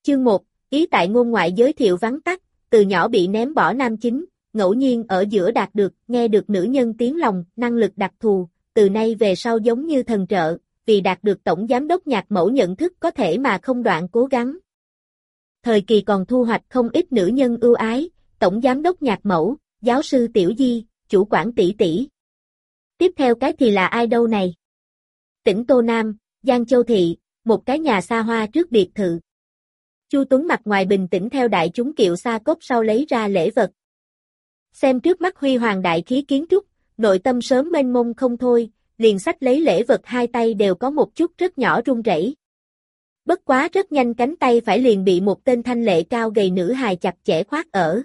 Chương 1, ý tại ngôn ngoại giới thiệu vắn tắt, từ nhỏ bị ném bỏ nam chính, ngẫu nhiên ở giữa đạt được, nghe được nữ nhân tiếng lòng, năng lực đặc thù, từ nay về sau giống như thần trợ, vì đạt được tổng giám đốc nhạc mẫu nhận thức có thể mà không đoạn cố gắng. Thời kỳ còn thu hoạch không ít nữ nhân ưu ái, tổng giám đốc nhạc mẫu, giáo sư Tiểu Di, chủ quản tỷ tỷ. Tiếp theo cái thì là ai đâu này? Tỉnh Tô Nam, Giang Châu Thị, một cái nhà xa hoa trước biệt thự. Chu Tuấn mặt ngoài bình tĩnh theo đại chúng kiệu xa cốt sau lấy ra lễ vật. Xem trước mắt huy hoàng đại khí kiến trúc, nội tâm sớm mênh mông không thôi, liền xách lấy lễ vật hai tay đều có một chút rất nhỏ run rẩy. Bất quá rất nhanh cánh tay phải liền bị một tên thanh lệ cao gầy nữ hài chặt chẽ khoác ở.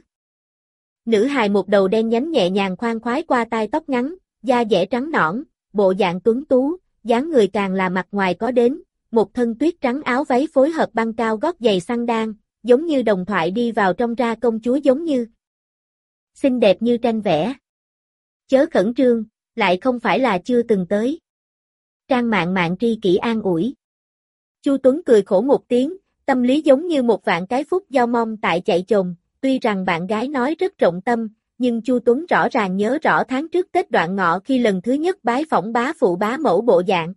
Nữ hài một đầu đen nhánh nhẹ nhàng khoan khoái qua tai tóc ngắn, da dẻ trắng nõn, bộ dạng tuấn tú, dáng người càng là mặt ngoài có đến, một thân tuyết trắng áo váy phối hợp băng cao gót giày xăng đan, giống như đồng thoại đi vào trong ra công chúa giống như. Xinh đẹp như tranh vẽ. Chớ khẩn trương, lại không phải là chưa từng tới. Trang Mạn Mạn tri kỷ an ủi. Chu Tuấn cười khổ một tiếng, tâm lý giống như một vạn cái phút do mong tại chạy chồn, tuy rằng bạn gái nói rất trọng tâm, nhưng Chu Tuấn rõ ràng nhớ rõ tháng trước Tết Đoạn Ngọ khi lần thứ nhất bái phỏng bá phụ bá mẫu bộ dạng.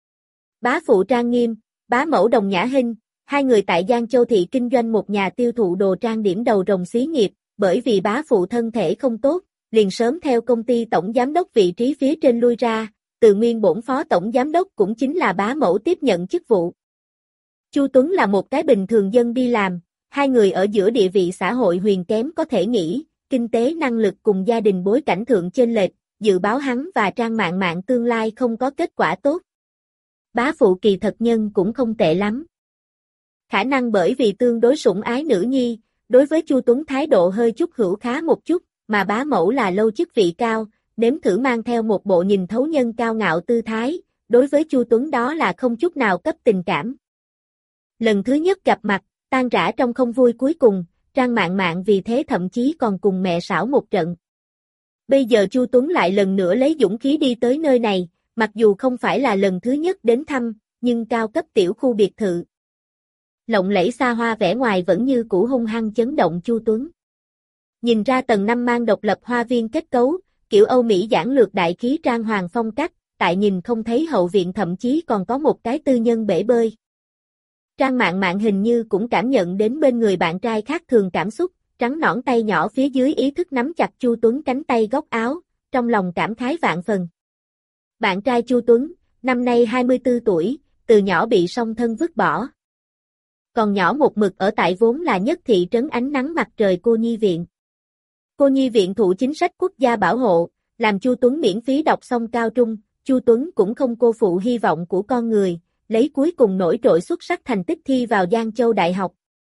Bá phụ trang nghiêm, bá mẫu đồng nhã hinh, hai người tại Giang Châu Thị kinh doanh một nhà tiêu thụ đồ trang điểm đầu rồng xí nghiệp, bởi vì bá phụ thân thể không tốt, liền sớm theo công ty tổng giám đốc vị trí phía trên lui ra, từ nguyên bổn phó tổng giám đốc cũng chính là bá mẫu tiếp nhận chức vụ. Chu Tuấn là một cái bình thường dân đi làm, hai người ở giữa địa vị xã hội huyền kém có thể nghĩ, kinh tế năng lực cùng gia đình bối cảnh thượng chênh lệch, dự báo hắn và Trang Mạn Mạn tương lai không có kết quả tốt. Bá phụ kỳ thật nhân cũng không tệ lắm. Khả năng bởi vì tương đối sủng ái nữ nhi, đối với Chu Tuấn thái độ hơi chút hữu khá một chút, mà bá mẫu là lâu chức vị cao, nếm thử mang theo một bộ nhìn thấu nhân cao ngạo tư thái, đối với Chu Tuấn đó là không chút nào cấp tình cảm. Lần thứ nhất gặp mặt, tan rã trong không vui cuối cùng, Trang Mạn Mạn vì thế thậm chí còn cùng mẹ xảo một trận. Bây giờ Chu Tuấn lại lần nữa lấy dũng khí đi tới nơi này, mặc dù không phải là lần thứ nhất đến thăm, nhưng cao cấp tiểu khu biệt thự. Lộng lẫy xa hoa vẻ ngoài vẫn như cũ hung hăng chấn động Chu Tuấn. Nhìn ra tầng 5 mang độc lập hoa viên kết cấu, kiểu Âu Mỹ giản lược đại khí trang hoàng phong cách, tại nhìn không thấy hậu viện thậm chí còn có một cái tư nhân bể bơi. Trang Mạn Mạn hình như cũng cảm nhận đến bên người bạn trai khác thường cảm xúc, trắng nõn tay nhỏ phía dưới ý thức nắm chặt Chu Tuấn cánh tay góc áo, trong lòng cảm khái vạn phần. Bạn trai Chu Tuấn, năm nay 24 tuổi, từ nhỏ bị song thân vứt bỏ. Còn nhỏ một mực ở tại vốn là nhất thị trấn ánh nắng mặt trời cô nhi viện. Cô nhi viện thụ chính sách quốc gia bảo hộ, làm Chu Tuấn miễn phí đọc xong cao trung, Chu Tuấn cũng không cô phụ hy vọng của con người, lấy cuối cùng nổi trội xuất sắc thành tích thi vào Giang Châu Đại học.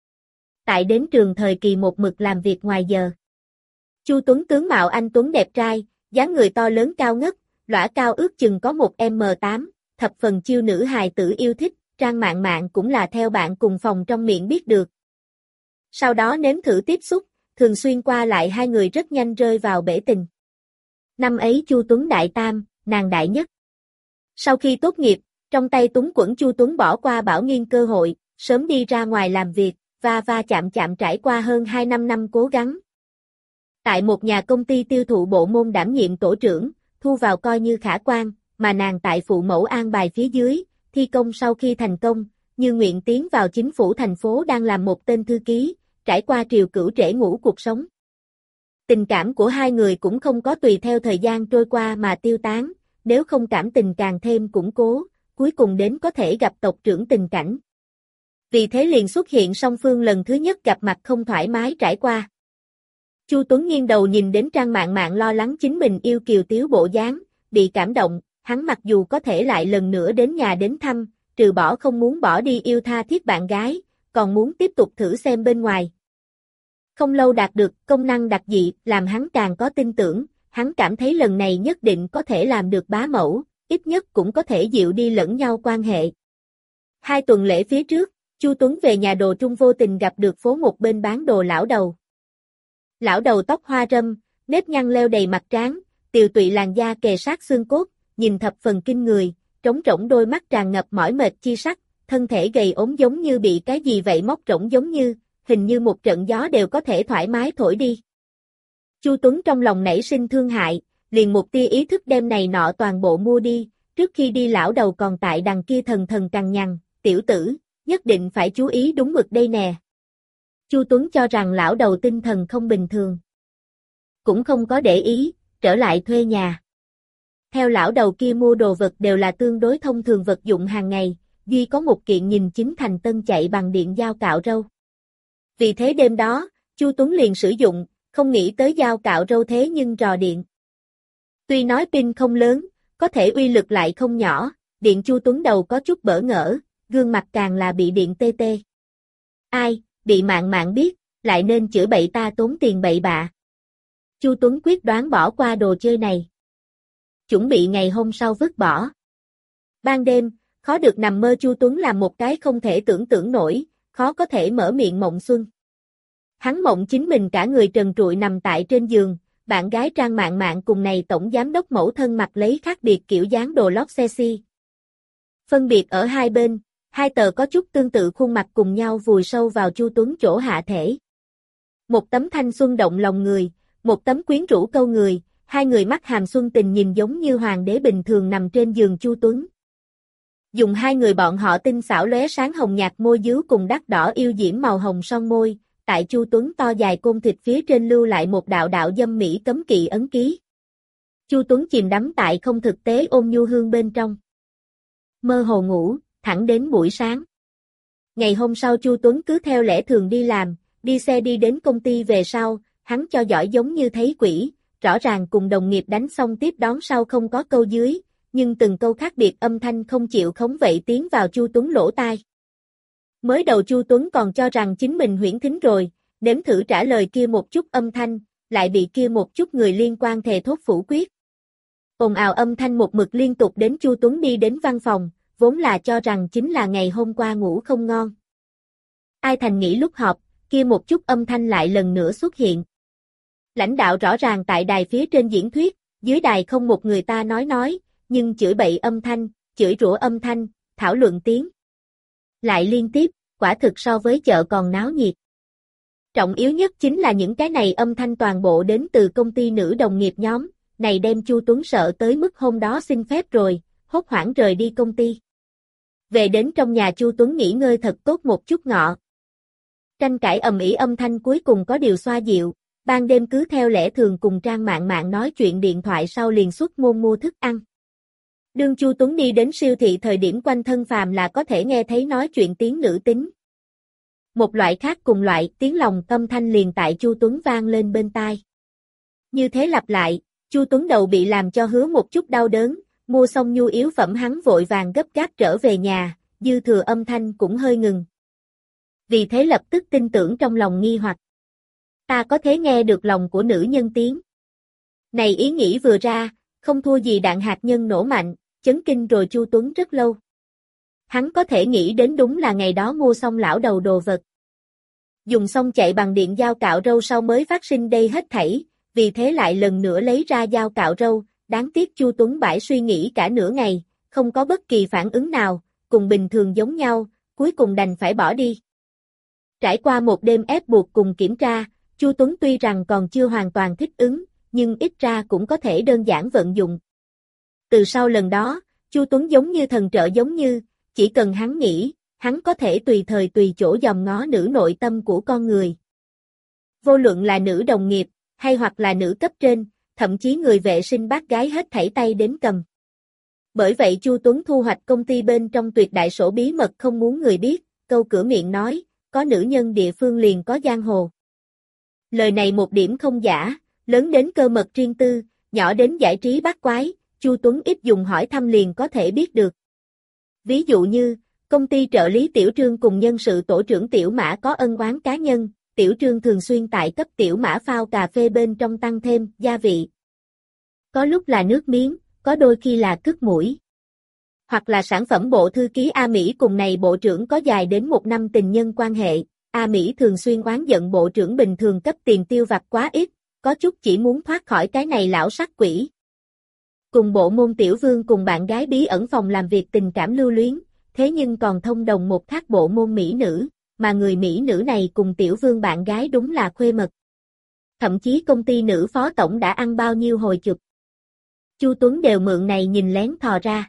Tại đến trường thời kỳ một mực làm việc ngoài giờ. Chu Tuấn tướng mạo anh tuấn đẹp trai, dáng người to lớn cao ngất, lõa cao ước chừng có một m8, thập phần chiêu nữ hài tử yêu thích, Trang Mạn Mạn cũng là theo bạn cùng phòng trong miệng biết được. Sau đó nếm thử tiếp xúc, thường xuyên qua lại hai người rất nhanh rơi vào bể tình. Năm ấy Chu Tuấn đại tam, nàng đại nhất. Sau khi tốt nghiệp, trong tay túng quẫn Chu Tuấn bỏ qua bảo nghiên cơ hội, sớm đi ra ngoài làm việc, va chạm trải qua hơn 2 năm cố gắng. Tại một nhà công ty tiêu thụ bộ môn đảm nhiệm tổ trưởng, thu vào coi như khả quan, mà nàng tại phụ mẫu an bài phía dưới, thi công sau khi thành công, như nguyện tiến vào chính phủ thành phố đang làm một tên thư ký, trải qua triều cửu trễ ngũ cuộc sống. Tình cảm của hai người cũng không có tùy theo thời gian trôi qua mà tiêu tán, nếu không cảm tình càng thêm củng cố, cuối cùng đến có thể gặp tộc trưởng tình cảnh. Vì thế liền xuất hiện song phương lần thứ nhất gặp mặt không thoải mái trải qua. Chu Tuấn nghiêng đầu nhìn đến Trang Mạn Mạn lo lắng chính mình yêu kiều tiếu bộ dáng, bị cảm động, hắn mặc dù có thể lại lần nữa đến nhà đến thăm, trừ bỏ không muốn bỏ đi yêu tha thiết bạn gái, còn muốn tiếp tục thử xem bên ngoài. Không lâu đạt được công năng đặc dị, làm hắn càng có tin tưởng, hắn cảm thấy lần này nhất định có thể làm được bá mẫu, ít nhất cũng có thể dịu đi lẫn nhau quan hệ. 2 tuần lễ phía trước, Chu Tuấn về nhà đồ trung vô tình gặp được phố một bên bán đồ lão đầu. Lão đầu tóc hoa râm, nếp nhăn leo đầy mặt trán, tiều tụy làn da kề sát xương cốt, nhìn thập phần kinh người, trống rỗng đôi mắt tràn ngập mỏi mệt chi sắc, thân thể gầy ốm giống như bị cái gì vậy móc rỗng giống như, hình như một trận gió đều có thể thoải mái thổi đi. Chu Tuấn trong lòng nảy sinh thương hại, liền một tia ý thức đem này nọ toàn bộ mua đi, trước khi đi lão đầu còn tại đằng kia thần thần cằn nhằn, tiểu tử, nhất định phải chú ý đúng mực đây nè. Chu Tuấn cho rằng lão đầu tinh thần không bình thường. Cũng không có để ý, trở lại thuê nhà. Theo lão đầu kia mua đồ vật đều là tương đối thông thường vật dụng hàng ngày, duy có một kiện nhìn chính thành tân chạy bằng điện dao cạo râu. Vì thế đêm đó, Chu Tuấn liền sử dụng, không nghĩ tới dao cạo râu thế nhưng rò điện. Tuy nói pin không lớn, có thể uy lực lại không nhỏ, điện Chu Tuấn đầu có chút bỡ ngỡ, gương mặt càng là bị điện tê tê. Ai, bị mạng biết, lại nên chữa bậy ta tốn tiền bậy bạ. Chu Tuấn quyết đoán bỏ qua đồ chơi này. Chuẩn bị ngày hôm sau vứt bỏ. Ban đêm, khó được nằm mơ Chu Tuấn làm một cái không thể tưởng tượng nổi, khó có thể mở miệng mộng xuân. Hắn mộng chính mình cả người trần trụi nằm tại trên giường, bạn gái Trang Mạn Mạn cùng này tổng giám đốc mẫu thân mặc lấy khác biệt kiểu dáng đồ lót sexy. Phân biệt ở hai bên, hai tờ có chút tương tự khuôn mặt cùng nhau vùi sâu vào Chu Tuấn chỗ hạ thể. Một tấm thanh xuân động lòng người, một tấm quyến rũ câu người, hai người mắt hàm xuân tình nhìn giống như hoàng đế bình thường nằm trên giường Chu Tuấn. Dùng hai người bọn họ tinh xảo lóe sáng hồng nhạt môi díu cùng đắt đỏ yêu diễm màu hồng son môi, tại Chu Tuấn to dài côn thịt phía trên lưu lại một đạo đạo dâm mỹ cấm kỵ ấn ký. Chu Tuấn chìm đắm tại không thực tế ôn nhu hương bên trong. Mơ hồ ngủ, thẳng đến buổi sáng. Ngày hôm sau Chu Tuấn cứ theo lẽ thường đi làm, đi xe đi đến công ty về sau, hắn cho giỏi giống như thấy quỷ, rõ ràng cùng đồng nghiệp đánh xong tiếp đón sau không có câu dưới, nhưng từng câu khác biệt âm thanh không chịu khống vậy tiến vào Chu Tuấn lỗ tai. Mới đầu Chu Tuấn còn cho rằng chính mình huyễn thính rồi, nếm thử trả lời kia một chút âm thanh, lại bị kia một chút người liên quan thề thốt phủ quyết. Ồn ào âm thanh một mực liên tục đến Chu Tuấn đi đến văn phòng, vốn là cho rằng chính là ngày hôm qua ngủ không ngon. Ai thành nghĩ lúc họp, kia một chút âm thanh lại lần nữa xuất hiện. Lãnh đạo rõ ràng tại đài phía trên diễn thuyết, dưới đài không một người ta nói, nhưng chửi bậy âm thanh, chửi rủa âm thanh, thảo luận tiếng. Lại liên tiếp, quả thực so với chợ còn náo nhiệt. Trọng yếu nhất chính là những cái này âm thanh toàn bộ đến từ công ty nữ đồng nghiệp nhóm, này đem Chu Tuấn sợ tới mức hôm đó xin phép rồi, hốt hoảng rời đi công ty. Về đến trong nhà Chu Tuấn nghỉ ngơi thật tốt một chút ngọ. Tranh cãi ầm ĩ âm thanh cuối cùng có điều xoa dịu, ban đêm cứ theo lẽ thường cùng Trang Mạn Mạn nói chuyện điện thoại sau liền xuất môn mua thức ăn. Đương Chu Tuấn đi đến siêu thị thời điểm quanh thân phàm là có thể nghe thấy nói chuyện tiếng nữ tính. Một loại khác cùng loại tiếng lòng âm thanh liền tại Chu Tuấn vang lên bên tai. Như thế lặp lại, Chu Tuấn đầu bị làm cho hứa một chút đau đớn, mua xong nhu yếu phẩm hắn vội vàng gấp gáp trở về nhà, dư thừa âm thanh cũng hơi ngừng. Vì thế lập tức tin tưởng trong lòng nghi hoặc. Ta có thể nghe được lòng của nữ nhân tiếng. Này ý nghĩ vừa ra, không thua gì đạn hạt nhân nổ mạnh, chấn kinh rồi Chu Tuấn rất lâu. Hắn có thể nghĩ đến đúng là ngày đó mua xong lão đầu đồ vật. Dùng xong chạy bằng điện dao cạo râu sau mới phát sinh đây hết thảy, vì thế lại lần nữa lấy ra dao cạo râu, đáng tiếc Chu Tuấn bãi suy nghĩ cả nửa ngày, không có bất kỳ phản ứng nào, cùng bình thường giống nhau, cuối cùng đành phải bỏ đi. Trải qua một đêm ép buộc cùng kiểm tra, Chu Tuấn tuy rằng còn chưa hoàn toàn thích ứng, nhưng ít ra cũng có thể đơn giản vận dụng. Từ sau lần đó, Chu Tuấn giống như thần trợ giống như, chỉ cần hắn nghĩ, hắn có thể tùy thời tùy chỗ dòm ngó nữ nội tâm của con người. Vô luận là nữ đồng nghiệp, hay hoặc là nữ cấp trên, thậm chí người vệ sinh bác gái hết thảy tay đến cầm. Bởi vậy Chu Tuấn thu hoạch công ty bên trong tuyệt đại sổ bí mật không muốn người biết, câu cửa miệng nói, có nữ nhân địa phương liền có giang hồ. Lời này một điểm không giả, lớn đến cơ mật riêng tư, nhỏ đến giải trí bắt quái, Chu Tuấn ít dùng hỏi thăm liền có thể biết được. Ví dụ như, công ty trợ lý Tiểu Trương cùng nhân sự tổ trưởng Tiểu Mã có ân oán cá nhân, Tiểu Trương thường xuyên tại cấp Tiểu Mã phao cà phê bên trong tăng thêm gia vị. Có lúc là nước miếng, có đôi khi là cứt mũi. Hoặc là sản phẩm bộ thư ký A Mỹ cùng này bộ trưởng có dài đến 1 năm tình nhân quan hệ, A Mỹ thường xuyên oán giận bộ trưởng bình thường cấp tiền tiêu vặt quá ít, có chút chỉ muốn thoát khỏi cái này lão sắc quỷ. Cùng bộ môn Tiểu Vương cùng bạn gái bí ẩn phòng làm việc tình cảm lưu luyến, thế nhưng còn thông đồng một thác bộ môn mỹ nữ, mà người mỹ nữ này cùng Tiểu Vương bạn gái đúng là khuê mật. Thậm chí công ty nữ phó tổng đã ăn bao nhiêu hồi chụp. Chu Tuấn đều mượn này nhìn lén thò ra.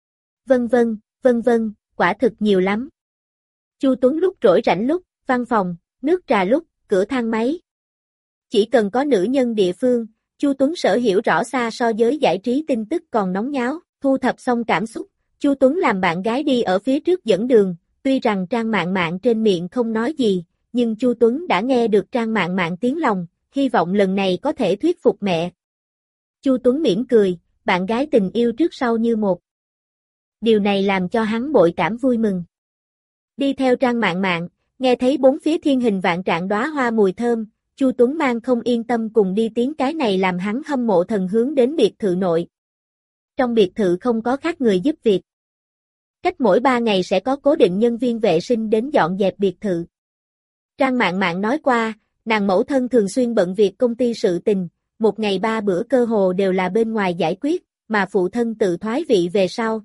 Vân vân, quả thực nhiều lắm. Chu Tuấn lúc rỗi rảnh lúc, văn phòng, nước trà lúc, cửa thang máy. Chỉ cần có nữ nhân địa phương, Chu Tuấn sở hiểu rõ xa so với giải trí tin tức còn nóng nháo, thu thập xong cảm xúc, Chu Tuấn làm bạn gái đi ở phía trước dẫn đường, tuy rằng Trang Mạn Mạn trên miệng không nói gì, nhưng Chu Tuấn đã nghe được Trang Mạn Mạn tiếng lòng, hy vọng lần này có thể thuyết phục mẹ. Chu Tuấn mỉm cười, bạn gái tình yêu trước sau như một. Điều này làm cho hắn bội cảm vui mừng. Đi theo Trang Mạn Mạn, nghe thấy bốn phía thiên hình vạn trạng đóa hoa mùi thơm, Chu Tuấn mang không yên tâm cùng đi tiếng cái này làm hắn hâm mộ thần hướng đến biệt thự nội. Trong biệt thự không có khác người giúp việc. Cách mỗi 3 ngày sẽ có cố định nhân viên vệ sinh đến dọn dẹp biệt thự. Trang Mạn Mạn nói qua, nàng mẫu thân thường xuyên bận việc công ty sự tình, một ngày 3 bữa cơ hồ đều là bên ngoài giải quyết, mà phụ thân tự thoái vị về sau.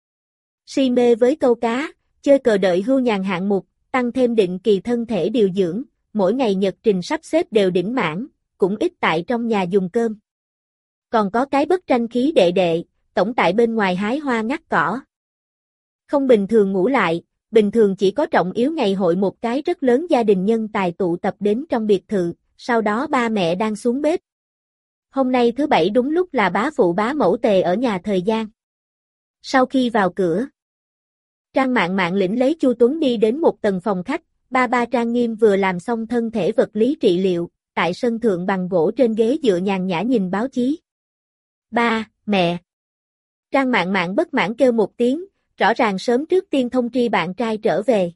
Si mê với câu cá, chơi cờ đợi hưu nhàn hạng mục, tăng thêm định kỳ thân thể điều dưỡng, mỗi ngày nhật trình sắp xếp đều đỉnh mãn, cũng ít tại trong nhà dùng cơm. Còn có cái bất tranh khí đệ đệ, tổng tại bên ngoài hái hoa ngắt cỏ. Không bình thường ngủ lại, bình thường chỉ có trọng yếu ngày hội một cái rất lớn gia đình nhân tài tụ tập đến trong biệt thự, sau đó ba mẹ đang xuống bếp. Hôm nay thứ Bảy đúng lúc là bá phụ bá mẫu tề ở nhà thời gian. Sau khi vào cửa, Trang Mạn Mạn lĩnh lấy Chu Tuấn đi đến một tầng phòng khách, ba Trang Nghiêm vừa làm xong thân thể vật lý trị liệu, tại sân thượng bằng gỗ trên ghế dựa nhàn nhã nhìn báo chí. Ba, mẹ. Trang Mạn Mạn bất mãn kêu một tiếng, rõ ràng sớm trước tiên thông tri bạn trai trở về.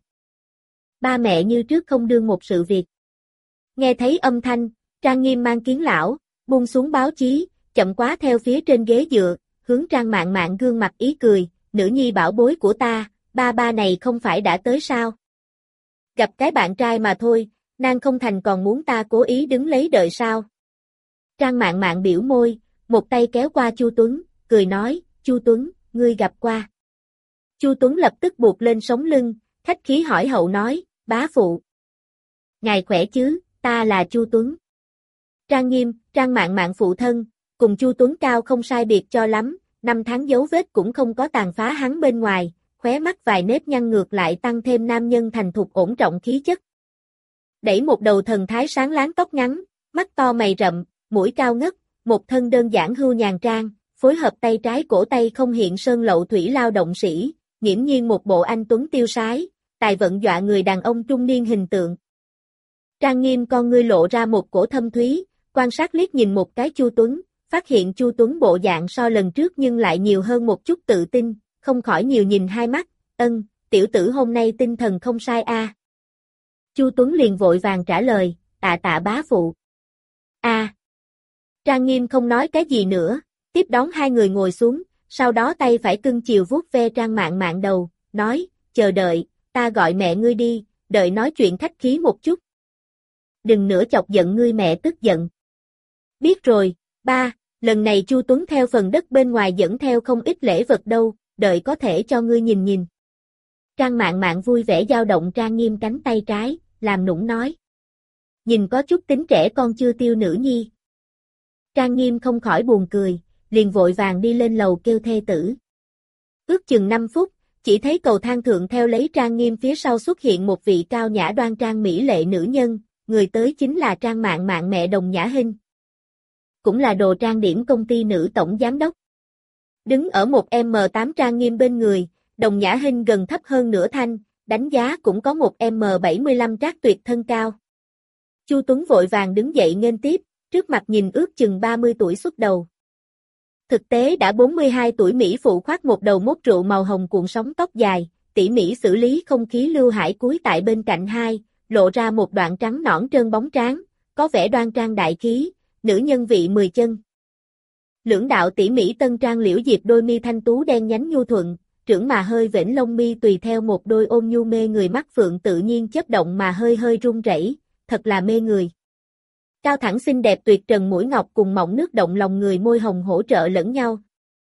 Ba mẹ như trước không đương một sự việc. Nghe thấy âm thanh, Trang Nghiêm mang kiến lão, buông xuống báo chí, chậm quá theo phía trên ghế dựa, hướng Trang Mạn Mạn gương mặt ý cười, nữ nhi bảo bối của ta, ba này không phải đã tới sao? Gặp cái bạn trai mà thôi, nàng không thành còn muốn ta cố ý đứng lấy đợi sao? Trang Mạn Mạn biểu môi, một tay kéo qua Chu Tuấn, cười nói, Chu Tuấn, ngươi gặp qua. Chu Tuấn lập tức buộc lên sống lưng, khách khí hỏi hậu nói, bá phụ. Ngài khỏe chứ, ta là Chu Tuấn. Trang Nghiêm, Trang Mạn Mạn phụ thân, cùng Chu Tuấn cao không sai biệt cho lắm, 5 tháng dấu vết cũng không có tàn phá hắn bên ngoài, khóe mắt vài nếp nhăn ngược lại tăng thêm nam nhân thành thục ổn trọng khí chất. Đẩy một đầu thần thái sáng láng tóc ngắn, mắt to mày rậm, mũi cao ngất, một thân đơn giản hưu nhàn trang, phối hợp tay trái cổ tay không hiện sơn lậu thủy lao động sĩ, nghiễm nhiên một bộ anh tuấn tiêu sái, tài vận dọa người đàn ông trung niên hình tượng. Trang Nghiêm con ngươi lộ ra một cổ thâm thúy, quan sát liếc nhìn một cái Chu Tuấn, phát hiện Chu Tuấn bộ dạng so lần trước nhưng lại nhiều hơn một chút tự tin, không khỏi nhiều nhìn hai mắt, tiểu tử hôm nay tinh thần không sai a. Chu Tuấn liền vội vàng trả lời, tạ bá phụ. A. Trang Nghiêm không nói cái gì nữa, tiếp đón hai người ngồi xuống, sau đó tay phải cưng chiều vuốt ve Trang Mạn Mạn đầu, nói, chờ đợi, ta gọi mẹ ngươi đi, đợi nói chuyện khách khí một chút. Đừng nữa chọc giận ngươi mẹ tức giận. Biết rồi, ba, lần này Chu Tuấn theo phần đất bên ngoài dẫn theo không ít lễ vật đâu, đợi có thể cho ngươi nhìn nhìn. Trang Mạn Mạn vui vẻ dao động Trang Nghiêm cánh tay trái, làm nũng nói. Nhìn có chút tính trẻ con chưa tiêu nữ nhi. Trang Nghiêm không khỏi buồn cười, liền vội vàng đi lên lầu kêu thê tử. Ước chừng 5 phút, chỉ thấy cầu thang thượng theo lấy Trang Nghiêm phía sau xuất hiện một vị cao nhã đoan trang mỹ lệ nữ nhân, người tới chính là Trang Mạn Mạn mẹ Đồng Nhã Hinh. Cũng là đồ trang điểm công ty nữ tổng giám đốc. Đứng ở một M8 Trang Nghiêm bên người, Đồng Nhã Hinh gần thấp hơn nửa thanh, đánh giá cũng có một M75 trác tuyệt thân cao. Chu Tuấn vội vàng đứng dậy nghênh tiếp, trước mặt nhìn ước chừng 30 tuổi xuất đầu. Thực tế đã 42 tuổi mỹ phụ khoác một đầu mốt rượu màu hồng cuộn sóng tóc dài, tỉ mỉ xử lý không khí lưu hải cúi tại bên cạnh hai, lộ ra một đoạn trắng nõn trơn bóng tráng, có vẻ đoan trang đại khí, nữ nhân vị 10 chân. Lưỡng đạo tỉ mỉ tân trang liễu diệp đôi mi thanh tú đen nhánh nhu thuận, trưởng mà hơi vểnh lông mi tùy theo một đôi ôm nhu mê người mắt phượng tự nhiên chớp động mà hơi hơi run rẩy, thật là mê người. Cao thẳng xinh đẹp tuyệt trần mũi ngọc cùng mọng nước động lòng người môi hồng hỗ trợ lẫn nhau.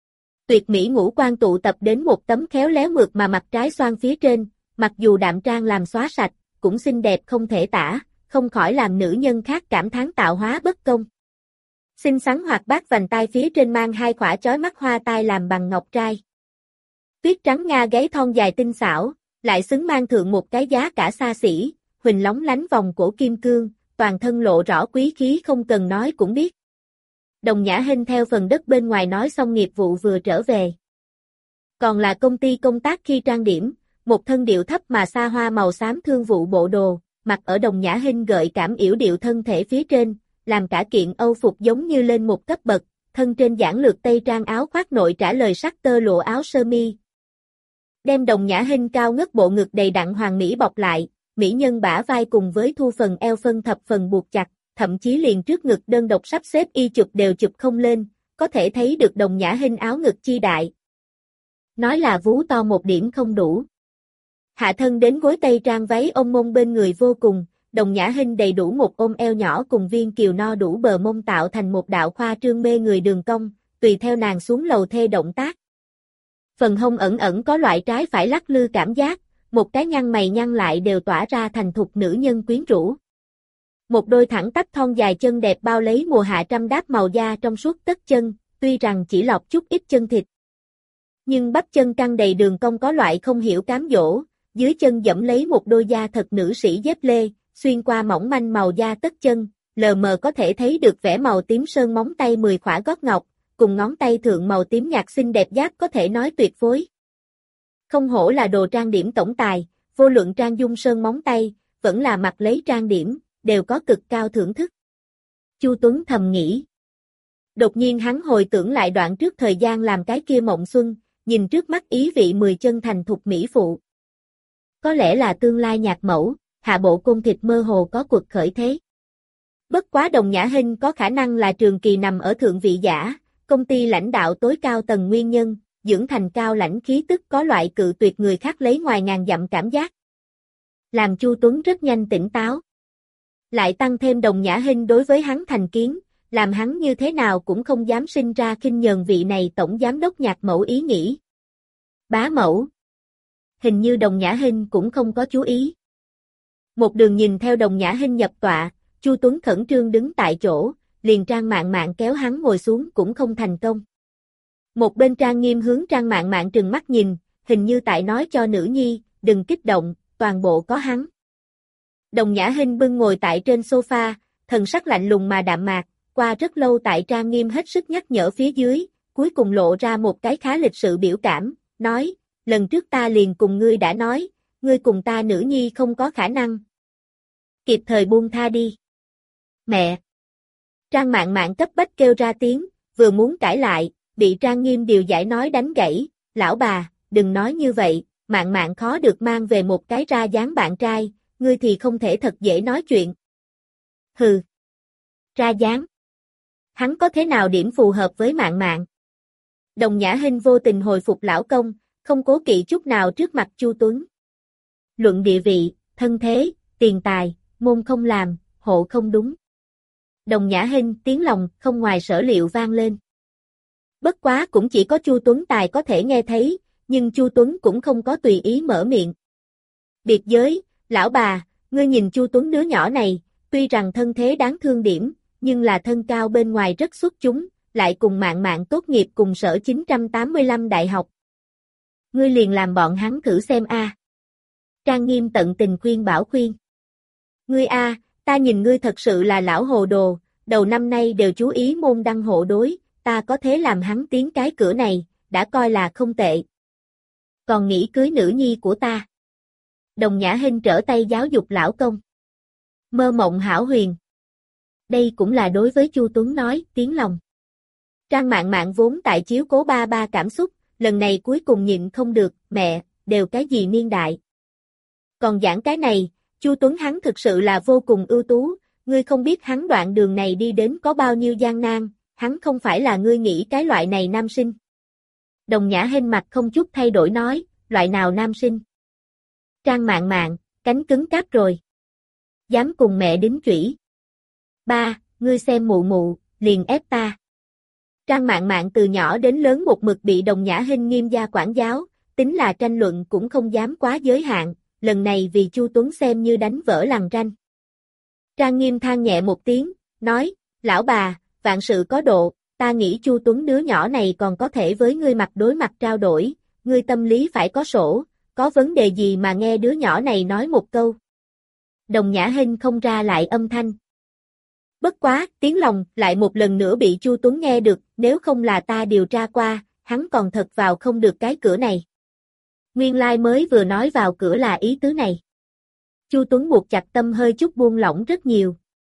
Tuyệt mỹ ngũ quan tụ tập đến một tấm khéo léo mượt mà mặt trái xoan phía trên, mặc dù đạm trang làm xóa sạch, cũng xinh đẹp không thể tả, không khỏi làm nữ nhân khác cảm thán tạo hóa bất công. Xinh xắn hoạt bát vành tai phía trên mang hai khỏa chói mắt hoa tai làm bằng ngọc trai. Tuyết trắng nga gáy thon dài tinh xảo, lại xứng mang thượng một cái giá cả xa xỉ, huỳnh lóng lánh vòng cổ kim cương, toàn thân lộ rõ quý khí không cần nói cũng biết. Đồng Nhã Hinh theo phần đất bên ngoài nói xong nghiệp vụ vừa trở về. Còn là công ty công tác khi trang điểm, một thân điệu thấp mà xa hoa màu xám thương vụ bộ đồ, mặc ở Đồng Nhã Hinh gợi cảm yểu điệu thân thể phía trên, làm cả kiện Âu phục giống như lên một cấp bậc, thân trên giản lược tây trang áo khoác nội trả lời sắc tơ lụa áo sơ mi. Đem Đồng Nhã Hinh cao ngất bộ ngực đầy đặn hoàng mỹ bọc lại, mỹ nhân bả vai cùng với thu phần eo phân thập phần buộc chặt, thậm chí liền trước ngực đơn độc sắp xếp y chụp đều chụp không lên, có thể thấy được Đồng Nhã Hinh áo ngực chi đại. Nói là vú to một điểm không đủ. Hạ thân đến gối tây trang váy ôm mông bên người vô cùng, Đồng Nhã Hinh đầy đủ một ôm eo nhỏ cùng viên kiều no đủ bờ mông tạo thành một đạo khoa trương mê người đường cong, tùy theo nàng xuống lầu thê động tác. Phần hông ẩn ẩn có loại trái phải lắc lư cảm giác, một cái nhăn mày nhăn lại đều tỏa ra thành thục nữ nhân quyến rũ. Một đôi thẳng tắp thon dài chân đẹp bao lấy mùa hạ trăm đáp màu da trong suốt tất chân, tuy rằng chỉ lọt chút ít chân thịt. Nhưng bắp chân căng đầy đường cong có loại không hiểu cám dỗ, dưới chân dẫm lấy một đôi da thật nữ sĩ dép lê, xuyên qua mỏng manh màu da tất chân, lờ mờ có thể thấy được vẻ màu tím sơn móng tay 10 khỏa gót ngọc, cùng ngón tay thượng màu tím nhạt xinh đẹp giáp có thể nói tuyệt phối. Không hổ là đồ trang điểm tổng tài, vô luận trang dung sơn móng tay, vẫn là mặt lấy trang điểm, đều có cực cao thưởng thức. Chu Tuấn thầm nghĩ. Đột nhiên hắn hồi tưởng lại đoạn trước thời gian làm cái kia mộng xuân, nhìn trước mắt ý vị 10 chân thành thục mỹ phụ. Có lẽ là tương lai nhạc mẫu, hạ bộ cung thịt mơ hồ có cuộc khởi thế. Bất quá Đồng Nhã Hinh có khả năng là trường kỳ nằm ở thượng vị giả, công ty lãnh đạo tối cao tầng nguyên nhân, dưỡng thành cao lãnh khí tức có loại cự tuyệt người khác lấy ngoài ngàn dặm cảm giác. Làm Chu Tuấn rất nhanh tỉnh táo. Lại tăng thêm Đồng Nhã Hinh đối với hắn thành kiến, làm hắn như thế nào cũng không dám sinh ra khinh nhờn vị này tổng giám đốc nhạc mẫu ý nghĩ. Bá mẫu. Hình như Đồng Nhã Hinh cũng không có chú ý. Một đường nhìn theo Đồng Nhã Hinh nhập tọa, Chu Tuấn khẩn trương đứng tại chỗ, liền Trang Mạn Mạn kéo hắn ngồi xuống cũng không thành công. Một bên Trang Nghiêm hướng Trang Mạn Mạn trừng mắt nhìn, hình như tại nói cho nữ nhi, đừng kích động, toàn bộ có hắn. Đồng Nhã Hinh bưng ngồi tại trên sofa, thần sắc lạnh lùng mà đạm mạc, qua rất lâu tại Trang Nghiêm hết sức nhắc nhở phía dưới, cuối cùng lộ ra một cái khá lịch sự biểu cảm, nói, lần trước ta liền cùng ngươi đã nói, ngươi cùng ta nữ nhi không có khả năng. Kịp thời buông tha đi. Mẹ! Trang Mạn Mạn cấp bách kêu ra tiếng, vừa muốn cãi lại, bị Trang Nghiêm điều giải nói đánh gãy, lão bà, đừng nói như vậy, Mạn Mạn khó được mang về một cái ra dáng bạn trai, ngươi thì không thể thật dễ nói chuyện. Hừ! Ra dáng! Hắn có thế nào điểm phù hợp với Mạn Mạn? Đồng Nhã Hinh vô tình hồi phục lão công, không cố kỵ chút nào trước mặt Chu Tuấn. Luận địa vị, thân thế, tiền tài, môn không làm, hộ không đúng. Đồng Nhã Hinh tiếng lòng không ngoài sở liệu vang lên. Bất quá cũng chỉ có Chu Tuấn tài có thể nghe thấy, nhưng Chu Tuấn cũng không có tùy ý mở miệng. Biệt giới, lão bà, ngươi nhìn Chu Tuấn đứa nhỏ này, tuy rằng thân thế đáng thương điểm, nhưng là thân cao bên ngoài rất xuất chúng, lại cùng Mạn Mạn tốt nghiệp cùng sở 985 đại học. Ngươi liền làm bọn hắn thử xem a. Trang Nghiêm tận tình khuyên bảo khuyên. Ngươi a, ta nhìn ngươi thật sự là lão hồ đồ, đầu năm nay đều chú ý môn đăng hộ đối, ta có thế làm hắn tiến cái cửa này, đã coi là không tệ. Còn nghĩ cưới nữ nhi của ta. Đồng Nhã Hinh trở tay giáo dục lão công. Mơ mộng hão huyền. Đây cũng là đối với Chu Tuấn nói, tiếng lòng. Trang Mạn Mạn vốn tại chiếu cố ba ba cảm xúc, lần này cuối cùng nhịn không được, mẹ, đều cái gì niên đại. Còn giảng cái này, Chu Tuấn hắn thực sự là vô cùng ưu tú, ngươi không biết hắn đoạn đường này đi đến có bao nhiêu gian nan, hắn không phải là ngươi nghĩ cái loại này nam sinh. Đồng Nhã Hinh mặt không chút thay đổi nói, loại nào nam sinh? Trang Mạn Mạn, cánh cứng cáp rồi. Dám cùng mẹ đính chủy. Ba, ngươi xem mụ mụ, liền ép ta. Trang Mạn Mạn từ nhỏ đến lớn một mực bị Đồng Nhã Hinh nghiêm gia quản giáo, tính là tranh luận cũng không dám quá giới hạn, lần này vì Chu Tuấn xem như đánh vỡ lằn ranh. Trang Nghiêm than nhẹ một tiếng, nói, lão bà, vạn sự có độ, ta nghĩ Chu Tuấn đứa nhỏ này còn có thể với ngươi mặt đối mặt trao đổi, ngươi tâm lý phải có sổ, có vấn đề gì mà nghe đứa nhỏ này nói một câu. Đồng Nhã Hinh không ra lại âm thanh. Bất quá, tiếng lòng lại một lần nữa bị Chu Tuấn nghe được, nếu không là ta điều tra qua, hắn còn thật vào không được cái cửa này. Nguyên lai mới vừa nói vào cửa là ý tứ này. Chu Tuấn buộc chặt tâm hơi chút buông lỏng rất nhiều.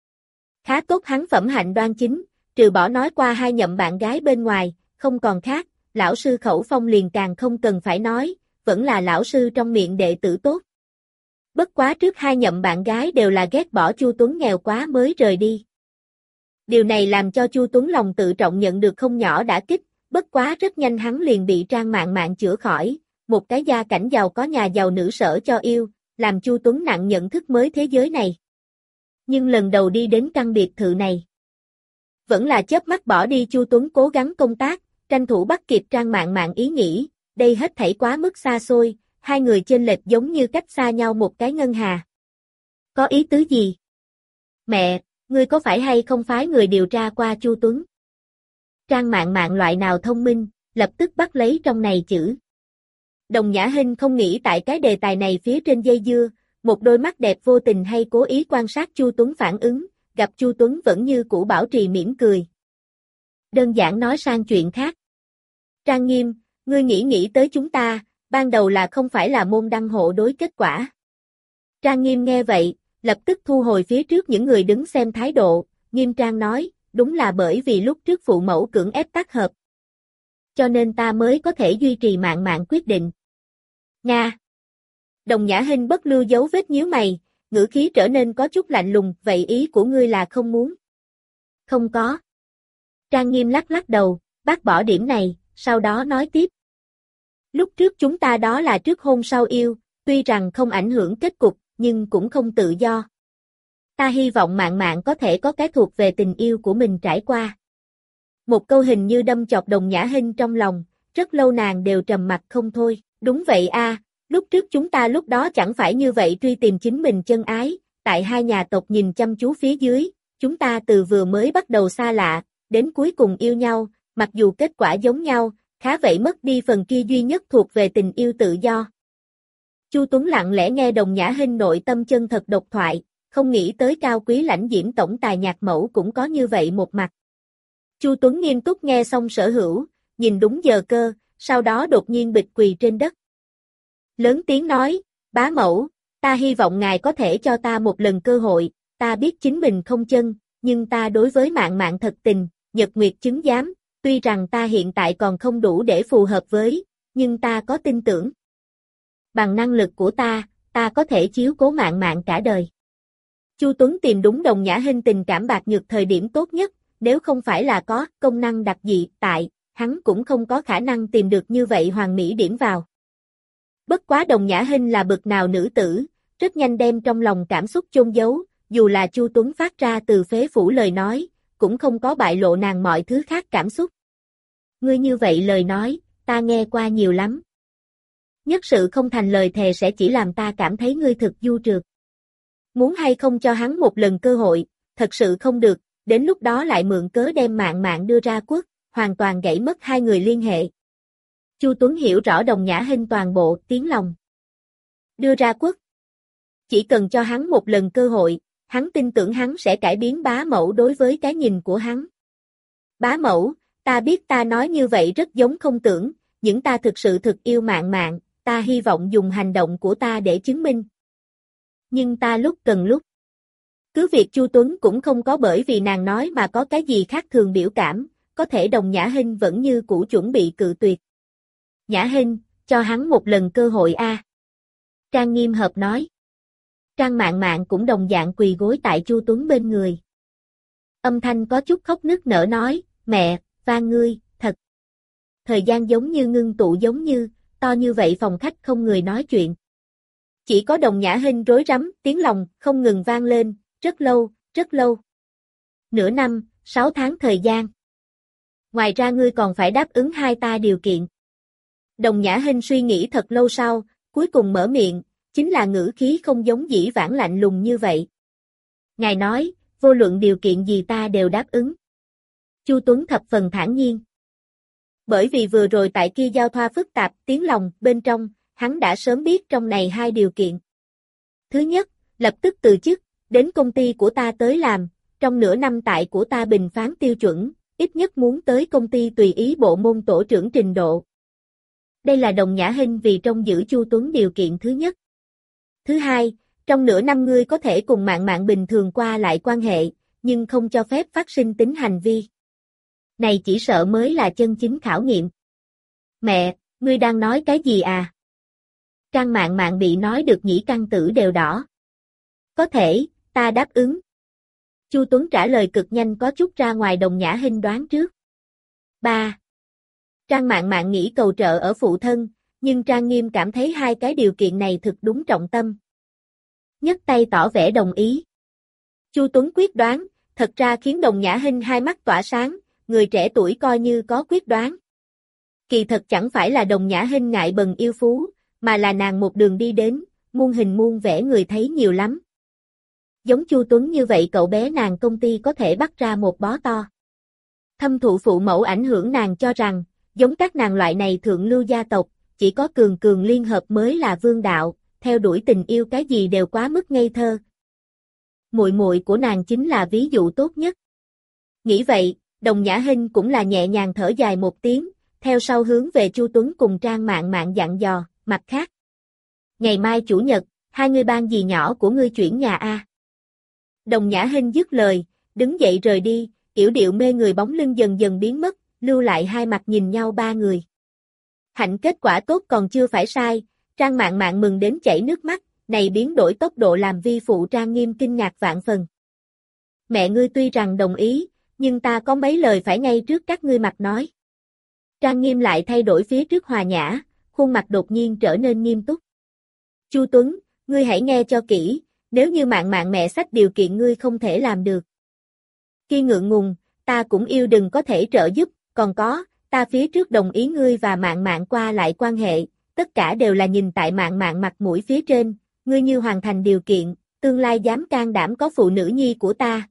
Khá tốt hắn phẩm hạnh đoan chính, trừ bỏ nói qua 2 nhậm bạn gái bên ngoài, không còn khác, lão sư khẩu phong liền càng không cần phải nói, vẫn là lão sư trong miệng đệ tử tốt. Bất quá trước 2 nhậm bạn gái đều là ghét bỏ Chu Tuấn nghèo quá mới rời đi. Điều này làm cho Chu Tuấn lòng tự trọng nhận được không nhỏ đả kích, bất quá rất nhanh hắn liền bị Trang Mạn Mạn chữa khỏi, một cái gia cảnh giàu có nhà giàu nữ sở cho yêu, làm Chu Tuấn nặng nhận thức mới thế giới này. Nhưng lần đầu đi đến căn biệt thự này, vẫn là chớp mắt bỏ đi. Chu Tuấn cố gắng công tác, tranh thủ bắt kịp Trang Mạn Mạn ý nghĩ, đây hết thảy quá mức xa xôi, 2 người chênh lệch giống như cách xa nhau một cái ngân hà. Có ý tứ gì? Mẹ, ngươi có phải hay không phái người điều tra qua Chu Tuấn? Trang Mạn Mạn loại nào thông minh, lập tức bắt lấy trong này chữ. Đồng Nhã Hinh không nghĩ tại cái đề tài này phía trên dây dưa, một đôi mắt đẹp vô tình hay cố ý quan sát Chu Tuấn phản ứng, gặp Chu Tuấn vẫn như cũ bảo trì mỉm cười. Đơn giản nói sang chuyện khác. Trang Nghiêm, ngươi nghĩ tới chúng ta, ban đầu là không phải là môn đăng hộ đối kết quả. Trang Nghiêm nghe vậy, lập tức thu hồi phía trước những người đứng xem thái độ, nghiêm trang nói, đúng là bởi vì lúc trước phụ mẫu cưỡng ép tác hợp. Cho nên ta mới có thể duy trì Mạn Mạn quyết định. Nga. Đồng Nhã Hinh bất lưu dấu vết nhíu mày, ngữ khí trở nên có chút lạnh lùng, vậy ý của ngươi là không muốn? Không có. Trang Nghiêm lắc lắc đầu, bác bỏ điểm này, sau đó nói tiếp. Lúc trước chúng ta đó là trước hôn sau yêu, tuy rằng không ảnh hưởng kết cục, nhưng cũng không tự do. Ta hy vọng Mạn Mạn có thể có cái thuộc về tình yêu của mình trải qua. Một câu hình như đâm chọc Đồng Nhã Hinh trong lòng, rất lâu nàng đều trầm mặc không thôi. Đúng vậy a, lúc trước chúng ta lúc đó chẳng phải như vậy truy tìm chính mình chân ái, tại 2 nhà tộc nhìn chăm chú phía dưới, chúng ta từ vừa mới bắt đầu xa lạ, đến cuối cùng yêu nhau, mặc dù kết quả giống nhau, khá vậy mất đi phần kia duy nhất thuộc về tình yêu tự do. Chu Tuấn lặng lẽ nghe Đồng Nhã Hinh nội tâm chân thật độc thoại, không nghĩ tới cao quý lãnh diễm tổng tài nhạc mẫu cũng có như vậy một mặt. Chu Tuấn nghiêm túc nghe xong sở hữu, nhìn đúng giờ cơ, sau đó đột nhiên bịch quỳ trên đất. Lớn tiếng nói, bá mẫu, ta hy vọng ngài có thể cho ta một lần cơ hội, ta biết chính mình không chân, nhưng ta đối với Mạn Mạn thật tình, nhật nguyệt chứng giám, tuy rằng ta hiện tại còn không đủ để phù hợp với, nhưng ta có tin tưởng. Bằng năng lực của ta có thể chiếu cố Mạn Mạn cả đời. Chu Tuấn tìm đúng Đồng Nhã Hinh tình cảm bạc nhược thời điểm tốt nhất, nếu không phải là có công năng đặc dị tại, hắn cũng không có khả năng tìm được như vậy hoàn mỹ điểm vào. Bất quá Đồng Nhã Hinh là bực nào nữ tử, rất nhanh đem trong lòng cảm xúc chôn giấu, dù là Chu Tuấn phát ra từ phế phủ lời nói, cũng không có bại lộ nàng mọi thứ khác cảm xúc. Ngươi như vậy lời nói, ta nghe qua nhiều lắm. Nhất sự không thành lời thề sẽ chỉ làm ta cảm thấy ngươi thực du trượt. Muốn hay không cho hắn một lần cơ hội, thật sự không được, đến lúc đó lại mượn cớ đem Mạn Mạn đưa ra quốc, hoàn toàn gãy mất 2 người liên hệ. Chu Tuấn hiểu rõ Đồng Nhã Hinh toàn bộ tiếng lòng. Đưa ra quốc. Chỉ cần cho hắn một lần cơ hội, hắn tin tưởng hắn sẽ cải biến bá mẫu đối với cái nhìn của hắn. Bá mẫu, ta biết ta nói như vậy rất giống không tưởng, nhưng ta thực sự thực yêu Mạn Mạn, ta hy vọng dùng hành động của ta để chứng minh. Nhưng ta lúc cần lúc. Cứ việc Chu Tuấn cũng không có bởi vì nàng nói mà có cái gì khác thường biểu cảm, có thể Đồng Nhã Hinh vẫn như cũ chuẩn bị cự tuyệt. Nhã Hinh, cho hắn một lần cơ hội a. Trang Nghiêm hợp nói. Trang Mạn Mạn cũng đồng dạng quỳ gối tại Chu Tuấn bên người. Âm thanh có chút khóc nức nở nói, mẹ, van ngươi, thật. Thời gian giống như ngưng tụ giống như, to như vậy phòng khách không người nói chuyện. Chỉ có Đồng Nhã Hinh rối rắm, tiếng lòng không ngừng vang lên, rất lâu, rất lâu. Nửa năm, 6 tháng thời gian. Ngoài ra ngươi còn phải đáp ứng hai ta điều kiện. Đồng Nhã Hinh suy nghĩ thật lâu sau, cuối cùng mở miệng, chính là ngữ khí không giống dĩ vãng lạnh lùng như vậy. Ngài nói, vô luận điều kiện gì ta đều đáp ứng. Chu Tuấn thập phần thản nhiên. Bởi vì vừa rồi tại kia giao thoa phức tạp tiếng lòng bên trong, hắn đã sớm biết trong này hai điều kiện. Thứ nhất, lập tức từ chức, đến công ty của ta tới làm, trong nửa năm tại của ta bình phán tiêu chuẩn, ít nhất muốn tới công ty tùy ý bộ môn tổ trưởng trình độ. Đây là Đồng Nhã Hinh vì trong giữ Chu Tuấn điều kiện thứ nhất. Thứ hai, trong nửa năm ngươi có thể cùng Mạn Mạn bình thường qua lại quan hệ, nhưng không cho phép phát sinh tính hành vi. Này chỉ sợ mới là chân chính khảo nghiệm. Mẹ, ngươi đang nói cái gì à? Trang Mạn Mạn bị nói được nhĩ căn tử đều đỏ. Có thể, ta đáp ứng. Chu Tuấn trả lời cực nhanh có chút ra ngoài Đồng Nhã Hinh đoán trước. 3. Trang Mạn Mạn nghĩ cầu trợ ở phụ thân, nhưng Trang Nghiêm cảm thấy hai cái điều kiện này thực đúng trọng tâm. Nhấc tay tỏ vẻ đồng ý. Chu Tuấn quyết đoán, thật ra khiến Đồng Nhã Hinh hai mắt tỏa sáng, người trẻ tuổi coi như có quyết đoán. Kỳ thật chẳng phải là Đồng Nhã Hinh ngại bần yêu phú, mà là nàng một đường đi đến, muôn hình muôn vẻ người thấy nhiều lắm. Giống Chu Tuấn như vậy cậu bé nàng công ty có thể bắt ra một bó to. Thâm thụ phụ mẫu ảnh hưởng nàng cho rằng, giống các nàng loại này thượng lưu gia tộc, chỉ có cường cường liên hợp mới là vương đạo, theo đuổi tình yêu cái gì đều quá mức ngây thơ. Muội muội của nàng chính là ví dụ tốt nhất. Nghĩ vậy, Đồng Nhã Hinh cũng là nhẹ nhàng thở dài một tiếng, theo sau hướng về Chu Tuấn cùng Trang Mạn Mạn dặn dò, mặt khác. Ngày mai chủ nhật, hai người ban dì nhỏ của ngươi chuyển nhà a. Đồng Nhã Hinh dứt lời, đứng dậy rời đi, yểu điệu mê người bóng lưng dần dần biến mất, lưu lại hai mặt nhìn nhau ba người. Hạnh kết quả tốt còn chưa phải sai, Trang Mạn Mạn mừng đến chảy nước mắt, này biến đổi tốc độ làm vi phụ Trang Nghiêm kinh ngạc vạn phần. Mẹ ngươi tuy rằng đồng ý, nhưng ta có mấy lời phải ngay trước các ngươi mặt nói. Trang Nghiêm lại thay đổi phía trước hòa nhã, khuôn mặt đột nhiên trở nên nghiêm túc. Chu Tuấn, ngươi hãy nghe cho kỹ, nếu như Mạn Mạn mẹ sách điều kiện ngươi không thể làm được. Khi ngượng ngùng, ta cũng yêu đừng có thể trợ giúp, còn có, ta phía trước đồng ý ngươi và Mạn Mạn qua lại quan hệ, tất cả đều là nhìn tại Mạn Mạn mặt mũi phía trên, ngươi như hoàn thành điều kiện, tương lai dám can đảm có phụ nữ nhi của ta.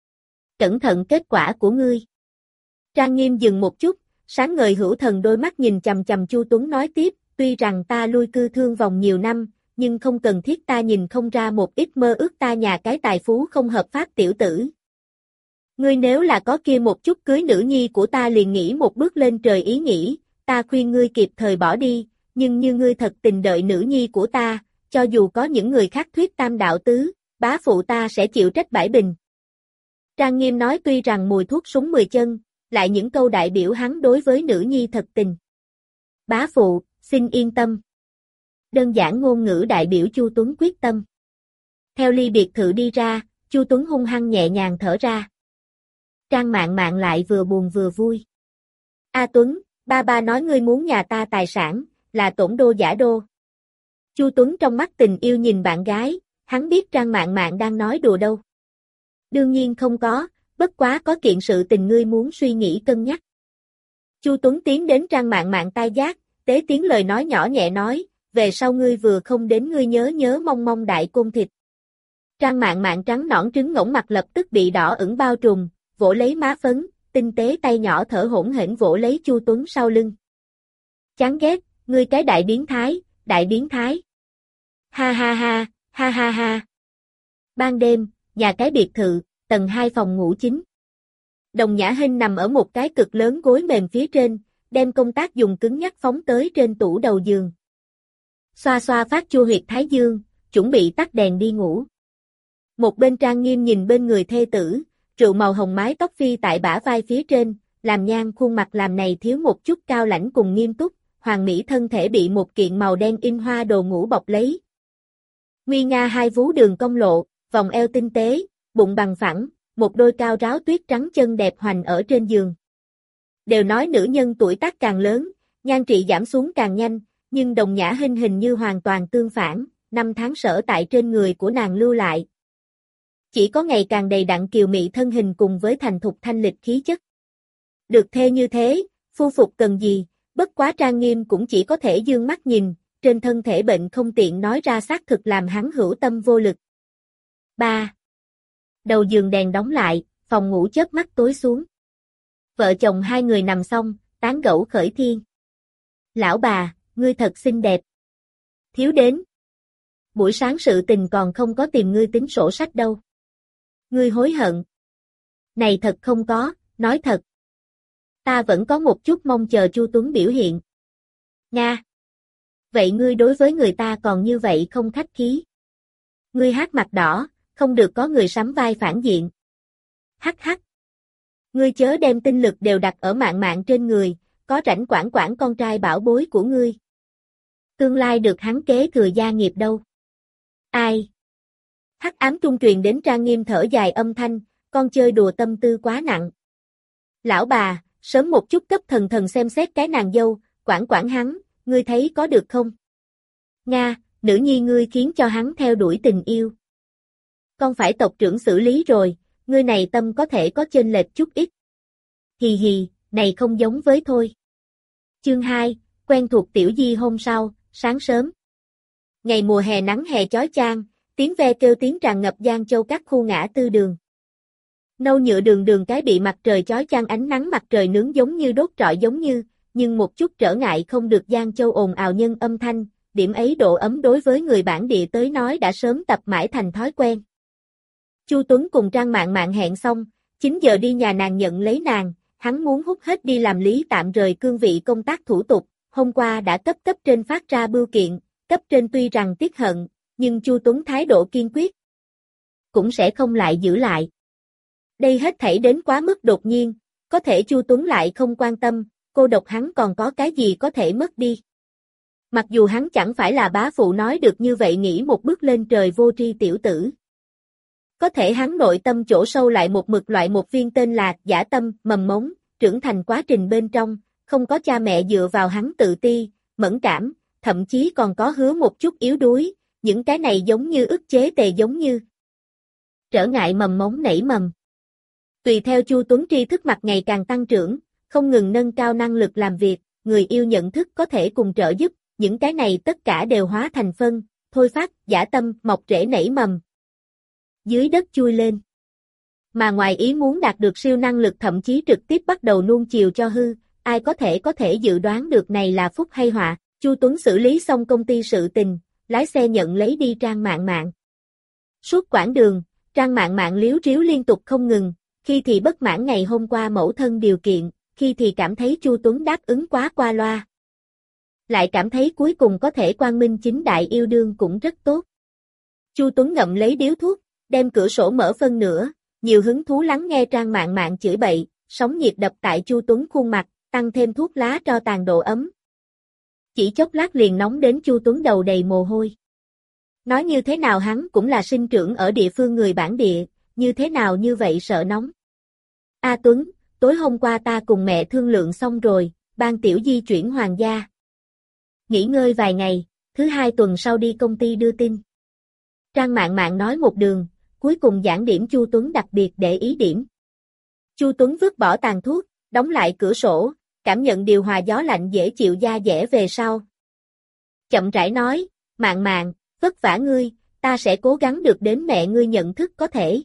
Cẩn thận kết quả của ngươi. Trang Nghiêm dừng một chút, sáng ngời hữu thần đôi mắt nhìn chằm chằm Chu Tuấn nói tiếp, tuy rằng ta lui cư thương vòng nhiều năm, nhưng không cần thiết ta nhìn không ra một ít mơ ước ta nhà cái tài phú không hợp pháp tiểu tử. Ngươi nếu là có kia một chút cưới nữ nhi của ta liền nghĩ một bước lên trời ý nghĩ, ta khuyên ngươi kịp thời bỏ đi, nhưng như ngươi thật tình đợi nữ nhi của ta, cho dù có những người khác thuyết tam đạo tứ, bá phụ ta sẽ chịu trách bãi bình. Trang Nghiêm nói tuy rằng mùi thuốc súng 10 chân, lại những câu đại biểu hắn đối với nữ nhi thật tình. Bá phụ, xin yên tâm. Đơn giản ngôn ngữ đại biểu Chu Tuấn quyết tâm. Theo ly biệt thự đi ra, Chu Tuấn hung hăng nhẹ nhàng thở ra. Trang Mạn Mạn lại vừa buồn vừa vui. A Tuấn, ba nói ngươi muốn nhà ta tài sản, là tổn đô giả đô. Chu Tuấn trong mắt tình yêu nhìn bạn gái, hắn biết Trang Mạn Mạn đang nói đùa đâu. Đương nhiên không có, bất quá có kiện sự tình ngươi muốn suy nghĩ cân nhắc. Chu Tuấn tiến đến Trang Mạn Mạn tai giác, tế tiếng lời nói nhỏ nhẹ nói, về sau ngươi vừa không đến ngươi nhớ mong mong đại côn thịt. Trang Mạn Mạn trắng nõn trứng ngỗng mặt lập tức bị đỏ ửng bao trùm, vỗ lấy má phấn, tinh tế tay nhỏ thở hổn hển vỗ lấy Chu Tuấn sau lưng. Chán ghét, ngươi cái đại biến thái, đại biến thái. Ha ha ha, ha ha ha. Ban đêm, nhà cái biệt thự, tầng 2 phòng ngủ chính. Đồng Nhã Hinh nằm ở một cái cực lớn gối mềm phía trên, đem công tác dùng cứng nhắc phóng tới trên tủ đầu giường. Xoa xoa phát chua huyệt thái dương, chuẩn bị tắt đèn đi ngủ. Một bên Trang Nghiêm nhìn bên người thê tử, rượu màu hồng mái tóc phi tại bả vai phía trên, làm nhan khuôn mặt làm này thiếu một chút cao lãnh cùng nghiêm túc, hoàng mỹ thân thể bị một kiện màu đen in hoa đồ ngủ bọc lấy. Nguy nga hai vú đường cong lộ, vòng eo tinh tế, bụng bằng phẳng, một đôi cao ráo tuyết trắng chân đẹp hoành ở trên giường. Đều nói nữ nhân tuổi tác càng lớn, nhan trị giảm xuống càng nhanh, nhưng Đồng Nhã Hinh hình như hoàn toàn tương phản, năm tháng sở tại trên người của nàng lưu lại. Chỉ có ngày càng đầy đặn kiều mị thân hình cùng với thành thục thanh lịch khí chất. Được thê như thế, phu phục cần gì, bất quá Trang Nghiêm cũng chỉ có thể dương mắt nhìn, trên thân thể bệnh không tiện nói ra xác thực làm hắn hữu tâm vô lực. 3. Đầu giường đèn đóng lại, phòng ngủ chớp mắt tối xuống. Vợ chồng hai người nằm xong, tán gẫu khởi thiên. Lão bà, ngươi thật xinh đẹp. Thiếu đến. Buổi sáng sự tình còn không có tìm ngươi tính sổ sách đâu. Ngươi hối hận. Này thật không có, nói thật. Ta vẫn có một chút mong chờ Chu Tuấn biểu hiện. Nga. Vậy ngươi đối với người ta còn như vậy không khách khí. Ngươi hát mặt đỏ, không được có người sắm vai phản diện. Hắc hắc. Ngươi chớ đem tinh lực đều đặt ở mạng mạng trên người, có rảnh quản quản con trai bảo bối của ngươi. Tương lai được hắn kế thừa gia nghiệp đâu. Ai? Hắc ám trung truyền đến Trang Nghiêm thở dài âm thanh, con chơi đùa tâm tư quá nặng. Lão bà, sớm một chút cấp thần thần xem xét cái nàng dâu, quản quản hắn, ngươi thấy có được không? Nga, nữ nhi ngươi khiến cho hắn theo đuổi tình yêu. Con phải tộc trưởng xử lý rồi, ngươi này tâm có thể có chênh lệch chút ít. Hì hì, này không giống với thôi. Chương 2, quen thuộc tiểu di hôm sau, sáng sớm. Ngày mùa hè nắng hè chói chang, tiếng ve kêu tiếng tràn ngập Giang Châu các khu ngã tư đường. Nâu nhựa đường đường cái bị mặt trời chói chang ánh nắng mặt trời nướng giống như đốt trọi giống như, nhưng một chút trở ngại không được Giang Châu ồn ào nhân âm thanh, điểm ấy độ ấm đối với người bản địa tới nói đã sớm tập mãi thành thói quen. Chu Tuấn cùng Trang Mạn Mạn hẹn xong, 9 giờ đi nhà nàng nhận lấy nàng, hắn muốn hút hết đi làm lý tạm rời cương vị công tác thủ tục, hôm qua đã cấp trên phát ra bưu kiện, cấp trên tuy rằng tiếc hận, nhưng Chu Tuấn thái độ kiên quyết, cũng sẽ không lại giữ lại. Đây hết thảy đến quá mức đột nhiên, có thể Chu Tuấn lại không quan tâm, cô độc hắn còn có cái gì có thể mất đi. Mặc dù hắn chẳng phải là bá phụ nói được như vậy nghĩ một bước lên trời vô tri tiểu tử. Có thể hắn nội tâm chỗ sâu lại một mực loại một viên tên là dã tâm, mầm mống, trưởng thành quá trình bên trong, không có cha mẹ dựa vào hắn tự ti, mẫn cảm, thậm chí còn có hứa một chút yếu đuối, những cái này giống như ức chế tề giống như trở ngại mầm mống nảy mầm. Tùy theo Chu Tuấn tri thức mặt ngày càng tăng trưởng, không ngừng nâng cao năng lực làm việc, người yêu nhận thức có thể cùng trợ giúp, những cái này tất cả đều hóa thành phân, thôi phát, dã tâm, mọc rễ nảy mầm. Dưới đất chui lên. Mà ngoài ý muốn đạt được siêu năng lực thậm chí trực tiếp bắt đầu nuông chiều cho hư, ai có thể dự đoán được này là phúc hay họa. Chu Tuấn xử lý xong công ty sự tình, lái xe nhận lấy đi Trang Mạn Mạn. Suốt quãng đường, Trang Mạn Mạn liếu riếu liên tục không ngừng, khi thì bất mãn ngày hôm qua mẫu thân điều kiện, khi thì cảm thấy Chu Tuấn đáp ứng quá qua loa. Lại cảm thấy cuối cùng có thể quang minh chính đại yêu đương cũng rất tốt. Chu Tuấn ngậm lấy điếu thuốc, đem cửa sổ mở phân nửa, nhiều hứng thú lắng nghe Trang Mạn Mạn chửi bậy, sóng nhiệt đập tại Chu Tuấn khuôn mặt, tăng thêm thuốc lá tro tàn độ ấm. Chỉ chốc lát liền nóng đến Chu Tuấn đầu đầy mồ hôi. Nói như thế nào hắn cũng là sinh trưởng ở địa phương người bản địa, như thế nào như vậy sợ nóng. A Tuấn, tối hôm qua ta cùng mẹ thương lượng xong rồi, ban tiểu di chuyển hoàng gia. Nghỉ ngơi vài ngày, thứ 2 tuần sau đi công ty đưa tin. Trang Mạn Mạn nói một đường, cuối cùng giảng điểm Chu Tuấn đặc biệt để ý điểm. Chu Tuấn vứt bỏ tàn thuốc, đóng lại cửa sổ, cảm nhận điều hòa gió lạnh dễ chịu da dẻ về sau. Chậm rãi nói, Mạn Mạn, vất vả ngươi, ta sẽ cố gắng được đến mẹ ngươi nhận thức có thể.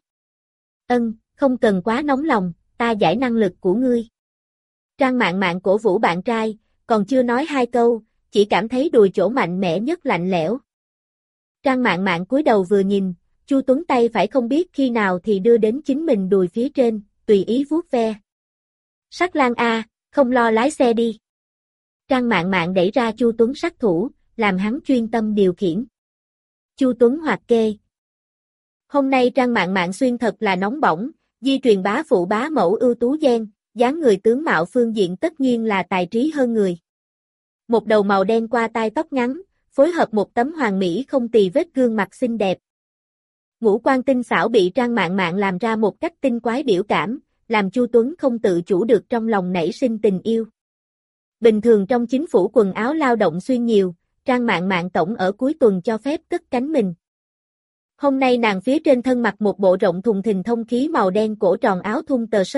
Không cần quá nóng lòng, ta giải năng lực của ngươi. Trang Mạn Mạn cổ vũ bạn trai, còn chưa nói 2 câu, chỉ cảm thấy đùi chỗ mạnh mẽ nhất lạnh lẽo. Trang Mạn Mạn cúi đầu vừa nhìn, Chu Tuấn tay phải không biết khi nào thì đưa đến chính mình đùi phía trên, tùy ý vuốt ve. Sắc Lan A, không lo lái xe đi. Trang Mạn Mạn đẩy ra Chu Tuấn sát thủ, làm hắn chuyên tâm điều khiển. Chu Tuấn hoạt kê. Hôm nay Trang Mạn Mạn xuyên thật là nóng bỏng, di truyền bá phụ bá mẫu ưu tú gen, dáng người tướng mạo phương diện tất nhiên là tài trí hơn người. Một đầu màu đen qua tai tóc ngắn, phối hợp một tấm hoàn mỹ không tì vết gương mặt xinh đẹp. Ngũ quan tinh xảo bị Trang Mạn Mạn làm ra một cách tinh quái biểu cảm, làm Chu Tuấn không tự chủ được trong lòng nảy sinh tình yêu. Bình thường trong chính phủ quần áo lao động xuyên nhiều, Trang Mạn Mạn tổng ở cuối tuần cho phép cất cánh mình. Hôm nay nàng phía trên thân mặc một bộ rộng thùng thình thông khí màu đen cổ tròn áo thun tờ sớt,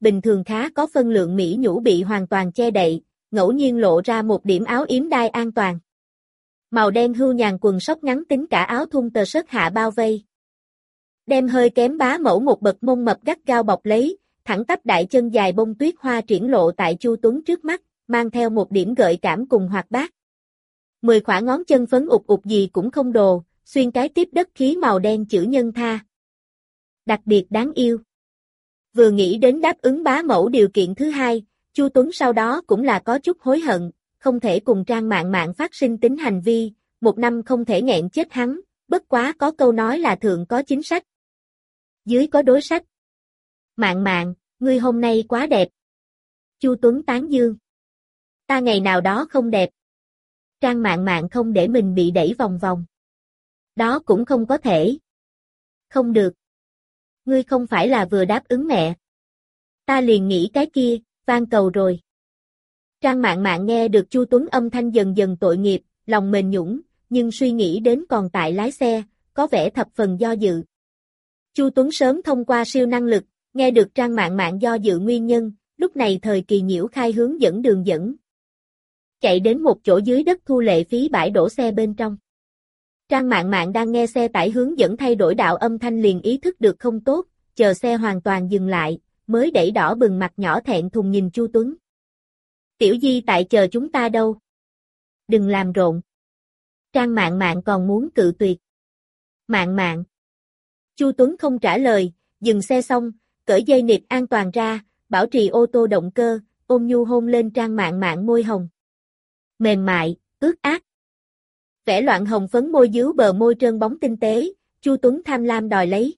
bình thường khá có phân lượng mỹ nhũ bị hoàn toàn che đậy, ngẫu nhiên lộ ra một điểm áo yếm đai an toàn. Màu đen hưu nhàn quần sóc ngắn tính cả áo thun tờ sớt hạ bao vây. Đem hơi kém bá mẫu một bậc mông mập gắt gao bọc lấy, thẳng tắp đại chân dài bông tuyết hoa triển lộ tại Chu Tuấn trước mắt, mang theo một điểm gợi cảm cùng hoạt bát. 10 khỏa ngón chân phấn ụt ụt gì cũng không đồ, xuyên cái tiếp đất khí màu đen chữ nhân tha. Đặc biệt đáng yêu. Vừa nghĩ đến đáp ứng bá mẫu điều kiện thứ hai, Chu Tuấn sau đó cũng là có chút hối hận, không thể cùng Trang Mạn Mạn phát sinh tính hành vi, 1 năm không thể nghẹn chết hắn, bất quá có câu nói là thượng có chính sách, dưới có đối sách. Mạn Mạn, ngươi hôm nay quá đẹp. Chu Tuấn tán dương. Ta ngày nào đó không đẹp. Trang Mạn Mạn không để mình bị đẩy vòng vòng. Đó cũng không có thể. Không được. Ngươi không phải là vừa đáp ứng mẹ. Ta liền nghĩ cái kia, van cầu rồi. Trang Mạn Mạn nghe được Chu Tuấn âm thanh dần dần tội nghiệp, lòng mềm nhũn, nhưng suy nghĩ đến còn tại lái xe, có vẻ thập phần do dự. Chu Tuấn sớm thông qua siêu năng lực, nghe được Trang Mạn Mạn do dự nguyên nhân, lúc này thời kỳ nhiễu khai hướng dẫn đường dẫn. Chạy đến một chỗ dưới đất thu lệ phí bãi đổ xe bên trong. Trang Mạn Mạn đang nghe xe tải hướng dẫn thay đổi đạo âm thanh liền ý thức được không tốt, chờ xe hoàn toàn dừng lại, mới đẩy đỏ bừng mặt nhỏ thẹn thùng nhìn Chu Tuấn. Tiểu Di tại chờ chúng ta đâu? Đừng làm rộn. Trang Mạn Mạn còn muốn cự tuyệt. Mạn Mạn. Chu Tuấn không trả lời, dừng xe xong, cởi dây nịt an toàn ra, bảo trì ô tô động cơ, ôm nhu hôn lên Trang Mạn Mạn môi hồng. Mềm mại, ướt át. Vẽ loạn hồng phấn môi dưới bờ môi trơn bóng tinh tế, Chu Tuấn tham lam đòi lấy.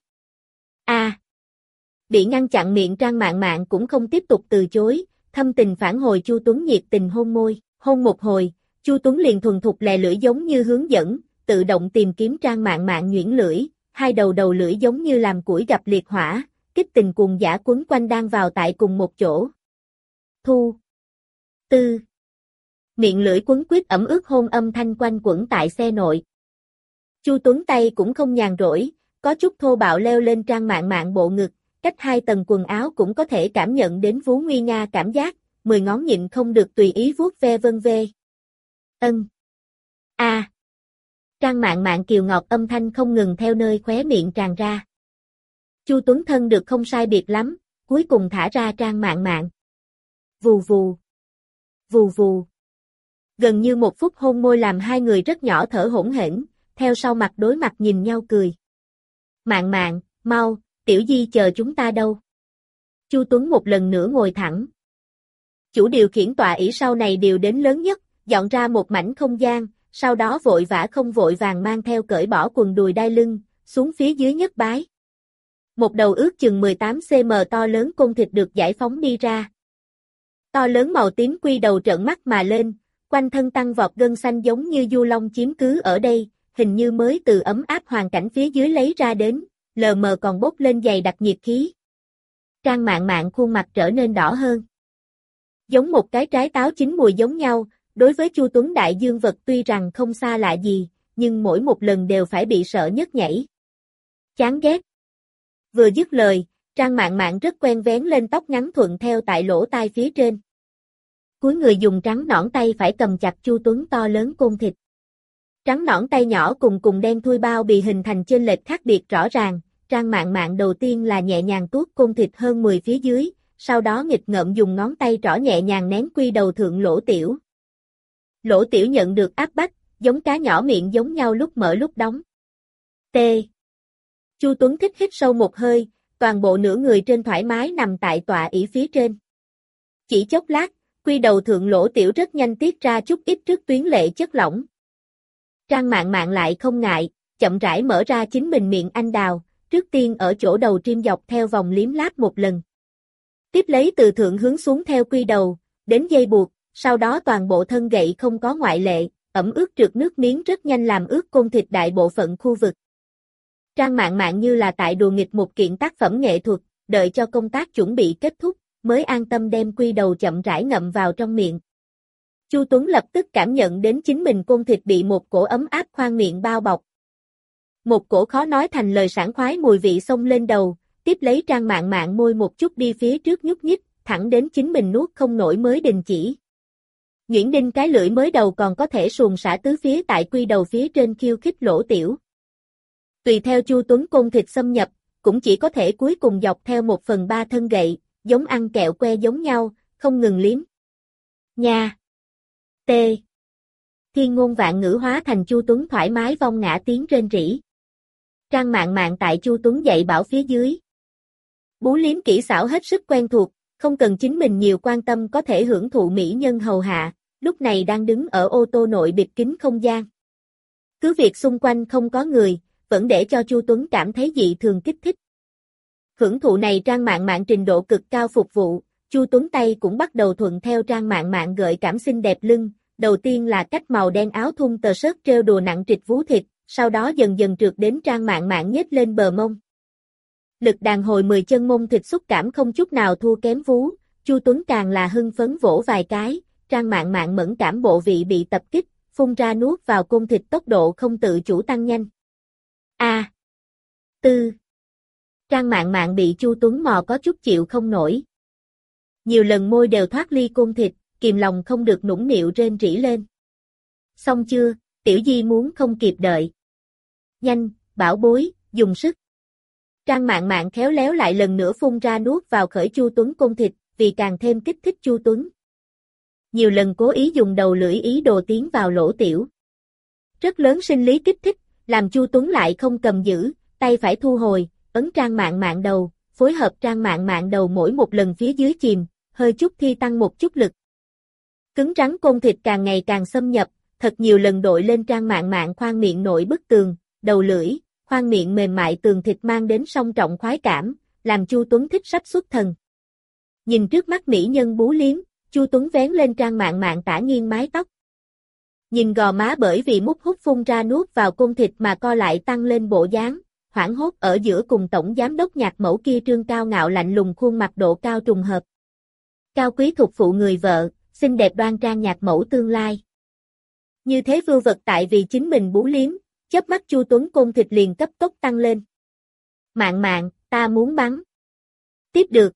Bị ngăn chặn miệng Trang Mạn Mạn cũng không tiếp tục từ chối, thâm tình phản hồi Chu Tuấn nhiệt tình hôn môi, hôn một hồi, Chu Tuấn liền thuần thục lè lưỡi giống như hướng dẫn, tự động tìm kiếm Trang Mạn Mạn nhuyễn lưỡi, hai đầu lưỡi giống như làm củi gặp liệt hỏa, kích tình cuồng dã quấn quanh đang vào tại cùng một chỗ. Thu. Tư. Miệng lưỡi quấn quýt ẩm ướt hôn âm thanh quanh quẩn tại xe nội. Chu Tuấn tay cũng không nhàn rỗi, có chút thô bạo leo lên Trang Mạn Mạn bộ ngực, cách 2 tầng quần áo cũng có thể cảm nhận đến vú nguy nga cảm giác, 10 ngón nhịn không được tùy ý vuốt ve vân vê. Ân. Trang Mạn Mạn kiều ngọt âm thanh không ngừng theo nơi khóe miệng tràn ra. Chu Tuấn thân được không sai biệt lắm, cuối cùng thả ra Trang Mạn Mạn. Vù vù. Vù vù. Gần như 1 phút hôn môi làm hai người rất nhỏ thở hỗn hển, theo sau mặt đối mặt nhìn nhau cười. Mạn Mạn, mau, Tiểu Di chờ chúng ta đâu. Chu Tuấn một lần nữa ngồi thẳng. Chủ điều khiển tọa ỷ sau này điều đến lớn nhất, dọn ra một mảnh không gian, sau đó vội vã không vội vàng mang theo cởi bỏ quần đùi đai lưng, xuống phía dưới nhất bái. Một đầu ước chừng 18 cm to lớn côn thịt được giải phóng đi ra. To lớn màu tím quy đầu trợn mắt mà lên, quanh thân tăng vọt gân xanh giống như du long chiếm cứ ở đây, hình như mới từ ấm áp hoàn cảnh phía dưới lấy ra đến, lờ mờ còn bốc lên dày đặc nhiệt khí. Trang Mạn Mạn khuôn mặt trở nên đỏ hơn. Giống một cái trái táo chín mùi giống nhau, đối với Chu Tuấn đại dương vật tuy rằng không xa lạ gì, nhưng mỗi một lần đều phải bị sợ nhấc nhảy. Chán ghét. Vừa dứt lời, Trang Mạn Mạn rất quen vén lên tóc ngắn thuận theo tại lỗ tai phía trên. Cúi người dùng trắng nõn tay phải cầm chặt Chu Tuấn to lớn côn thịt. Trắng nõn tay nhỏ cùng đen thui bao bì hình thành chênh lệch khác biệt rõ ràng, Trang Mạn Mạn đầu tiên là nhẹ nhàng tuốt côn thịt hơn 10 phía dưới, sau đó nghịch ngợm dùng ngón tay trỏ nhẹ nhàng nén quy đầu thượng lỗ tiểu. Lỗ tiểu nhận được áp bách, giống cá nhỏ miệng giống nhau lúc mở lúc đóng. T. Chu Tuấn thích hít sâu một hơi, toàn bộ nửa người trên thoải mái nằm tại tọa ỷ phía trên. Chỉ chốc lát, quy đầu thượng lỗ tiểu rất nhanh tiết ra chút ít trước tuyến lệ chất lỏng. Trang Mạn Mạn lại không ngại, chậm rãi mở ra chính mình miệng anh đào, trước tiên ở chỗ đầu trim dọc theo vòng liếm láp một lần. Tiếp lấy từ thượng hướng xuống theo quy đầu, đến dây buộc, sau đó toàn bộ thân gậy không có ngoại lệ, ẩm ướt trượt nước miếng rất nhanh làm ướt côn thịt đại bộ phận khu vực. Trang Mạn Mạn như là tại đùa nghịch một kiện tác phẩm nghệ thuật, đợi cho công tác chuẩn bị kết thúc, mới an tâm đem quy đầu chậm rãi ngậm vào trong miệng. Chu Tuấn lập tức cảm nhận đến chính mình côn thịt bị một cổ ấm áp khoang miệng bao bọc. Một cổ khó nói thành lời sảng khoái mùi vị xông lên đầu, tiếp lấy Trang Mạn Mạn môi một chút đi phía trước nhúc nhích, thẳng đến chính mình nuốt không nổi mới đình chỉ. Nguyễn Đinh cái lưỡi mới đầu còn có thể suồng xả tứ phía tại quy đầu phía trên khiêu khích lỗ tiểu. Tùy theo Chu Tuấn côn thịt xâm nhập, cũng chỉ có thể cuối cùng dọc theo 1/3 thân gậy, giống ăn kẹo que giống nhau, không ngừng liếm. Nha! Tê! Thiên ngôn vạn ngữ hóa thành Chu Tuấn thoải mái vong ngã tiếng rên rỉ. Trang Mạn Mạn tại Chu Tuấn dạy bảo phía dưới. Bú liếm kỹ xảo hết sức quen thuộc, không cần chính mình nhiều quan tâm có thể hưởng thụ mỹ nhân hầu hạ, lúc này đang đứng ở ô tô nội bịt kín không gian. Cứ việc xung quanh không có người, vẫn để cho Chu Tuấn cảm thấy dị thường kích thích. Hưởng thụ này Trang Mạn Mạn trình độ cực cao phục vụ, Chu Tuấn tay cũng bắt đầu thuận theo Trang Mạn Mạn gợi cảm xinh đẹp lưng, đầu tiên là cách màu đen áo thun tờ sớt trêu đùa nặng trịch vú thịt, sau đó dần dần trượt đến Trang Mạn Mạn nhếch lên bờ mông. Lực đàn hồi 10 chân mông thịt xúc cảm không chút nào thua kém vú, Chu Tuấn càng là hưng phấn vỗ vài cái, Trang Mạn Mạn mẫn cảm bộ vị bị tập kích, phun ra nuốt vào côn thịt tốc độ không tự chủ tăng nhanh. A. Tư. Trang Mạn Mạn bị Chu Tuấn mò có chút chịu không nổi. Nhiều lần môi đều thoát ly côn thịt, kìm lòng không được nũng nịu rên rỉ lên. Xong chưa, Tiểu Di muốn không kịp đợi. Nhanh, bảo bối, dùng sức. Trang Mạn Mạn khéo léo lại lần nữa phun ra nuốt vào khởi Chu Tuấn côn thịt, vì càng thêm kích thích Chu Tuấn. Nhiều lần cố ý dùng đầu lưỡi ý đồ tiến vào lỗ tiểu. Rất lớn sinh lý kích thích, làm Chu Tuấn lại không cầm giữ, tay phải thu hồi, ấn Trang Mạn Mạn đầu, phối hợp Trang Mạn Mạn đầu mỗi một lần phía dưới chìm, hơi chút thi tăng một chút lực. Cứng rắn côn thịt càng ngày càng xâm nhập, thật nhiều lần đội lên Trang Mạn Mạn khoang miệng nội bức tường, đầu lưỡi, khoang miệng mềm mại tường thịt mang đến song trọng khoái cảm, làm Chu Tuấn thích sắp xuất thần. Nhìn trước mắt mỹ nhân bú liếm, Chu Tuấn vén lên Trang Mạn Mạn tả nghiêng mái tóc. Nhìn gò má bởi vì mút hút phun ra nuốt vào côn thịt mà co lại tăng lên bộ dáng, hoảng hốt ở giữa cùng tổng giám đốc Nhạc Mẫu kia trương cao ngạo lạnh lùng khuôn mặt độ cao trùng hợp. Cao quý thuộc phụ người vợ, xinh đẹp đoan trang Nhạc Mẫu tương lai. Như thế vưu vật tại vì chính mình bú liếm, chớp mắt Chu Tuấn côn thịt liền cấp tốc tăng lên. Mạn Mạn, ta muốn bắn. Tiếp được.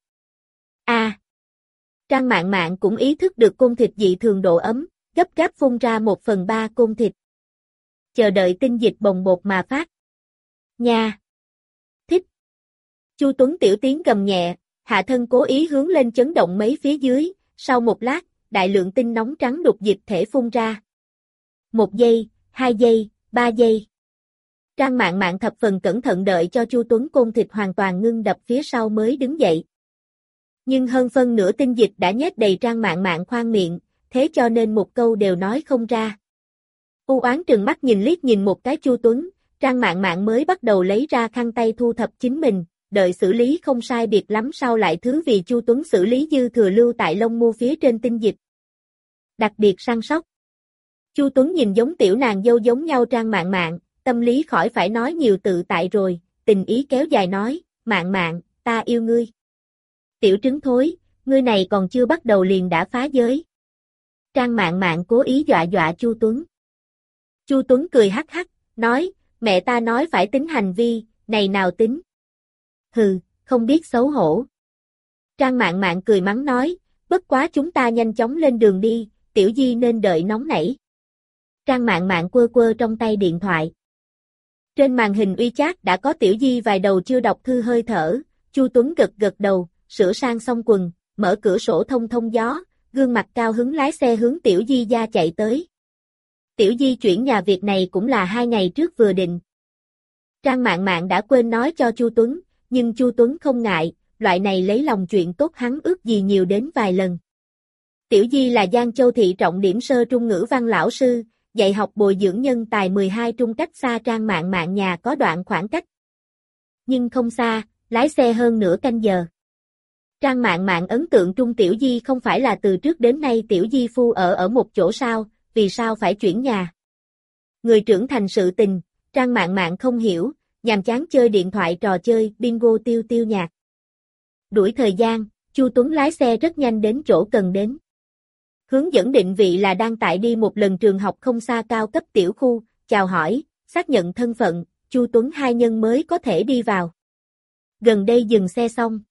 A. Trang Mạn Mạn cũng ý thức được côn thịt dị thường độ ấm, gấp gáp phun ra 1/3 côn thịt. Chờ đợi tinh dịch bồng bột mà phát. Nha. Thích. Chu Tuấn tiểu tiếng gầm nhẹ, hạ thân cố ý hướng lên chấn động mấy phía dưới, sau một lát, đại lượng tinh nóng trắng đục dịch thể phun ra. 1 giây, 2 giây, 3 giây. Trang Mạn Mạn thập phần cẩn thận đợi cho Chu Tuấn côn thịt hoàn toàn ngưng đập phía sau mới đứng dậy. Nhưng hơn phân nửa tinh dịch đã nhét đầy Trang Mạn Mạn khoang miệng, thế cho nên một câu đều nói không ra. U oán trừng mắt nhìn liếc nhìn một cái Chu Tuấn, Trang Mạn Mạn mới bắt đầu lấy ra khăn tay thu thập chính mình, đợi xử lý không sai biệt lắm sau lại thứ vì Chu Tuấn xử lý dư thừa lưu tại lông mu phía trên tinh dịch. Đặc biệt săn sóc. Chu Tuấn nhìn giống tiểu nàng dâu giống nhau Trang Mạn Mạn, tâm lý khỏi phải nói nhiều tự tại rồi, tình ý kéo dài nói, Mạn Mạn, ta yêu ngươi. Tiểu trứng thối, ngươi này còn chưa bắt đầu liền đã phá giới. Trang Mạn Mạn cố ý dọa dọa Chu Tuấn. Chu Tuấn cười hắc hắc, nói, mẹ ta nói phải tính hành vi, này nào tính. Hừ, không biết xấu hổ. Trang Mạn Mạn cười mắng nói, bất quá chúng ta nhanh chóng lên đường đi, Tiểu Di nên đợi nóng nảy. Trang Mạn Mạn quơ quơ trong tay điện thoại. Trên màn hình WeChat đã có Tiểu Di vài đầu chưa đọc thư hơi thở, Chu Tuấn gật gật đầu, sửa sang xong quần, mở cửa sổ thông thông gió, gương mặt cao hứng lái xe hướng Tiểu Di gia chạy tới. Tiểu Di chuyển nhà việc này cũng là 2 ngày trước vừa định. Trang Mạn Mạn đã quên nói cho Chu Tuấn, nhưng Chu Tuấn không ngại, loại này lấy lòng chuyện tốt hắn ước gì nhiều đến vài lần. Tiểu Di là Giang Châu thị trọng điểm sơ trung ngữ văn lão sư, dạy học bồi dưỡng nhân tài 12 trung cách xa Trang Mạn Mạn nhà có đoạn khoảng cách. Nhưng không xa, lái xe hơn nửa canh giờ. Trang Mạn Mạn ấn tượng trung Tiểu Di không phải là từ trước đến nay Tiểu Di phu ở một chỗ sao, vì sao phải chuyển nhà. Người trưởng thành sự tình, Trang Mạn Mạn không hiểu, nhàm chán chơi điện thoại trò chơi bingo tiêu tiêu nhạc. Đuổi thời gian, Chu Tuấn lái xe rất nhanh đến chỗ cần đến. Hướng dẫn định vị là đang tại đi một lần trường học không xa cao cấp tiểu khu, chào hỏi, xác nhận thân phận, Chu Tuấn 2 nhân mới có thể đi vào. Gần đây dừng xe xong.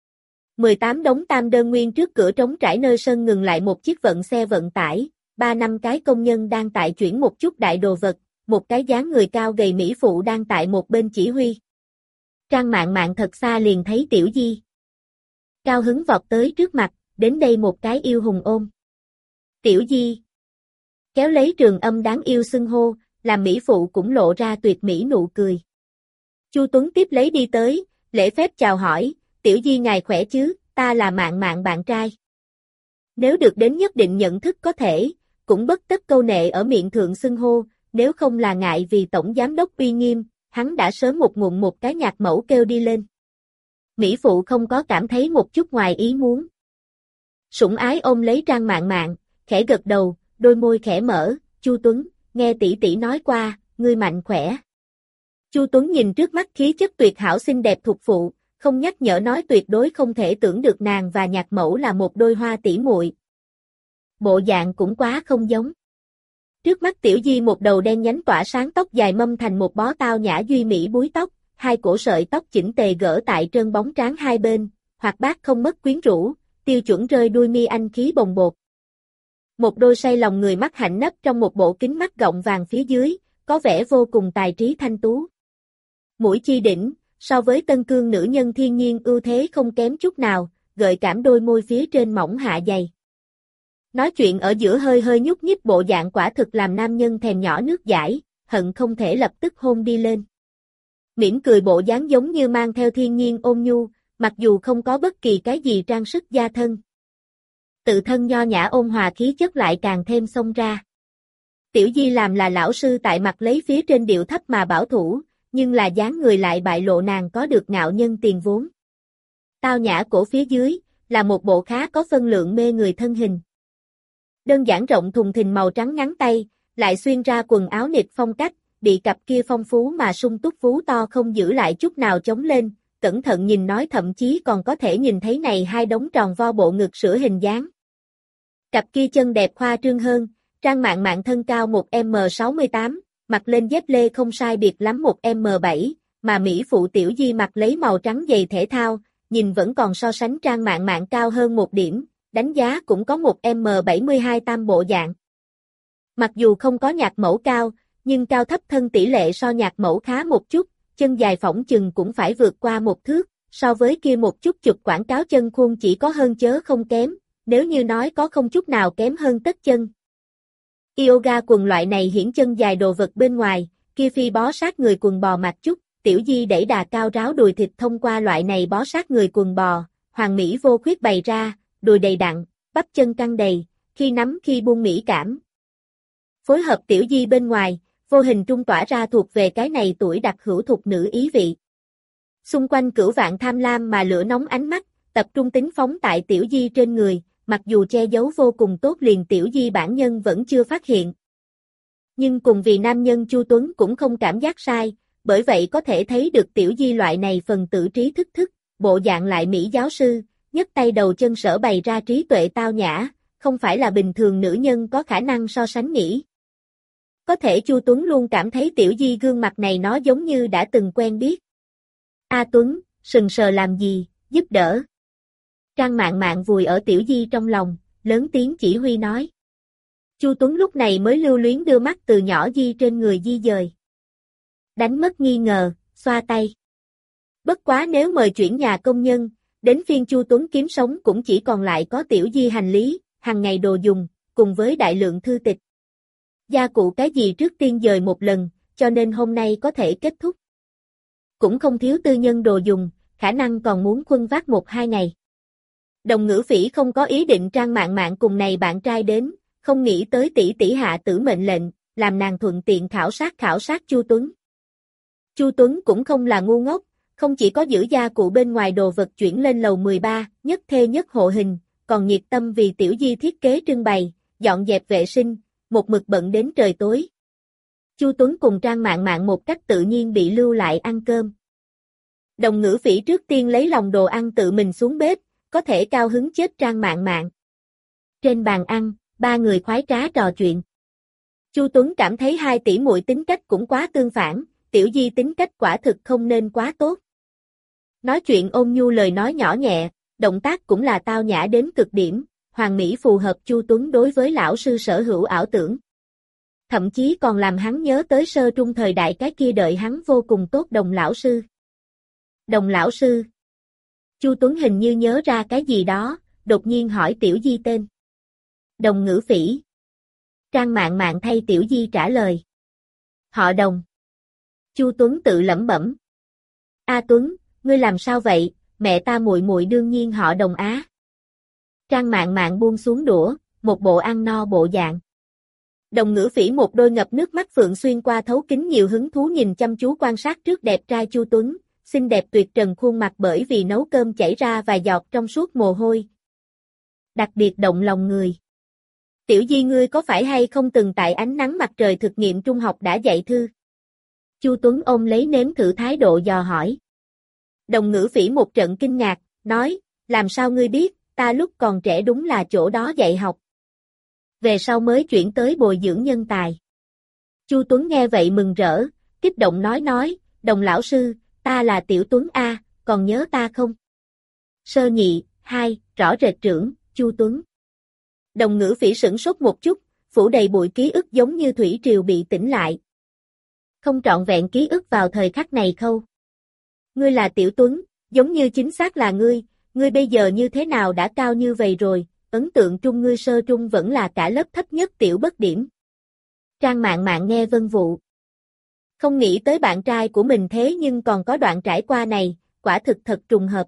18 đống tam đơn nguyên trước cửa trống trải nơi sân ngừng lại một chiếc vận xe vận tải, 3-5 cái công nhân đang tại chuyển một chút đại đồ vật, một cái dáng người cao gầy mỹ phụ đang tại một bên chỉ huy. Trang Mạn Mạn thật xa liền thấy Tiểu Di. Cao hứng vọt tới trước mặt, đến đây một cái yêu hùng ôm. Tiểu Di. Kéo lấy Trường Âm đáng yêu xưng hô, làm mỹ phụ cũng lộ ra tuyệt mỹ nụ cười. Chu Tuấn tiếp lấy đi tới, lễ phép chào hỏi, Tiểu Di ngài khỏe chứ, ta là Mạn Mạn bạn trai. Nếu được đến nhất định nhận thức có thể, cũng bất tất câu nệ ở miệng thượng xưng hô, nếu không là ngại vì tổng giám đốc uy nghiêm, hắn đã sớm một ngụm một cái nhạc mẫu kêu đi lên. Mỹ phụ không có cảm thấy một chút ngoài ý muốn. Sủng ái ôm lấy Trang Mạn Mạn, khẽ gật đầu, đôi môi khẽ mở, Chu Tuấn, nghe tỷ tỷ nói qua, ngươi mạnh khỏe. Chu Tuấn nhìn trước mắt khí chất tuyệt hảo xinh đẹp thuộc phụ, không nhắc nhở nói tuyệt đối không thể tưởng được nàng và nhạc mẫu là một đôi hoa tỷ muội. Bộ dạng cũng quá không giống. Trước mắt Tiểu Di một đầu đen nhánh tỏa sáng tóc dài mâm thành một bó tao nhã duy mỹ búi tóc, hai cổ sợi tóc chỉnh tề gỡ tại trơn bóng trán hai bên, hoạt bát không mất quyến rũ, tiêu chuẩn rơi đuôi mi anh khí bồng bột. Một đôi say lòng người mắt hạnh nấp trong một bộ kính mắt gọng vàng phía dưới, có vẻ vô cùng tài trí thanh tú. Mũi chi đỉnh, so với tân cương nữ nhân thiên nhiên ưu thế không kém chút nào, gợi cảm đôi môi phía trên mỏng hạ dày. Nói chuyện ở giữa hơi hơi nhúc nhích bộ dạng quả thực làm nam nhân thèm nhỏ nước dãi, hận không thể lập tức hôn đi lên. Mỉm cười bộ dáng giống như mang theo thiên nhiên ôn nhu, mặc dù không có bất kỳ cái gì trang sức gia thân. Tự thân nho nhã ôn hòa khí chất lại càng thêm xông ra. Tiểu Di làm là lão sư tại mặt lấy phía trên điệu thấp mà bảo thủ, nhưng là dáng người lại bại lộ nàng có được ngạo nhân tiền vốn. Tao nhã cổ phía dưới, là một bộ khá có phân lượng mê người thân hình. Đơn giản rộng thùng thình màu trắng ngắn tay, lại xuyên ra quần áo nịt phong cách, bị cặp kia phong phú mà sung túc vú to không giữ lại chút nào chống lên, cẩn thận nhìn nói thậm chí còn có thể nhìn thấy này hai đống tròn vo bộ ngực sữa hình dáng. Cặp kia chân đẹp khoa trương hơn, Trang Mạn Mạn thân cao 1m68, mặc lên dép lê không sai biệt lắm 1m7, mà Mỹ phụ Tiểu Di mặc lấy màu trắng giày thể thao, nhìn vẫn còn so sánh Trang Mạn Mạn cao hơn một điểm, đánh giá cũng có 1m72 tam bộ dạng. Mặc dù không có nhạc mẫu cao, nhưng cao thấp thân tỷ lệ so nhạc mẫu khá một chút, chân dài phỏng chừng cũng phải vượt qua một thước, so với kia một chút chụp quảng cáo chân khuôn chỉ có hơn chớ không kém, nếu như nói có không chút nào kém hơn tất chân. Yoga quần loại này hiển chân dài đồ vật bên ngoài, kia phi bó sát người quần bò mặc chút, Tiểu Di đẩy đà cao ráo đùi thịt thông qua loại này bó sát người quần bò, hoàn mỹ vô khuyết bày ra, đùi đầy đặn, bắp chân căng đầy, khi nắm khi buông mỹ cảm. Phối hợp Tiểu Di bên ngoài, vô hình trung tỏa ra thuộc về cái này tuổi đặc hữu thuộc nữ ý vị. Xung quanh cửu vạn tham lam mà lửa nóng ánh mắt, tập trung tính phóng tại Tiểu Di trên người, mặc dù che giấu vô cùng tốt liền Tiểu Di bản nhân vẫn chưa phát hiện. Nhưng cùng vì nam nhân Chu Tuấn cũng không cảm giác sai, bởi vậy có thể thấy được Tiểu Di loại này phần tử trí thức, bộ dạng lại mỹ giáo sư, nhấc tay đầu chân sở bày ra trí tuệ tao nhã, không phải là bình thường nữ nhân có khả năng so sánh nghĩ. Có thể Chu Tuấn luôn cảm thấy Tiểu Di gương mặt này nó giống như đã từng quen biết. A Tuấn, sừng sờ làm gì, giúp đỡ. Trang Mạn Mạn vùi ở Tiểu Di trong lòng, lớn tiếng chỉ huy nói. Chu Tuấn lúc này mới lưu luyến đưa mắt từ nhỏ Di trên người Di dời. Đánh mất nghi ngờ, xoa tay. Bất quá nếu mời chuyển nhà công nhân, đến phiên Chu Tuấn kiếm sống cũng chỉ còn lại có Tiểu Di hành lý, hàng ngày đồ dùng, cùng với đại lượng thư tịch. Gia cụ cái gì trước tiên dời một lần, cho nên hôm nay có thể kết thúc. Cũng không thiếu tư nhân đồ dùng, khả năng còn muốn khuân vác 1-2 ngày. Đồng Ngữ Phỉ không có ý định Trang Mạn Mạn cùng này bạn trai đến, không nghĩ tới tỷ tỷ hạ tử mệnh lệnh, làm nàng thuận tiện khảo sát Chu Tuấn. Chu Tuấn cũng không là ngu ngốc, không chỉ có giữ gia cụ bên ngoài đồ vật chuyển lên lầu 13, nhất thê nhất hộ hình, còn nhiệt tâm vì Tiểu Di thiết kế trưng bày, dọn dẹp vệ sinh, một mực bận đến trời tối. Chu Tuấn cùng Trang Mạn Mạn một cách tự nhiên bị lưu lại ăn cơm. Đồng Ngữ Phỉ trước tiên lấy lòng đồ ăn tự mình xuống bếp, có thể cao hứng chết Trang Mạn Mạn. Trên bàn ăn, ba người khoái trá trò chuyện. Chu Tuấn cảm thấy hai tỷ muội tính cách cũng quá tương phản, Tiểu Di tính cách quả thực không nên quá tốt. Nói chuyện ôn nhu lời nói nhỏ nhẹ, động tác cũng là tao nhã đến cực điểm, hoàn mỹ phù hợp Chu Tuấn đối với lão sư sở hữu ảo tưởng. Thậm chí còn làm hắn nhớ tới sơ trung thời đại cái kia đợi hắn vô cùng tốt Đồng lão sư. Đồng lão sư. Chu Tuấn hình như nhớ ra cái gì đó, đột nhiên hỏi Tiểu Di tên. Đồng Ngữ Phỉ. Trang Mạn Mạn thay Tiểu Di trả lời. Họ Đồng. Chu Tuấn tự lẩm bẩm. A Tuấn, ngươi làm sao vậy, mẹ ta muội muội đương nhiên họ Đồng á. Trang Mạn Mạn buông xuống đũa, một bộ ăn no bộ dạng. Đồng Ngữ Phỉ một đôi ngập nước mắt phượng xuyên qua thấu kính nhiều hứng thú nhìn chăm chú quan sát trước đẹp trai Chu Tuấn, xinh đẹp tuyệt trần khuôn mặt bởi vì nấu cơm chảy ra vài giọt trong suốt mồ hôi. Đặc biệt động lòng người. Tiểu Di ngươi có phải hay không từng tại ánh nắng mặt trời thực nghiệm trung học đã dạy thư? Chu Tuấn ôm lấy nếm thử thái độ dò hỏi. Đồng Ngữ Phỉ một trận kinh ngạc, nói, làm sao ngươi biết, ta lúc còn trẻ đúng là chỗ đó dạy học. Về sau mới chuyển tới bồi dưỡng nhân tài. Chu Tuấn nghe vậy mừng rỡ, kích động nói, Đồng lão sư, ta là Tiểu Tuấn A, còn nhớ ta không? Sơ nhị, 2, rõ rệt trưởng, Chu Tuấn. Đồng Ngữ Phỉ sửng sốt một chút, phủ đầy bụi ký ức giống như thủy triều bị tỉnh lại. Không trọn vẹn ký ức vào thời khắc này khâu. Ngươi là Tiểu Tuấn, giống như chính xác là ngươi bây giờ như thế nào đã cao như vậy rồi, ấn tượng trung ngươi sơ trung vẫn là cả lớp thấp nhất tiểu bất điểm. Trang Mạn Mạn nghe vân vụ. Không nghĩ tới bạn trai của mình thế nhưng còn có đoạn trải qua này, quả thực thật trùng hợp.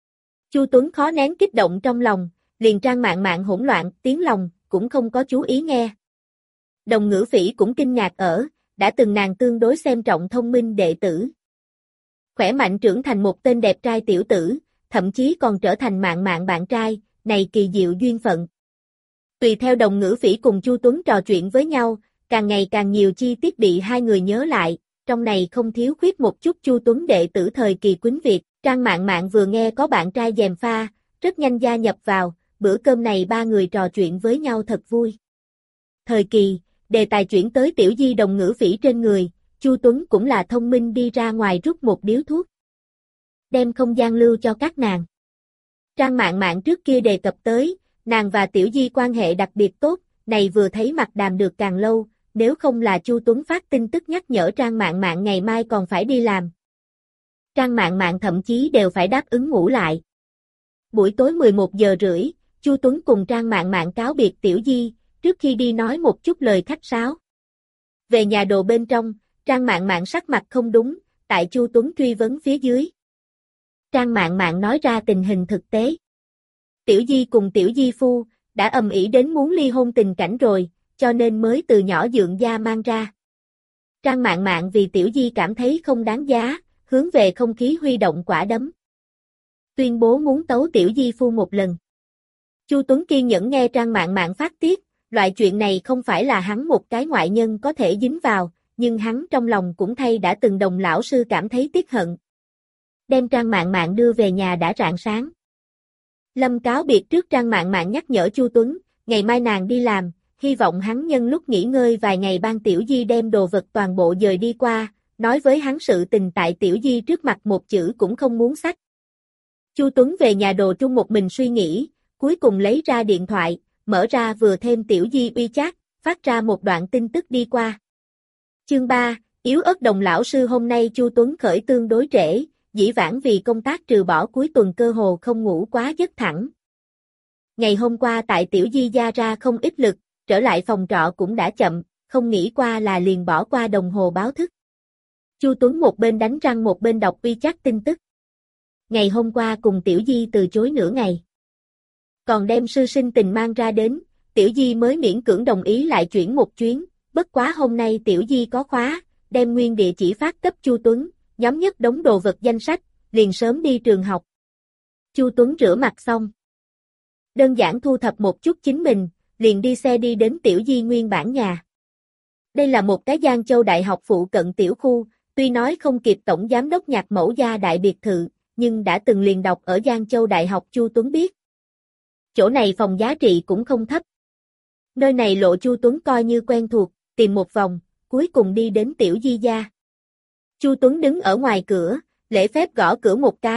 Chu Tuấn khó nén kích động trong lòng, liền Trang Mạn Mạn hỗn loạn, tiếng lòng, cũng không có chú ý nghe. Đồng Ngữ Phỉ cũng kinh ngạc đã từng nàng tương đối xem trọng thông minh đệ tử. Khỏe mạnh trưởng thành một tên đẹp trai tiểu tử, thậm chí còn trở thành Mạn Mạn bạn trai, này kỳ diệu duyên phận. Tùy theo Đồng Ngữ Phỉ cùng Chu Tuấn trò chuyện với nhau, càng ngày càng nhiều chi tiết bị hai người nhớ lại, trong này không thiếu khuyết một chút Chu Tuấn đệ tử thời kỳ Quýnh Việt. Trang Mạn Mạn vừa nghe có bạn trai gièm pha, rất nhanh gia nhập vào, bữa cơm này ba người trò chuyện với nhau thật vui. Thời kỳ, đề tài chuyển tới Tiểu Di Đồng Ngữ Phỉ trên người, Chu Tuấn cũng là thông minh đi ra ngoài rút một điếu thuốc. Đem không gian lưu cho các nàng. Trang Mạn Mạn trước kia đề cập tới, nàng và Tiểu Di quan hệ đặc biệt tốt, này vừa thấy mặt đàm được càng lâu, nếu không là Chu Tuấn phát tin tức nhắc nhở Trang Mạn Mạn ngày mai còn phải đi làm. Trang Mạn Mạn thậm chí đều phải đáp ứng ngủ lại. Buổi tối 11 giờ rưỡi, Chu Tuấn cùng Trang Mạn Mạn cáo biệt Tiểu Di, trước khi đi nói một chút lời khách sáo. Về nhà đồ bên trong, Trang Mạn Mạn sắc mặt không đúng, tại Chu Tuấn truy vấn phía dưới. Trang Mạn Mạn nói ra tình hình thực tế. Tiểu Di cùng Tiểu Di phu, đã ầm ĩ đến muốn ly hôn tình cảnh rồi, cho nên mới từ nhỏ dượng gia mang ra. Trang Mạn Mạn vì Tiểu Di cảm thấy không đáng giá, hướng về không khí huy động quả đấm. Tuyên bố muốn tấu Tiểu Di phu một lần. Chu Tuấn kiên nhẫn nghe Trang Mạn Mạn phát tiết, loại chuyện này không phải là hắn một cái ngoại nhân có thể dính vào, nhưng hắn trong lòng cũng thay đã từng Đồng lão sư cảm thấy tiếc hận. Đem Trang Mạn Mạn đưa về nhà đã rạng sáng. Lâm cáo biệt trước Trang Mạn Mạn nhắc nhở Chu Tuấn, ngày mai nàng đi làm, hy vọng hắn nhân lúc nghỉ ngơi vài ngày ban Tiểu Di đem đồ vật toàn bộ dời đi qua, nói với hắn sự tình tại Tiểu Di trước mặt một chữ cũng không muốn xách. Chu Tuấn về nhà đồ trung một mình suy nghĩ, cuối cùng lấy ra điện thoại, mở ra vừa thêm Tiểu Di WeChat, phát ra một đoạn tin tức đi qua. Chương 3, yếu ớt Đồng lão sư hôm nay Chu Tuấn khởi tương đối trễ, dĩ vãng vì công tác trừ bỏ cuối tuần cơ hồ không ngủ quá giấc thẳng. Ngày hôm qua tại Tiểu Di gia ra không ít lực, trở lại phòng trọ cũng đã chậm, không nghĩ qua là liền bỏ qua đồng hồ báo thức. Chu Tuấn một bên đánh răng một bên đọc WeChat tin tức. Ngày hôm qua cùng Tiểu Di từ chối nửa ngày. Còn đem sư sinh tình mang ra đến, Tiểu Di mới miễn cưỡng đồng ý lại chuyển một chuyến, bất quá hôm nay Tiểu Di có khóa, đem nguyên địa chỉ phát cấp Chu Tuấn, nhóm nhất đống đồ vật danh sách, liền sớm đi trường học. Chu Tuấn rửa mặt xong. Đơn giản thu thập một chút chính mình, liền đi xe đi đến Tiểu Di nguyên bản nhà. Đây là một cái Giang Châu Đại học phụ cận tiểu khu, tuy nói không kịp Tổng Giám đốc Nhạc Mẫu gia đại biệt thự, nhưng đã từng liền đọc ở Giang Châu Đại học Chu Tuấn biết. Chỗ này phòng giá trị cũng không thấp. Nơi này lộ Chu Tuấn coi như quen thuộc, tìm một vòng, cuối cùng đi đến Tiểu Di gia. Chu Tuấn đứng ở ngoài cửa, lễ phép gõ cửa một cái,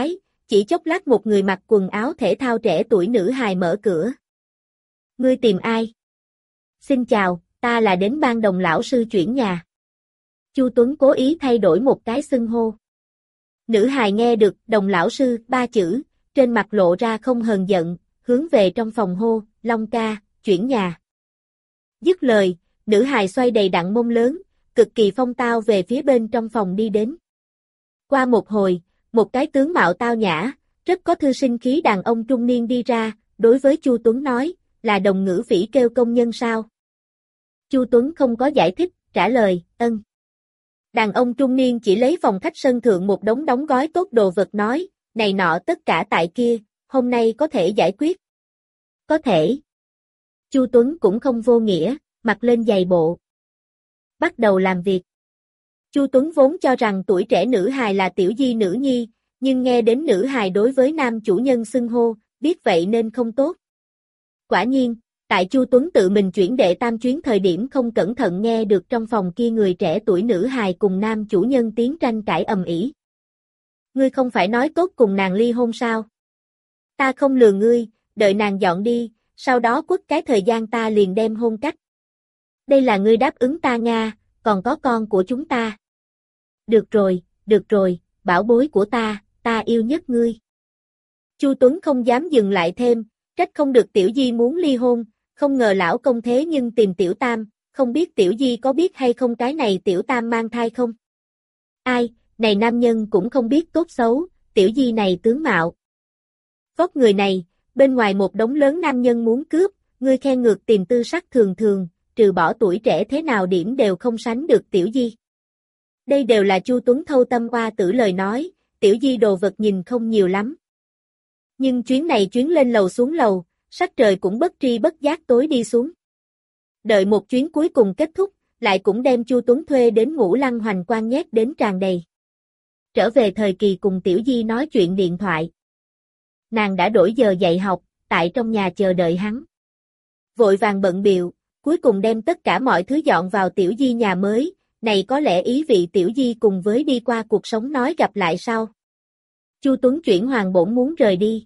Chỉ chốc lát một người mặc quần áo thể thao trẻ tuổi nữ hài mở cửa. Ngươi tìm ai? Xin chào, ta là đến ban Đồng lão sư chuyển nhà. Chu Tuấn cố ý thay đổi một cái xưng hô. Nữ hài nghe được Đồng lão sư 3 chữ, trên mặt lộ ra không hờn giận, hướng về trong phòng hô, Long ca, chuyển nhà. Dứt lời, nữ hài xoay đầy đặn mông lớn, cực kỳ phong tao về phía bên trong phòng đi đến. Qua một hồi, một cái tướng mạo tao nhã, rất có thư sinh khí đàn ông trung niên đi ra, đối với Chu Tuấn nói, là Đồng ngữ phỉ kêu công nhân sao? Chu Tuấn không có giải thích, trả lời, ân. Đàn ông trung niên chỉ lấy phòng khách sân thượng một đống đóng gói tốt đồ vật nói, này nọ tất cả tại kia, hôm nay có thể giải quyết. Có thể. Chu Tuấn cũng không vô nghĩa, mặc lên giày bộ. Bắt đầu làm việc. Chu Tuấn vốn cho rằng tuổi trẻ nữ hài là tiểu di nữ nhi, nhưng nghe đến nữ hài đối với nam chủ nhân xưng hô, biết vậy nên không tốt. Quả nhiên, tại Chu Tuấn tự mình chuyển đệ tam chuyến thời điểm không cẩn thận nghe được trong phòng kia người trẻ tuổi nữ hài cùng nam chủ nhân tiếng tranh cãi ầm ĩ. Ngươi không phải nói tốt cùng nàng ly hôn sao? Ta không lừa ngươi, đợi nàng dọn đi, sau đó quất cái thời gian ta liền đem hôn cách. Đây là ngươi đáp ứng ta Nga, còn có con của chúng ta. Được rồi, bảo bối của ta yêu nhất ngươi. Chu Tuấn không dám dừng lại thêm, trách không được tiểu di muốn ly hôn, không ngờ lão công thế nhưng tìm tiểu tam, không biết tiểu di có biết hay không cái này tiểu tam mang thai không? Ai, này nam nhân cũng không biết tốt xấu, tiểu di này tướng mạo. Vóc người này, bên ngoài một đống lớn nam nhân muốn cướp, ngươi khen ngược tìm tư sắc thường thường, trừ bỏ tuổi trẻ thế nào điểm đều không sánh được tiểu di. Đây đều là Chu Tuấn thâu tâm oa tử lời nói, tiểu di đồ vật nhìn không nhiều lắm. Nhưng chuyến này chuyến lên lầu xuống lầu, sắc trời cũng bất tri bất giác tối đi xuống. Đợi một chuyến cuối cùng kết thúc, lại cũng đem Chu Tuấn thuê đến Ngũ Lăng Hoành Quan nhét đến tràn đầy. Trở về thời kỳ cùng tiểu di nói chuyện điện thoại. Nàng đã đổi giờ dạy học, tại trong nhà chờ đợi hắn. Vội vàng bận bịu, cuối cùng đem tất cả mọi thứ dọn vào tiểu di nhà mới, này có lẽ ý vị tiểu di cùng với đi qua cuộc sống nói gặp lại sau. Chu Tuấn chuyển hoàng bổn muốn rời đi.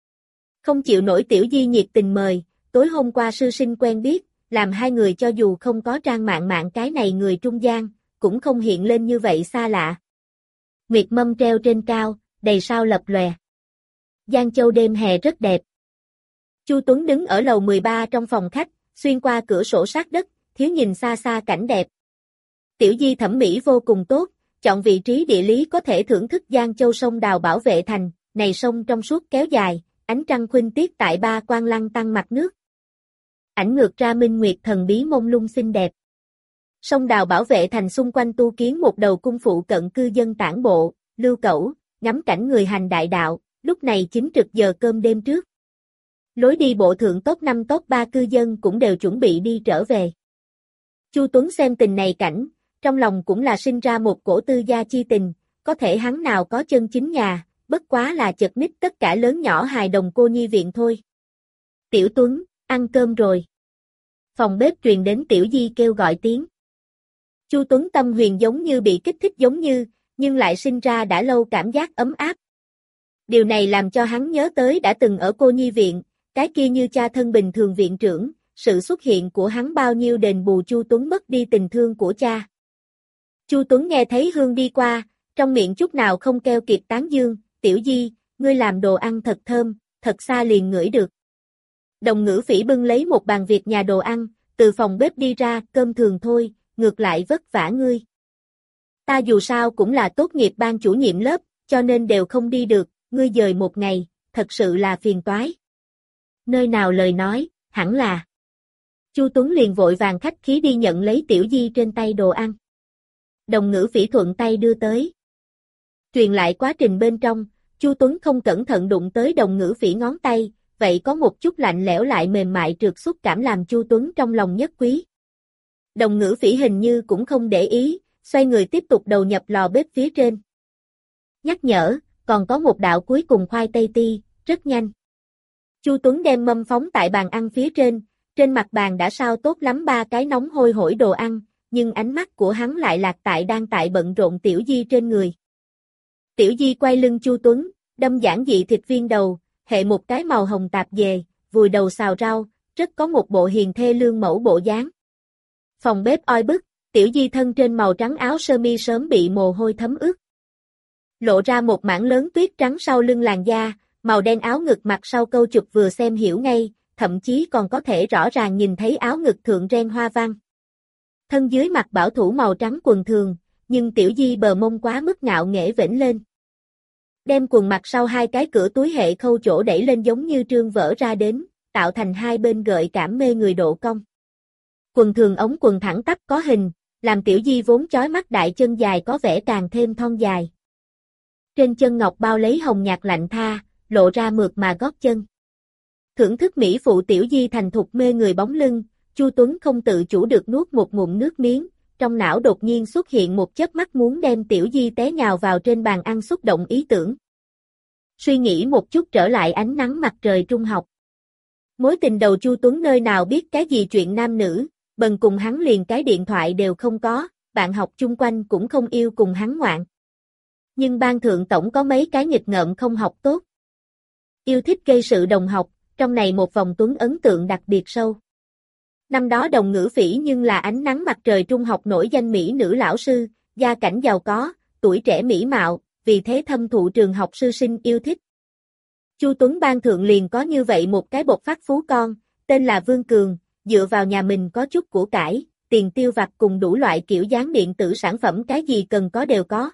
Không chịu nổi tiểu di nhiệt tình mời, tối hôm qua sư sinh quen biết, làm hai người cho dù không có trang mạng cái này người trung gian, cũng không hiện lên như vậy xa lạ. Nguyệt mâm treo trên cao, đầy sao lập lòe. Giang Châu đêm hè rất đẹp. Chu Tuấn đứng ở lầu 13 trong phòng khách, xuyên qua cửa sổ sát đất, thiếu nhìn xa xa cảnh đẹp. Tiểu di thẩm mỹ vô cùng tốt, chọn vị trí địa lý có thể thưởng thức Giang Châu sông đào bảo vệ thành, này sông trong suốt kéo dài, ánh trăng khuynh tiết tại ba quan lăng tăng mặt nước. Ảnh ngược ra minh nguyệt thần bí mông lung xinh đẹp. Sông đào bảo vệ thành xung quanh tu kiến một đầu cung phụ cận cư dân tản bộ, lưu cẩu, ngắm cảnh người hành đại đạo, lúc này chính trực giờ cơm đêm trước. Lối đi bộ thượng top 5 top 3 cư dân cũng đều chuẩn bị đi trở về. Chu Tuấn xem tình này cảnh, trong lòng cũng là sinh ra một cổ tư gia chi tình, có thể hắn nào có chân chính nhà, bất quá là chật ních tất cả lớn nhỏ hài đồng cô nhi viện thôi. Tiểu Tuấn, ăn cơm rồi. Phòng bếp truyền đến tiểu di kêu gọi tiếng. Chu Tuấn tâm huyền giống như bị kích thích giống như, nhưng lại sinh ra đã lâu cảm giác ấm áp. Điều này làm cho hắn nhớ tới đã từng ở cô nhi viện, cái kia như cha thân bình thường viện trưởng, sự xuất hiện của hắn bao nhiêu đền bù Chu Tuấn mất đi tình thương của cha. Chu Tuấn nghe thấy hương đi qua, trong miệng chút nào không keo kiệt tán dương, tiểu di, ngươi làm đồ ăn thật thơm, thật xa liền ngửi được. Đồng ngữ phỉ bưng lấy một bàn việc nhà đồ ăn, từ phòng bếp đi ra, cơm thường thôi, ngược lại vất vả ngươi. Ta dù sao cũng là tốt nghiệp ban chủ nhiệm lớp, cho nên đều không đi được, ngươi dời một ngày, thật sự là phiền toái. Nơi nào lời nói, hẳn là. Chu Tuấn liền vội vàng khách khí đi nhận lấy tiểu di trên tay đồ ăn. Đồng ngữ phỉ thuận tay đưa tới. Truyền lại quá trình bên trong, Chu Tuấn không cẩn thận đụng tới đồng ngữ phỉ ngón tay, vậy có một chút lạnh lẽo lại mềm mại trượt xúc cảm làm Chu Tuấn trong lòng nhất quý. Đồng ngữ phỉ hình như cũng không để ý, xoay người tiếp tục đầu nhập lò bếp phía trên. Nhắc nhở, còn có một đạo cuối cùng khoai tây ti, rất nhanh. Chu Tuấn đem mâm phóng tại bàn ăn phía trên mặt bàn đã sao tốt lắm 3 cái nóng hôi hổi đồ ăn, nhưng ánh mắt của hắn lại lạc tại đang tại bận rộn tiểu di trên người. Tiểu di quay lưng Chu Tuấn, Đâm giản dị thịt viên đầu, hệ một cái màu hồng tạp dề, vùi đầu xào rau, rất có một bộ hiền thê lương mẫu bộ dáng. Phòng bếp oi bức, Tiểu Di thân trên màu trắng áo sơ mi sớm bị mồ hôi thấm ướt. Lộ ra một mảng lớn tuyết trắng sau lưng làn da, màu đen áo ngực mặt sau câu chụp vừa xem hiểu ngay, thậm chí còn có thể rõ ràng nhìn thấy áo ngực thượng ren hoa văn. Thân dưới mặc bảo thủ màu trắng quần thường, nhưng Tiểu Di bờ mông quá mức ngạo nghễ vểnh lên. Đem quần mặt sau hai cái cửa túi hệ khâu chỗ đẩy lên giống như trương vỡ ra đến, tạo thành hai bên gợi cảm mê người độ cong. Quần thường ống quần thẳng tắp có hình, làm Tiểu Di vốn chói mắt đại chân dài có vẻ càng thêm thon dài. Trên chân ngọc bao lấy hồng nhạt lạnh tha, lộ ra mượt mà gót chân. Thưởng thức mỹ phụ Tiểu Di thành thục mê người bóng lưng, Chu Tuấn không tự chủ được nuốt một ngụm nước miếng, trong não đột nhiên xuất hiện một chớp mắt muốn đem Tiểu Di té nhào vào trên bàn ăn xúc động ý tưởng. Suy nghĩ một chút trở lại ánh nắng mặt trời trung học. Mối tình đầu Chu Tuấn nơi nào biết cái gì chuyện nam nữ, bần cùng hắn liền cái điện thoại đều không có, bạn học chung quanh cũng không yêu cùng hắn ngoạn. Nhưng ban thượng tổng có mấy cái nghịch ngợm không học tốt. Yêu thích gây sự đồng học, trong này một vòng Tuấn ấn tượng đặc biệt sâu. Năm đó đồng ngữ phỉ nhưng là ánh nắng mặt trời trung học nổi danh mỹ nữ lão sư, gia cảnh giàu có, tuổi trẻ mỹ mạo, vì thế thâm thụ trường học sư sinh yêu thích. Chu Tuấn ban thượng liền có như vậy một cái bột phát phú con, tên là Vương Cường, dựa vào nhà mình có chút của cải, tiền tiêu vặt cùng đủ loại kiểu dáng điện tử sản phẩm cái gì cần có đều có.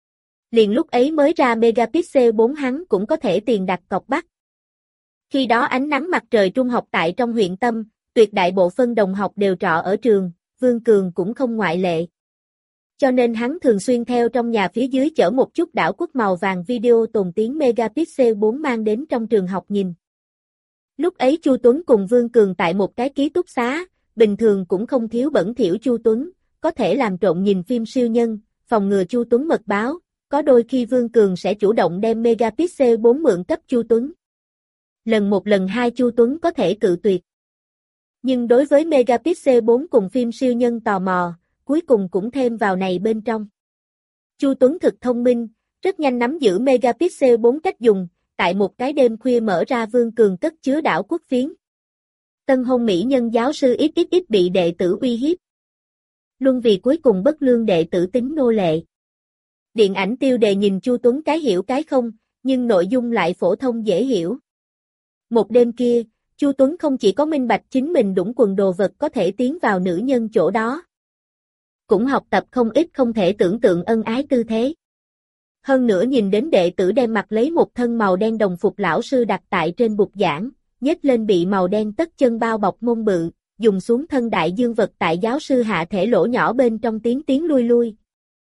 Liền lúc ấy mới ra Megapixel 4 hắn cũng có thể tiền đặt cọc bắt. Khi đó ánh nắng mặt trời trung học tại trong huyện Tâm, tuyệt đại bộ phân đồng học đều trọ ở trường, Vương Cường cũng không ngoại lệ. Cho nên hắn thường xuyên theo trong nhà phía dưới chở một chút đảo quốc màu vàng video tồn tiếng Megapixel 4 mang đến trong trường học nhìn. Lúc ấy Chu Tuấn cùng Vương Cường tại một cái ký túc xá, bình thường cũng không thiếu bẩn thỉu Chu Tuấn, có thể làm trộn nhìn phim siêu nhân, phòng ngừa Chu Tuấn mật báo, có đôi khi Vương Cường sẽ chủ động đem Megapixel 4 mượn cấp Chu Tuấn. Lần một lần hai Chu Tuấn có thể cự tuyệt. Nhưng đối với Megapixel 4 cùng phim siêu nhân tò mò, cuối cùng cũng thêm vào này bên trong. Chu Tuấn thực thông minh, rất nhanh nắm giữ Megapixel 4 cách dùng, tại một cái đêm khuya mở ra Vương Cường cất chứa đảo quốc phiến. Tân hôn mỹ nhân giáo sư XXX bị đệ tử uy hiếp. Luân vì cuối cùng bất lương đệ tử tính nô lệ. Điện ảnh tiêu đề nhìn Chu Tuấn cái hiểu cái không, nhưng nội dung lại phổ thông dễ hiểu. Một đêm kia, Chu Tuấn không chỉ có minh bạch chính mình đũng quần đồ vật có thể tiến vào nữ nhân chỗ đó. Cũng học tập không ít không thể tưởng tượng ân ái tư thế. Hơn nữa nhìn đến đệ tử đem mặc lấy một thân màu đen đồng phục lão sư đặt tại trên bục giảng, nhếch lên bị màu đen tất chân bao bọc mông bự, dùng xuống thân đại dương vật tại giáo sư hạ thể lỗ nhỏ bên trong tiếng lui lui.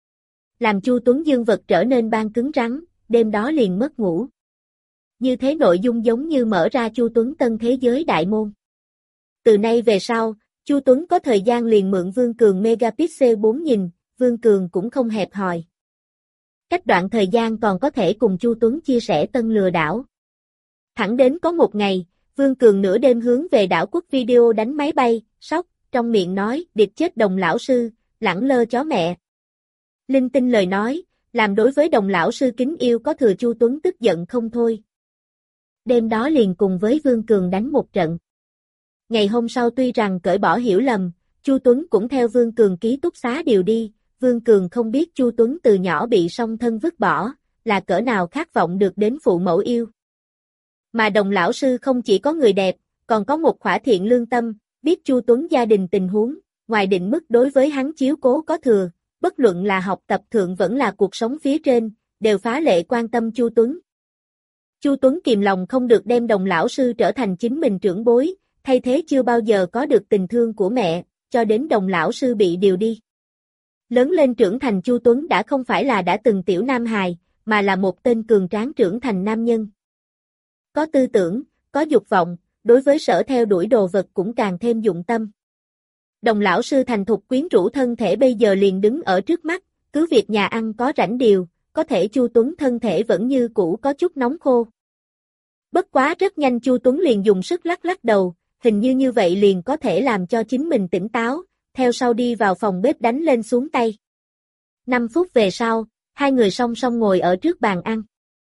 Làm Chu Tuấn dương vật trở nên ban cứng rắn, đêm đó liền mất ngủ. Như thế nội dung giống như mở ra Chu Tuấn tân thế giới đại môn. Từ nay về sau, Chu Tuấn có thời gian liền mượn Vương Cường Megapixel 4 nhìn, Vương Cường cũng không hẹp hòi. Cách đoạn thời gian còn có thể cùng Chu Tuấn chia sẻ tân lừa đảo. Thẳng đến có một ngày, Vương Cường nửa đêm hướng về đảo quốc video đánh máy bay, sốc, trong miệng nói, điệp chết đồng lão sư, lẳng lơ chó mẹ. Linh tinh lời nói, làm đối với đồng lão sư kính yêu có thừa Chu Tuấn tức giận không thôi. Đêm đó liền cùng với Vương Cường đánh một trận. Ngày hôm sau tuy rằng cởi bỏ hiểu lầm, Chu Tuấn cũng theo Vương Cường ký túc xá điều đi, Vương Cường không biết Chu Tuấn từ nhỏ bị song thân vứt bỏ, là cỡ nào khát vọng được đến phụ mẫu yêu. Mà đồng lão sư không chỉ có người đẹp, còn có một khỏa thiện lương tâm, biết Chu Tuấn gia đình tình huống, ngoài định mức đối với hắn chiếu cố có thừa, bất luận là học tập thượng vẫn là cuộc sống phía trên, đều phá lệ quan tâm Chu Tuấn. Chu Tuấn kìm lòng không được đem đồng lão sư trở thành chính mình trưởng bối, thay thế chưa bao giờ có được tình thương của mẹ, cho đến đồng lão sư bị điều đi. Lớn lên trưởng thành Chu Tuấn đã không phải là đã từng tiểu nam hài, mà là một tên cường tráng trưởng thành nam nhân. Có tư tưởng, có dục vọng, đối với sở theo đuổi đồ vật cũng càng thêm dụng tâm. Đồng lão sư thành thục quyến rũ thân thể bây giờ liền đứng ở trước mắt, cứ việc nhà ăn có rảnh điều, có thể Chu Tuấn thân thể vẫn như cũ có chút nóng khô. Bất quá rất nhanh Chu Tuấn liền dùng sức lắc lắc đầu, hình như vậy liền có thể làm cho chính mình tỉnh táo, theo sau đi vào phòng bếp đánh lên xuống tay. 5 phút về sau, hai người song song ngồi ở trước bàn ăn.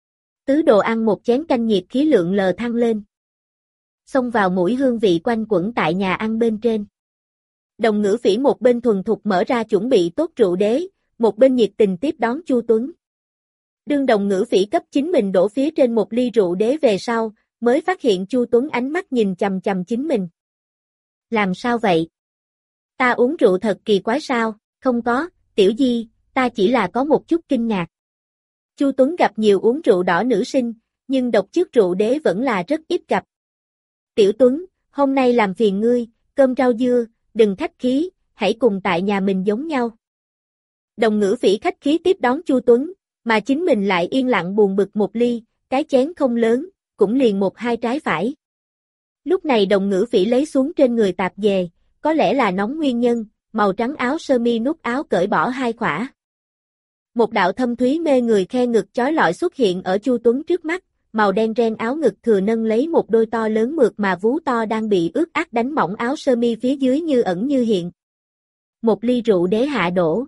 Tứ đồ ăn một chén canh nhiệt khí lượng lờ thăng lên. Xông vào mũi hương vị quanh quẩn tại nhà ăn bên trên. Đồng Ngữ Phỉ một bên thuần thục mở ra chuẩn bị tốt rượu đế, một bên nhiệt tình tiếp đón Chu Tuấn. Đương Đồng Ngữ Phỉ cấp chính mình đổ phía trên một ly rượu đế về sau, mới phát hiện Chu Tuấn ánh mắt nhìn chằm chằm chính mình. Làm sao vậy? Ta uống rượu thật kỳ quái sao? Không có, Tiểu Di, ta chỉ là có một chút kinh ngạc. Chu Tuấn gặp nhiều uống rượu đỏ nữ sinh, nhưng độc trước rượu đế vẫn là rất ít gặp. Tiểu Tuấn, hôm nay làm phiền ngươi, cơm rau dưa, đừng khách khí, hãy cùng tại nhà mình giống nhau. Đồng Ngữ Phỉ khách khí tiếp đón Chu Tuấn, mà chính mình lại yên lặng buồn bực một ly, cái chén không lớn, cũng liền một hai trái phải. Lúc này Đồng Ngữ Phỉ lấy xuống trên người tạp dề, có lẽ là nóng nguyên nhân, màu trắng áo sơ mi nút áo cởi bỏ hai khỏa. Một đạo thâm thúy mê người khe ngực chói lọi xuất hiện ở Chu Tuấn trước mắt, màu đen ren áo ngực thừa nâng lấy một đôi to lớn mượt mà vú to đang bị ướt át đánh mỏng áo sơ mi phía dưới như ẩn như hiện. Một ly rượu đế hạ đổ.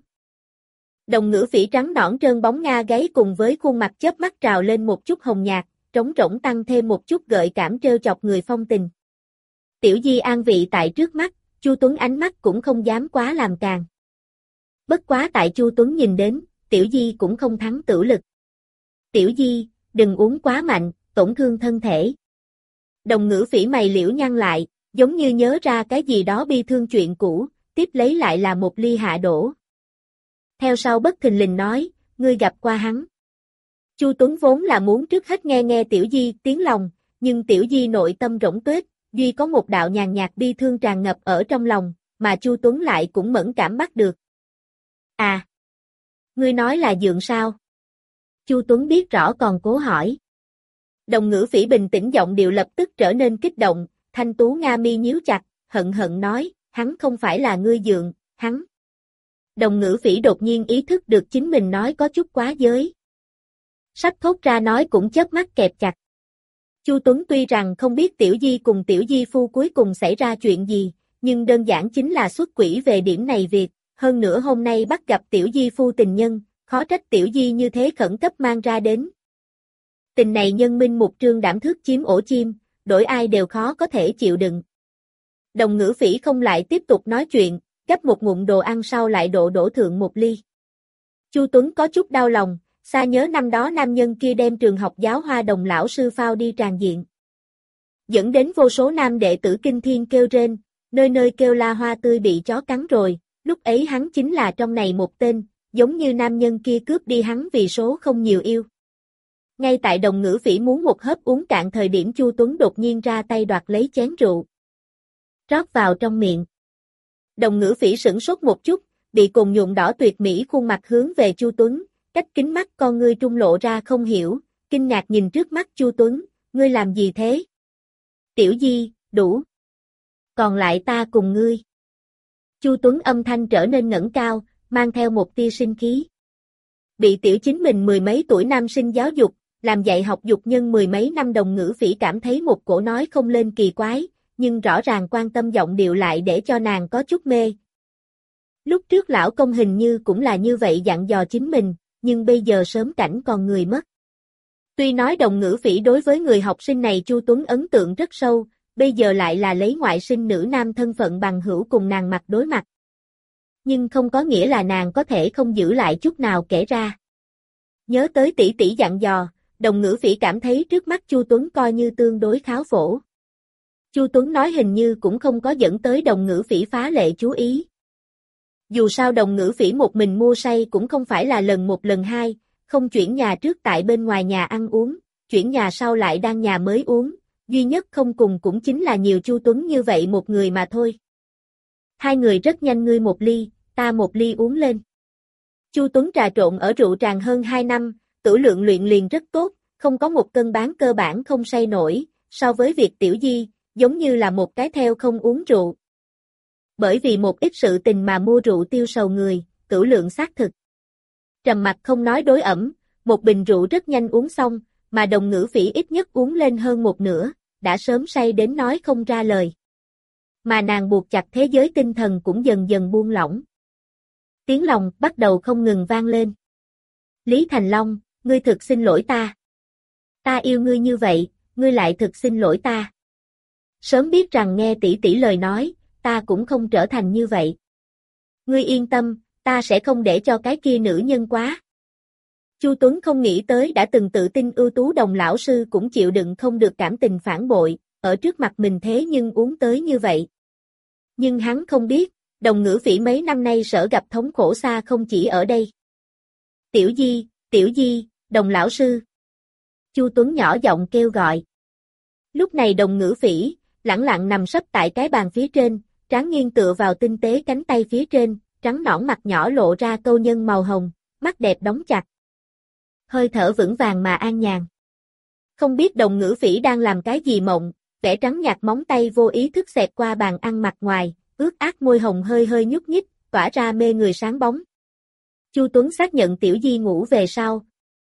Đồng Ngữ Phỉ trắng nõn trơn bóng nga gáy cùng với khuôn mặt chớp mắt trào lên một chút hồng nhạt, trống rỗng tăng thêm một chút gợi cảm trêu chọc người phong tình. Tiểu Di an vị tại trước mắt, Chu Tuấn ánh mắt cũng không dám quá làm càng. Bất quá tại Chu Tuấn nhìn đến, Tiểu Di cũng không thắng tửu lực. Tiểu Di, đừng uống quá mạnh, tổn thương thân thể. Đồng Ngữ Phỉ mày liễu nhăn lại, giống như nhớ ra cái gì đó bi thương chuyện cũ, tiếp lấy lại là một ly hạ đổ. Theo sau bất thình lình nói, ngươi gặp qua hắn. Chu Tuấn vốn là muốn trước hết nghe nghe Tiểu Di tiếng lòng, nhưng Tiểu Di nội tâm rỗng tuếch, duy có một đạo nhàn nhạt bi thương tràn ngập ở trong lòng, mà Chu Tuấn lại cũng mẫn cảm bắt được. À, ngươi nói là Dượng sao? Chu Tuấn biết rõ còn cố hỏi. Đồng Ngữ Phỉ bình tĩnh giọng điệu lập tức trở nên kích động, thanh tú nga mi nhíu chặt, hận hận nói, hắn không phải là ngươi Dượng, hắn. Đồng Ngữ Phỉ đột nhiên ý thức được chính mình nói có chút quá giới. Sắp thốt ra nói cũng chớp mắt kẹp chặt. Chu Tuấn tuy rằng không biết Tiểu Di cùng Tiểu Di Phu cuối cùng xảy ra chuyện gì, nhưng đơn giản chính là xuất quỷ về điểm này việc, hơn nữa hôm nay bắt gặp Tiểu Di Phu tình nhân, khó trách Tiểu Di như thế khẩn cấp mang ra đến. Tình này nhân minh một trương đảm thước chiếm ổ chim, đổi ai đều khó có thể chịu đựng. Đồng Ngữ Phỉ không lại tiếp tục nói chuyện, gắp một ngụm đồ ăn sau lại đổ thượng một ly. Chu Tuấn có chút đau lòng, xa nhớ năm đó nam nhân kia đem trường học giáo hoa đồng lão sư phao đi tràn diện. Dẫn đến vô số nam đệ tử kinh thiên kêu rên, nơi nơi kêu la hoa tươi bị chó cắn rồi, lúc ấy hắn chính là trong này một tên, giống như nam nhân kia cướp đi hắn vì số không nhiều yêu. Ngay tại Đồng Ngữ Phỉ muốn một hớp uống cạn thời điểm Chu Tuấn đột nhiên ra tay đoạt lấy chén rượu. Rót vào trong miệng. Đồng Ngữ Phỉ sửng sốt một chút, bị cùng nhuộm đỏ tuyệt mỹ khuôn mặt hướng về Chu Tuấn, cách kính mắt con ngươi trung lộ ra không hiểu, kinh ngạc nhìn trước mắt Chu Tuấn, ngươi làm gì thế? Tiểu Di, đủ. Còn lại ta cùng ngươi. Chu Tuấn âm thanh trở nên ngẩng cao, mang theo một tia sinh khí. Bị tiểu chính mình mười mấy tuổi nam sinh giáo dục, làm dạy học dục nhân mười mấy năm Đồng Ngữ Phỉ cảm thấy một cổ nói không lên kỳ quái, nhưng rõ ràng quan tâm giọng điệu lại để cho nàng có chút mê. Lúc trước lão công hình như cũng là như vậy dặn dò chính mình, nhưng bây giờ sớm cảnh còn người mất. Tuy nói Đồng Ngữ Phỉ đối với người học sinh này Chu Tuấn ấn tượng rất sâu, bây giờ lại là lấy ngoại sinh nữ nam thân phận bằng hữu cùng nàng mặt đối mặt. Nhưng không có nghĩa là nàng có thể không giữ lại chút nào kể ra. Nhớ tới tỷ tỷ dặn dò, Đồng Ngữ Phỉ cảm thấy trước mắt Chu Tuấn coi như tương đối kháo phổ. Chu Tuấn nói hình như cũng không có dẫn tới Đồng Ngữ Phỉ phá lệ chú ý. Dù sao Đồng Ngữ Phỉ một mình mua say cũng không phải là lần một lần hai, không chuyển nhà trước tại bên ngoài nhà ăn uống, chuyển nhà sau lại đang nhà mới uống, duy nhất không cùng cũng chính là nhiều Chu Tuấn như vậy một người mà thôi. Hai người rất nhanh ngươi một ly, ta một ly uống lên. Chu Tuấn trà trộn ở rượu tràn hơn 2 năm, tửu lượng luyện liền rất tốt, không có một cân bán cơ bản không say nổi, so với việc Tiểu Di, giống như là một cái theo không uống rượu. Bởi vì một ít sự tình mà mua rượu tiêu sầu người, tửu lượng xác thực. Trầm mặc không nói đối ẩm, một bình rượu rất nhanh uống xong, mà Đồng Ngữ Phỉ ít nhất uống lên hơn một nửa, đã sớm say đến nói không ra lời. Mà nàng buộc chặt thế giới tinh thần cũng dần dần buông lỏng. Tiếng lòng bắt đầu không ngừng vang lên. Lý Thành Long, ngươi thực xin lỗi ta. Ta yêu ngươi như vậy, ngươi lại thực xin lỗi ta. Sớm biết rằng nghe tỷ tỷ lời nói, ta cũng không trở thành như vậy. Ngươi yên tâm, ta sẽ không để cho cái kia nữ nhân quá. Chu Tuấn không nghĩ tới đã từng tự tin ưu tú Đồng lão sư cũng chịu đựng không được cảm tình phản bội, ở trước mặt mình thế nhưng uống tới như vậy. Nhưng hắn không biết, Đồng Ngữ Phỉ mấy năm nay sở gặp thống khổ xa không chỉ ở đây. Tiểu Di, Đồng lão sư. Chu Tuấn nhỏ giọng kêu gọi. Lúc này Đồng Ngữ Phỉ, lẳng lặng nằm sấp tại cái bàn phía trên, trán nghiêng tựa vào tinh tế cánh tay phía trên, trắng nõn mặt nhỏ lộ ra câu nhân màu hồng, mắt đẹp đóng chặt. Hơi thở vững vàng mà an nhàn. Không biết Đồng Ngữ Phỉ đang làm cái gì mộng, vẻ trắng nhạt móng tay vô ý thức xẹt qua bàn ăn mặt ngoài, ướt át môi hồng hơi hơi nhúc nhích, tỏa ra mê người sáng bóng. Chu Tuấn xác nhận Tiểu Di ngủ về sau.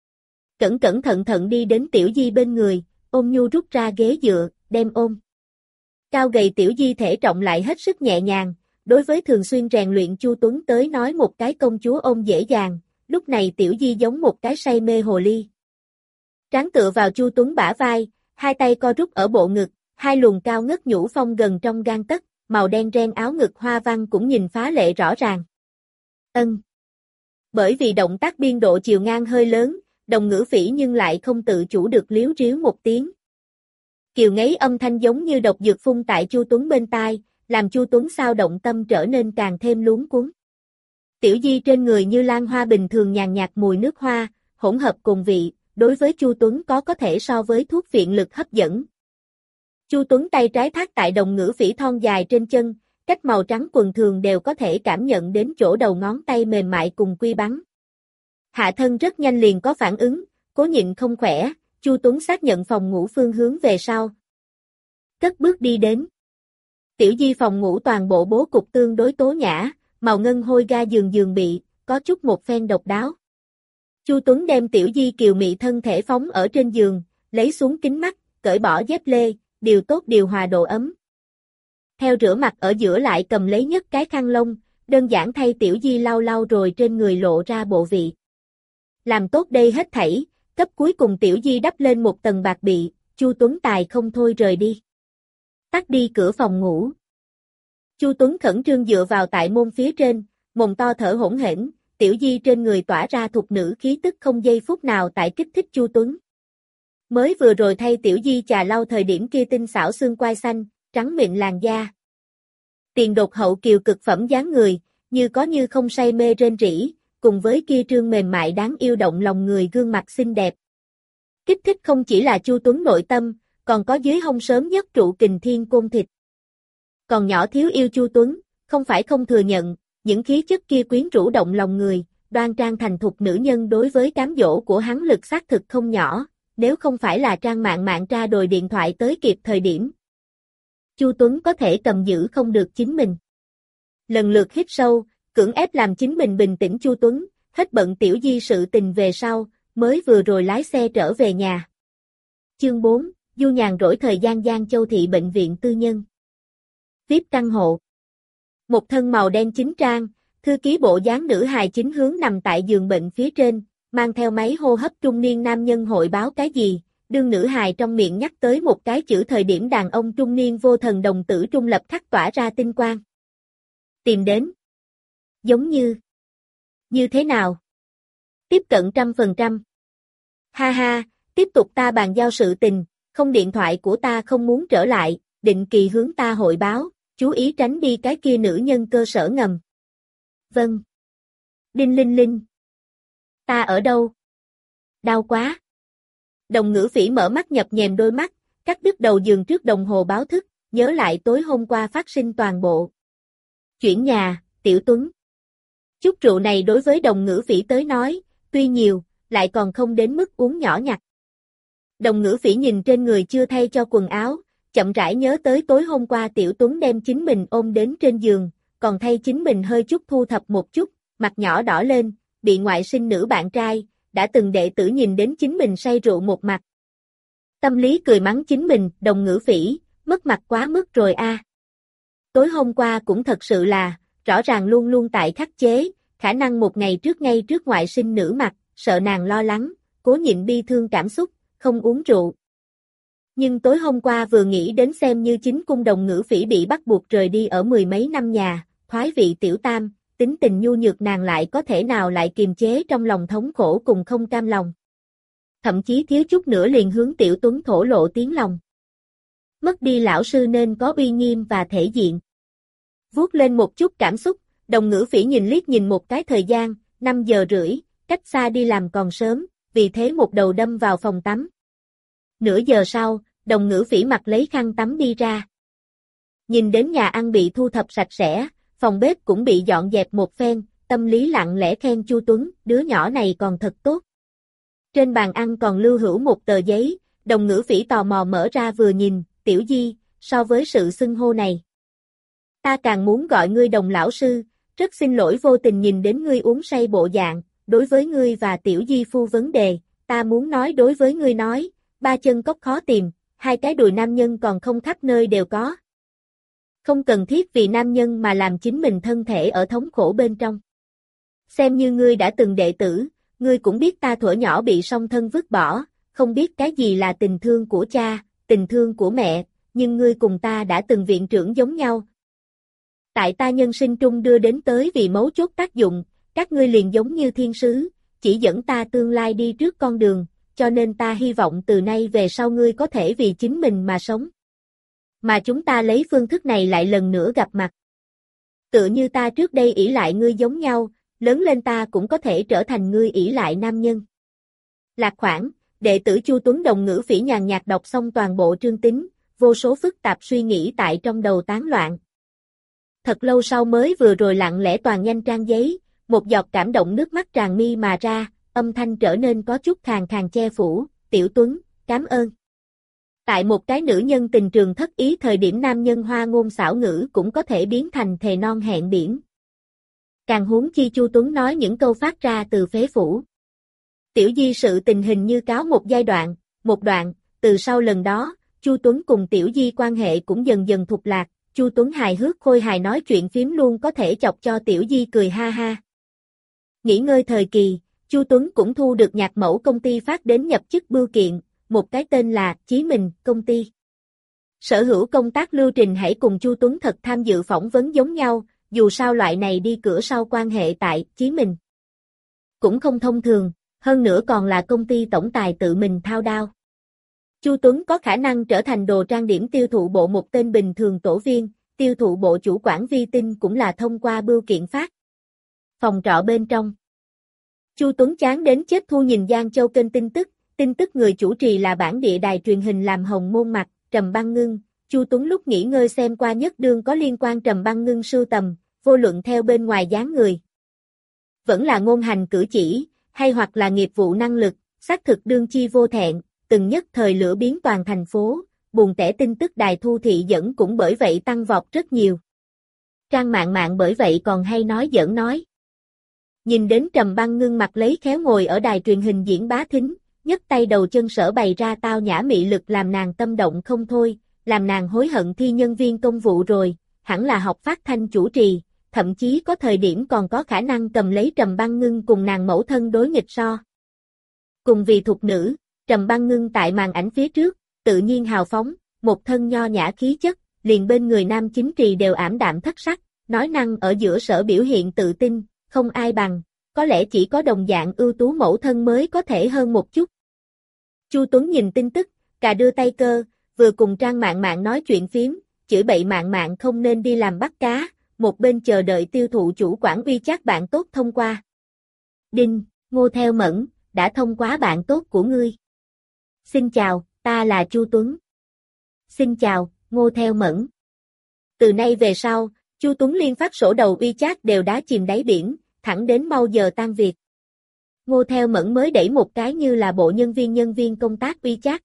Cẩn cẩn thận thận đi đến Tiểu Di bên người, ôm nhu rút ra ghế dựa, đem ôm. Cao gầy Tiểu Di thể trọng lại hết sức nhẹ nhàng, đối với thường xuyên rèn luyện Chu Tuấn tới nói một cái công chúa ôm dễ dàng, lúc này Tiểu Di giống một cái say mê hồ ly. Trán tựa vào Chu Tuấn bả vai, hai tay co rút ở bộ ngực, hai luồng cao ngất nhũ phong gần trong gang tấc, màu đen ren áo ngực hoa văn cũng nhìn phá lệ rõ ràng. Ân. Bởi vì động tác biên độ chiều ngang hơi lớn, Đồng Ngữ Phỉ nhưng lại không tự chủ được líu ríu một tiếng. Kiều ngấy âm thanh giống như độc dược phun tại Chu Tuấn bên tai, làm Chu Tuấn sao động tâm trở nên càng thêm luống cuống. Tiểu Di trên người như lan hoa bình thường nhàn nhạt mùi nước hoa, hỗn hợp cùng vị, đối với Chu Tuấn có thể so với thuốc phiện lực hấp dẫn. Chu Tuấn tay trái thác tại Đồng Ngữ Phỉ thon dài trên chân, cách màu trắng quần thường đều có thể cảm nhận đến chỗ đầu ngón tay mềm mại cùng quy bắn. Hạ thân rất nhanh liền có phản ứng, cố nhịn không khỏe, Chu Tuấn xác nhận phòng ngủ phương hướng về sau. Cất bước đi đến. Tiểu Di phòng ngủ toàn bộ bố cục tương đối tố nhã, màu ngân hôi ga giường bị, có chút một phen độc đáo. Chu Tuấn đem Tiểu Di kiều mị thân thể phóng ở trên giường, lấy xuống kính mắt, cởi bỏ dép lê, điều tốt điều hòa độ ấm. Theo rửa mặt ở giữa lại cầm lấy nhất cái khăn lông, đơn giản thay Tiểu Di lau lau rồi trên người lộ ra bộ vị. Làm tốt đây hết thảy, cấp cuối cùng Tiểu Di đắp lên một tầng bạc bị, Chu Tuấn tài không thôi rời đi. Tắt đi cửa phòng ngủ. Chu Tuấn khẩn trương dựa vào tại môn phía trên, mồm to thở hổn hển, Tiểu Di trên người tỏa ra thục nữ khí tức không giây phút nào tại kích thích Chu Tuấn. Mới vừa rồi thay Tiểu Di chà lau thời điểm kia tinh xảo xương quai xanh, trắng mịn làn da. Tiền đột hậu kiều cực phẩm dáng người, như có như không say mê rên rỉ, cùng với kia trương mềm mại đáng yêu động lòng người gương mặt xinh đẹp. Kích thích không chỉ là Chu Tuấn nội tâm, còn có dưới hông sớm nhất trụ kình thiên côn thịt. Còn nhỏ thiếu yêu Chu Tuấn, không phải không thừa nhận, những khí chất kia quyến rũ động lòng người, đoan trang thành thục nữ nhân đối với cám dỗ của hắn lực xác thực không nhỏ, nếu không phải là trang mạng tra đồi điện thoại tới kịp thời điểm. Chu Tuấn có thể cầm giữ không được chính mình. Lần lượt hít sâu, cưỡng ép làm chính mình bình tĩnh Chu Tuấn, hết bận Tiểu Di sự tình về sau, mới vừa rồi lái xe trở về nhà. Chương 4, du nhàn rỗi thời gian Giang Châu thị bệnh viện tư nhân. VIP căn hộ. Một thân màu đen chính trang, thư ký bộ dáng nữ hài chính hướng nằm tại giường bệnh phía trên, mang theo máy hô hấp trung niên nam nhân hội báo cái gì, đương nữ hài trong miệng nhắc tới một cái chữ thời điểm đàn ông trung niên vô thần đồng tử trung lập khắc tỏa ra tinh quang. Tìm đến. Giống như. Như thế nào? Tiếp cận 100%. Ha ha, tiếp tục ta bàn giao sự tình, không điện thoại của ta không muốn trở lại, định kỳ hướng ta hội báo, chú ý tránh đi cái kia nữ nhân cơ sở ngầm. Vâng. Đinh linh linh. Ta ở đâu? Đau quá. Đồng Ngữ Phỉ mở mắt nhập nhèm đôi mắt, cắt đứt đầu giường trước đồng hồ báo thức, nhớ lại tối hôm qua phát sinh toàn bộ. Chuyển nhà, Tiểu Tuấn. Chút rượu này đối với Đồng Ngữ Phỉ tới nói, tuy nhiều, lại còn không đến mức uống nhỏ nhặt. Đồng Ngữ Phỉ nhìn trên người chưa thay cho quần áo, chậm rãi nhớ tới tối hôm qua Tiểu Tuấn đem chính mình ôm đến trên giường, còn thay chính mình hơi chút thu thập một chút, mặt nhỏ đỏ lên, bị ngoại sinh nữ bạn trai, đã từng đệ tử nhìn đến chính mình say rượu một mặt. Tâm lý cười mắng chính mình, Đồng Ngữ Phỉ, mất mặt quá mức rồi a. Tối hôm qua cũng thật sự là, rõ ràng luôn luôn tại khắc chế, khả năng một ngày trước ngay trước ngoại sinh nữ mặt, sợ nàng lo lắng, cố nhịn bi thương cảm xúc, không uống rượu. Nhưng tối hôm qua vừa nghĩ đến xem như chính cung Đồng Ngữ Phỉ bị bắt buộc rời đi ở mười mấy năm nhà, thoái vị tiểu tam, tính tình nhu nhược nàng lại có thể nào lại kiềm chế trong lòng thống khổ cùng không cam lòng. Thậm chí thiếu chút nữa liền hướng Tiểu Tuấn thổ lộ tiếng lòng. Mất đi lão sư nên có uy nghiêm và thể diện. Vuốt lên một chút cảm xúc, Đồng Ngữ Phỉ nhìn liếc nhìn một cái thời gian, 5 giờ rưỡi, cách xa đi làm còn sớm, vì thế một đầu đâm vào phòng tắm. Nửa giờ sau, Đồng Ngữ Phỉ mặc lấy khăn tắm đi ra. Nhìn đến nhà ăn bị thu thập sạch sẽ, phòng bếp cũng bị dọn dẹp một phen, tâm lý lặng lẽ khen Chu Tuấn, đứa nhỏ này còn thật tốt. Trên bàn ăn còn lưu hữu một tờ giấy, Đồng Ngữ Phỉ tò mò mở ra vừa nhìn, Tiểu Di, so với sự xưng hô này. Ta càng muốn gọi ngươi Đồng lão sư, rất xin lỗi vô tình nhìn đến ngươi uống say bộ dạng, đối với ngươi và Tiểu Di phu vấn đề, ta muốn nói đối với ngươi nói, ba chân cốc khó tìm, hai cái đùi nam nhân còn không khắp nơi đều có. Không cần thiết vì nam nhân mà làm chính mình thân thể ở thống khổ bên trong. Xem như ngươi đã từng đệ tử, ngươi cũng biết ta thuở nhỏ bị song thân vứt bỏ, không biết cái gì là tình thương của cha, tình thương của mẹ, nhưng ngươi cùng ta đã từng viện trưởng giống nhau. Tại ta nhân sinh trung đưa đến tới vì mấu chốt tác dụng, các ngươi liền giống như thiên sứ, chỉ dẫn ta tương lai đi trước con đường, cho nên ta hy vọng từ nay về sau ngươi có thể vì chính mình mà sống. Mà chúng ta lấy phương thức này lại lần nữa gặp mặt. Tựa như ta trước đây ỷ lại ngươi giống nhau, lớn lên ta cũng có thể trở thành ngươi ỷ lại nam nhân. Lạc khoảng, đệ tử Chu Tuấn Đồng Ngữ Phỉ nhàn nhạt đọc xong toàn bộ chương tín, vô số phức tạp suy nghĩ tại trong đầu tán loạn. Thật lâu sau mới vừa rồi lặng lẽ toàn nhanh trang giấy, một giọt cảm động nước mắt tràn mi mà ra, âm thanh trở nên có chút khàn khàn che phủ, Tiểu Tuấn, cảm ơn. Tại một cái nữ nhân tình trường thất ý thời điểm nam nhân hoa ngôn xảo ngữ cũng có thể biến thành thề non hẹn biển. Càng huống chi Chu Tuấn nói những câu phát ra từ phế phủ. Tiểu Di sự tình hình như cáo một giai đoạn, từ sau lần đó, Chu Tuấn cùng Tiểu Di quan hệ cũng dần dần thục lạc, Chu Tuấn hài hước khôi hài nói chuyện phím luôn có thể chọc cho Tiểu Di cười ha ha. Nghỉ ngơi thời kỳ, Chu Tuấn cũng thu được nhạc mẫu công ty phát đến nhập chức bưu kiện, một cái tên là Chí Mình công ty. Sở hữu công tác lưu trình hãy cùng Chu Tuấn thật tham dự phỏng vấn giống nhau, dù sao loại này đi cửa sau quan hệ tại Chí Mình cũng không thông thường, hơn nữa còn là công ty tổng tài tự mình thao đao. Chu Tuấn có khả năng trở thành đồ trang điểm tiêu thụ bộ một tên bình thường tổ viên, tiêu thụ bộ chủ quản vi tinh cũng là thông qua bưu kiện phát. Phòng trọ bên trong. Chu Tuấn chán đến chết thu nhìn Giang Châu kênh tin tức người chủ trì là bản địa đài truyền hình làm hồng môn mặt, Trầm Băng Ngưng. Chu Tuấn lúc nghỉ ngơi xem qua nhất đương có liên quan Trầm Băng Ngưng sưu tầm, vô luận theo bên ngoài dáng người. Vẫn là ngôn hành cử chỉ, hay hoặc là nghiệp vụ năng lực, xác thực đương chi vô thẹn, từng nhất thời lửa biến toàn thành phố, buồn tẻ tin tức đài thu thị dẫn cũng bởi vậy tăng vọt rất nhiều. Trang mạng bởi vậy còn hay nói giỡn nói. Nhìn đến Trầm Băng Ngưng mặt lấy khéo ngồi ở đài truyền hình diễn bá thính, nhấc tay đầu chân sở bày ra tao nhã mị lực làm nàng tâm động không thôi, làm nàng hối hận thi nhân viên công vụ rồi, hẳn là học phát thanh chủ trì, thậm chí có thời điểm còn có khả năng cầm lấy Trầm Băng Ngưng cùng nàng mẫu thân đối nghịch so. Cùng vì thục nữ, Trầm Băng Ngưng tại màn ảnh phía trước, tự nhiên hào phóng, một thân nho nhã khí chất, liền bên người nam chính trì đều ảm đạm thất sắc, nói năng ở giữa sở biểu hiện tự tin, không ai bằng, có lẽ chỉ có đồng dạng ưu tú mẫu thân mới có thể hơn một chút. Chu Tuấn nhìn tin tức, cà đưa tay cơ, vừa cùng Trang mạng nói chuyện phím, chửi bậy mạng không nên đi làm bắt cá, một bên chờ đợi tiêu thụ chủ quản uy chắc bạn tốt thông qua. Đinh, Ngô Theo Mẫn, đã thông qua bạn tốt của ngươi. Xin chào, ta là Chu Tuấn. Xin chào, Ngô Theo Mẫn. Từ nay về sau, Chu Tuấn liên phát sổ đầu WeChat đều đã chìm đáy biển, thẳng đến mau giờ tan việc. Ngô Theo Mẫn mới đẩy một cái như là bộ nhân viên công tác WeChat.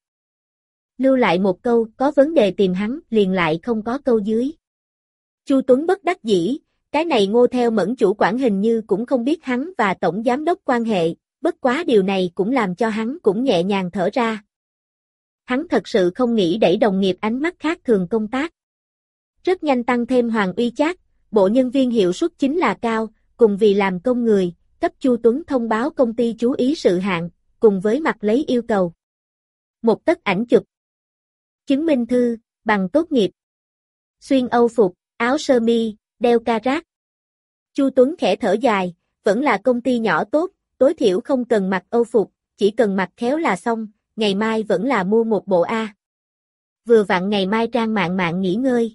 Lưu lại một câu, có vấn đề tìm hắn, liền lại không có câu dưới. Chu Tuấn bất đắc dĩ, cái này Ngô Theo Mẫn chủ quản hình như cũng không biết hắn và tổng giám đốc quan hệ, bất quá điều này cũng làm cho hắn cũng nhẹ nhàng thở ra. Hắn thật sự không nghĩ đẩy đồng nghiệp ánh mắt khác thường công tác. Rất nhanh tăng thêm Hoàng WeChat, bộ nhân viên hiệu suất chính là cao, cùng vì làm công người, cấp Chu Tuấn thông báo công ty chú ý sự hạn, cùng với mặt lấy yêu cầu. Một tấc ảnh chụp. Chứng minh thư, bằng tốt nghiệp. Xuyên Âu phục, áo sơ mi, đeo ca rát. Chu Tuấn khẽ thở dài, vẫn là công ty nhỏ tốt, tối thiểu không cần mặc Âu phục, chỉ cần mặc khéo là xong, ngày mai vẫn là mua một bộ A. Vừa vặn ngày mai Trang Mạn Mạn nghỉ ngơi.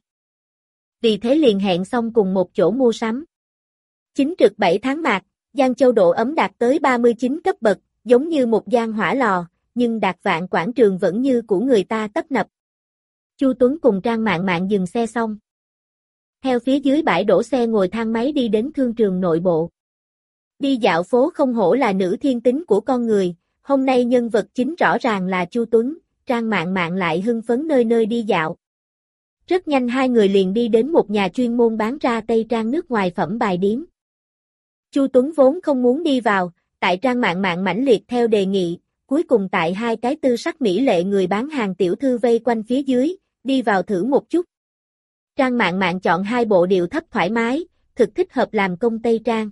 Vì thế liền hẹn xong cùng một chỗ mua sắm. Chính trực 7 tháng mạt, Giang Châu độ ấm đạt tới 39 cấp bậc, giống như một gian hỏa lò, nhưng Đạt Vạn quảng trường vẫn như của người ta tấp nập. Chu Tuấn cùng Trang Mạn Mạn dừng xe xong. Theo phía dưới bãi đổ xe ngồi thang máy đi đến thương trường nội bộ. Đi dạo phố không hổ là nữ thiên tính của con người, hôm nay nhân vật chính rõ ràng là Chu Tuấn, Trang Mạn Mạn lại hưng phấn nơi nơi đi dạo. Rất nhanh hai người liền đi đến một nhà chuyên môn bán ra tây trang nước ngoài phẩm bài điếm. Chu Tuấn vốn không muốn đi vào, tại Trang Mạn Mạn mãnh liệt theo đề nghị, cuối cùng tại hai cái tư sắc mỹ lệ người bán hàng tiểu thư vây quanh phía dưới, đi vào thử một chút. Trang Mạn Mạn chọn hai bộ điệu thấp thoải mái, thực thích hợp làm công tây trang.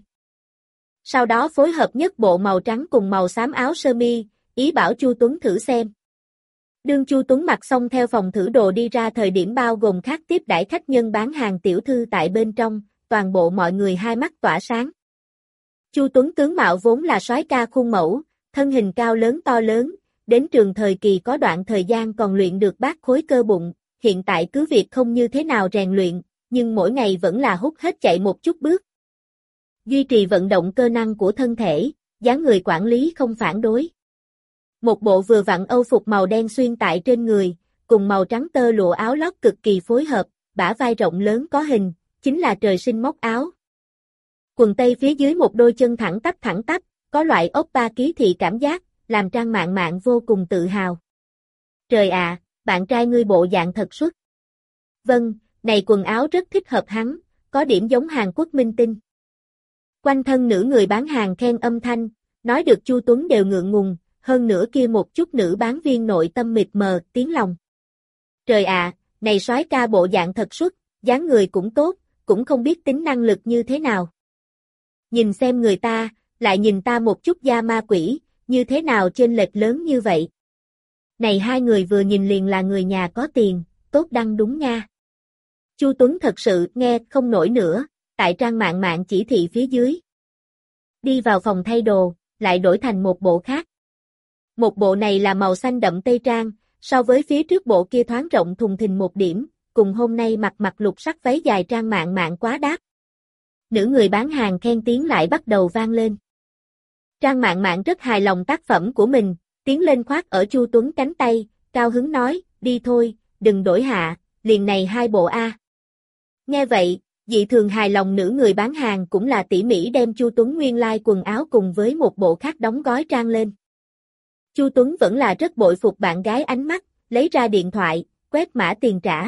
Sau đó phối hợp nhất bộ màu trắng cùng màu xám áo sơ mi, ý bảo Chu Tuấn thử xem. Đương Chu Tuấn mặc xong theo phòng thử đồ đi ra thời điểm bao gồm khác tiếp đãi khách nhân bán hàng tiểu thư tại bên trong, toàn bộ mọi người hai mắt tỏa sáng. Chu Tuấn tướng mạo vốn là soái ca khuôn mẫu, thân hình cao lớn to lớn, đến trường thời kỳ có đoạn thời gian còn luyện được bát khối cơ bụng, hiện tại cứ việc không như thế nào rèn luyện, nhưng mỗi ngày vẫn là hút hết chạy một chút bước. Duy trì vận động cơ năng của thân thể, dáng người quản lý không phản đối. Một bộ vừa vặn Âu phục màu đen xuyên tại trên người, cùng màu trắng tơ lụa áo lót cực kỳ phối hợp, bả vai rộng lớn có hình, chính là trời sinh móc áo. Quần tây phía dưới một đôi chân thẳng tắp, có loại oppa ký thị cảm giác, làm Trang Mạn Mạn vô cùng tự hào. Trời ạ, bạn trai ngươi bộ dạng thật xuất. Vâng, này quần áo rất thích hợp hắn, có điểm giống Hàn Quốc minh tinh. Quanh thân nữ người bán hàng khen âm thanh, nói được Chu Tuấn đều ngượng ngùng, hơn nữa kia một chút nữ bán viên nội tâm mịt mờ, tiếng lòng. Trời ạ, này soái ca bộ dạng thật xuất, dáng người cũng tốt, cũng không biết tính năng lực như thế nào. Nhìn xem người ta, lại nhìn ta một chút da ma quỷ, như thế nào chênh lệch lớn như vậy. Này hai người vừa nhìn liền là người nhà có tiền, tốt đăng đúng nha. Chu Tuấn thật sự nghe không nổi nữa, tại Trang Mạn Mạn chỉ thị phía dưới. Đi vào phòng thay đồ, lại đổi thành một bộ khác. Một bộ này là màu xanh đậm tây trang, so với phía trước bộ kia thoáng rộng thùng thình một điểm, cùng hôm nay mặc lục sắc váy dài Trang Mạn Mạn quá đáp. Nữ người bán hàng khen tiếng lại bắt đầu vang lên. Trang Mạn Mạn rất hài lòng tác phẩm của mình, tiến lên khoác ở Chu Tuấn cánh tay, cao hứng nói, đi thôi, đừng đổi hạ, liền này hai bộ A. Nghe vậy, dị thường hài lòng nữ người bán hàng cũng là tỉ mỉ đem Chu Tuấn nguyên lai quần áo cùng với một bộ khác đóng gói trang lên. Chu Tuấn vẫn là rất bội phục bạn gái ánh mắt, lấy ra điện thoại, quét mã tiền trả.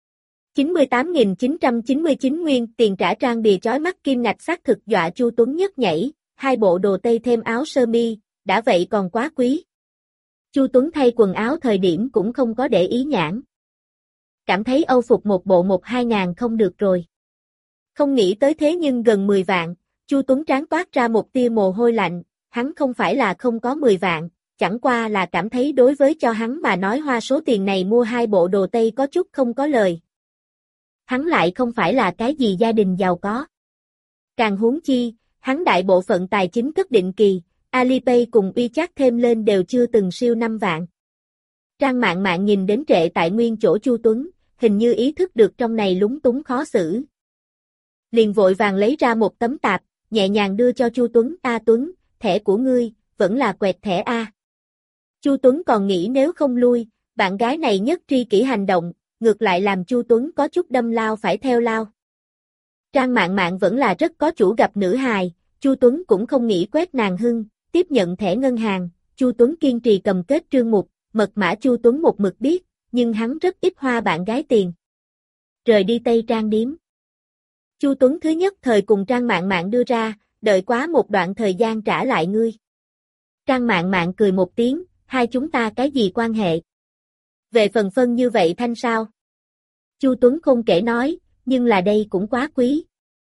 98.999 nguyên tiền trả trang bìa chói mắt kim ngạch xác thực dọa Chu Tuấn nhấc nhảy, hai bộ đồ tây thêm áo sơ mi, đã vậy còn quá quý. Chu Tuấn thay quần áo thời điểm cũng không có để ý nhãn. Cảm thấy Âu phục một bộ 1-2 ngàn không được rồi. Không nghĩ tới thế nhưng gần 10 vạn, Chu Tuấn trán toát ra một tia mồ hôi lạnh, hắn không phải là không có 10 vạn, chẳng qua là cảm thấy đối với cho hắn mà nói hoa số tiền này mua hai bộ đồ tây có chút không có lời. Hắn lại không phải là cái gì gia đình giàu có. Càng huống chi, hắn đại bộ phận tài chính cất định kỳ, Alipay cùng WeChat thêm lên đều chưa từng siêu 5 vạn. Trang Mạn Mạn nhìn đến trệ tại nguyên chỗ Chu Tuấn, hình như ý thức được trong này lúng túng khó xử. Liền vội vàng lấy ra một tấm tạp, nhẹ nhàng đưa cho Chu Tuấn, "A Tuấn, thẻ của ngươi, vẫn là quẹt thẻ A." Chu Tuấn còn nghĩ nếu không lui, bạn gái này nhất tri kỷ hành động, ngược lại làm Chu Tuấn có chút đâm lao phải theo lao. Trang Mạn Mạn vẫn là rất có chủ gặp nữ hài, Chu Tuấn cũng không nghĩ quét nàng hưng, tiếp nhận thẻ ngân hàng, Chu Tuấn kiên trì cầm kết trương mục, mật mã Chu Tuấn một mực biết, nhưng hắn rất ít hoa bạn gái tiền. Rời đi Tây Trang điếm. Chu Tuấn thứ nhất thời cùng Trang Mạn Mạn đưa ra, đợi quá một đoạn thời gian trả lại ngươi. Trang Mạn Mạn cười một tiếng, hai chúng ta cái gì quan hệ? Về phần phân như vậy thanh sao? Chu Tuấn không kể nói, nhưng là đây cũng quá quý.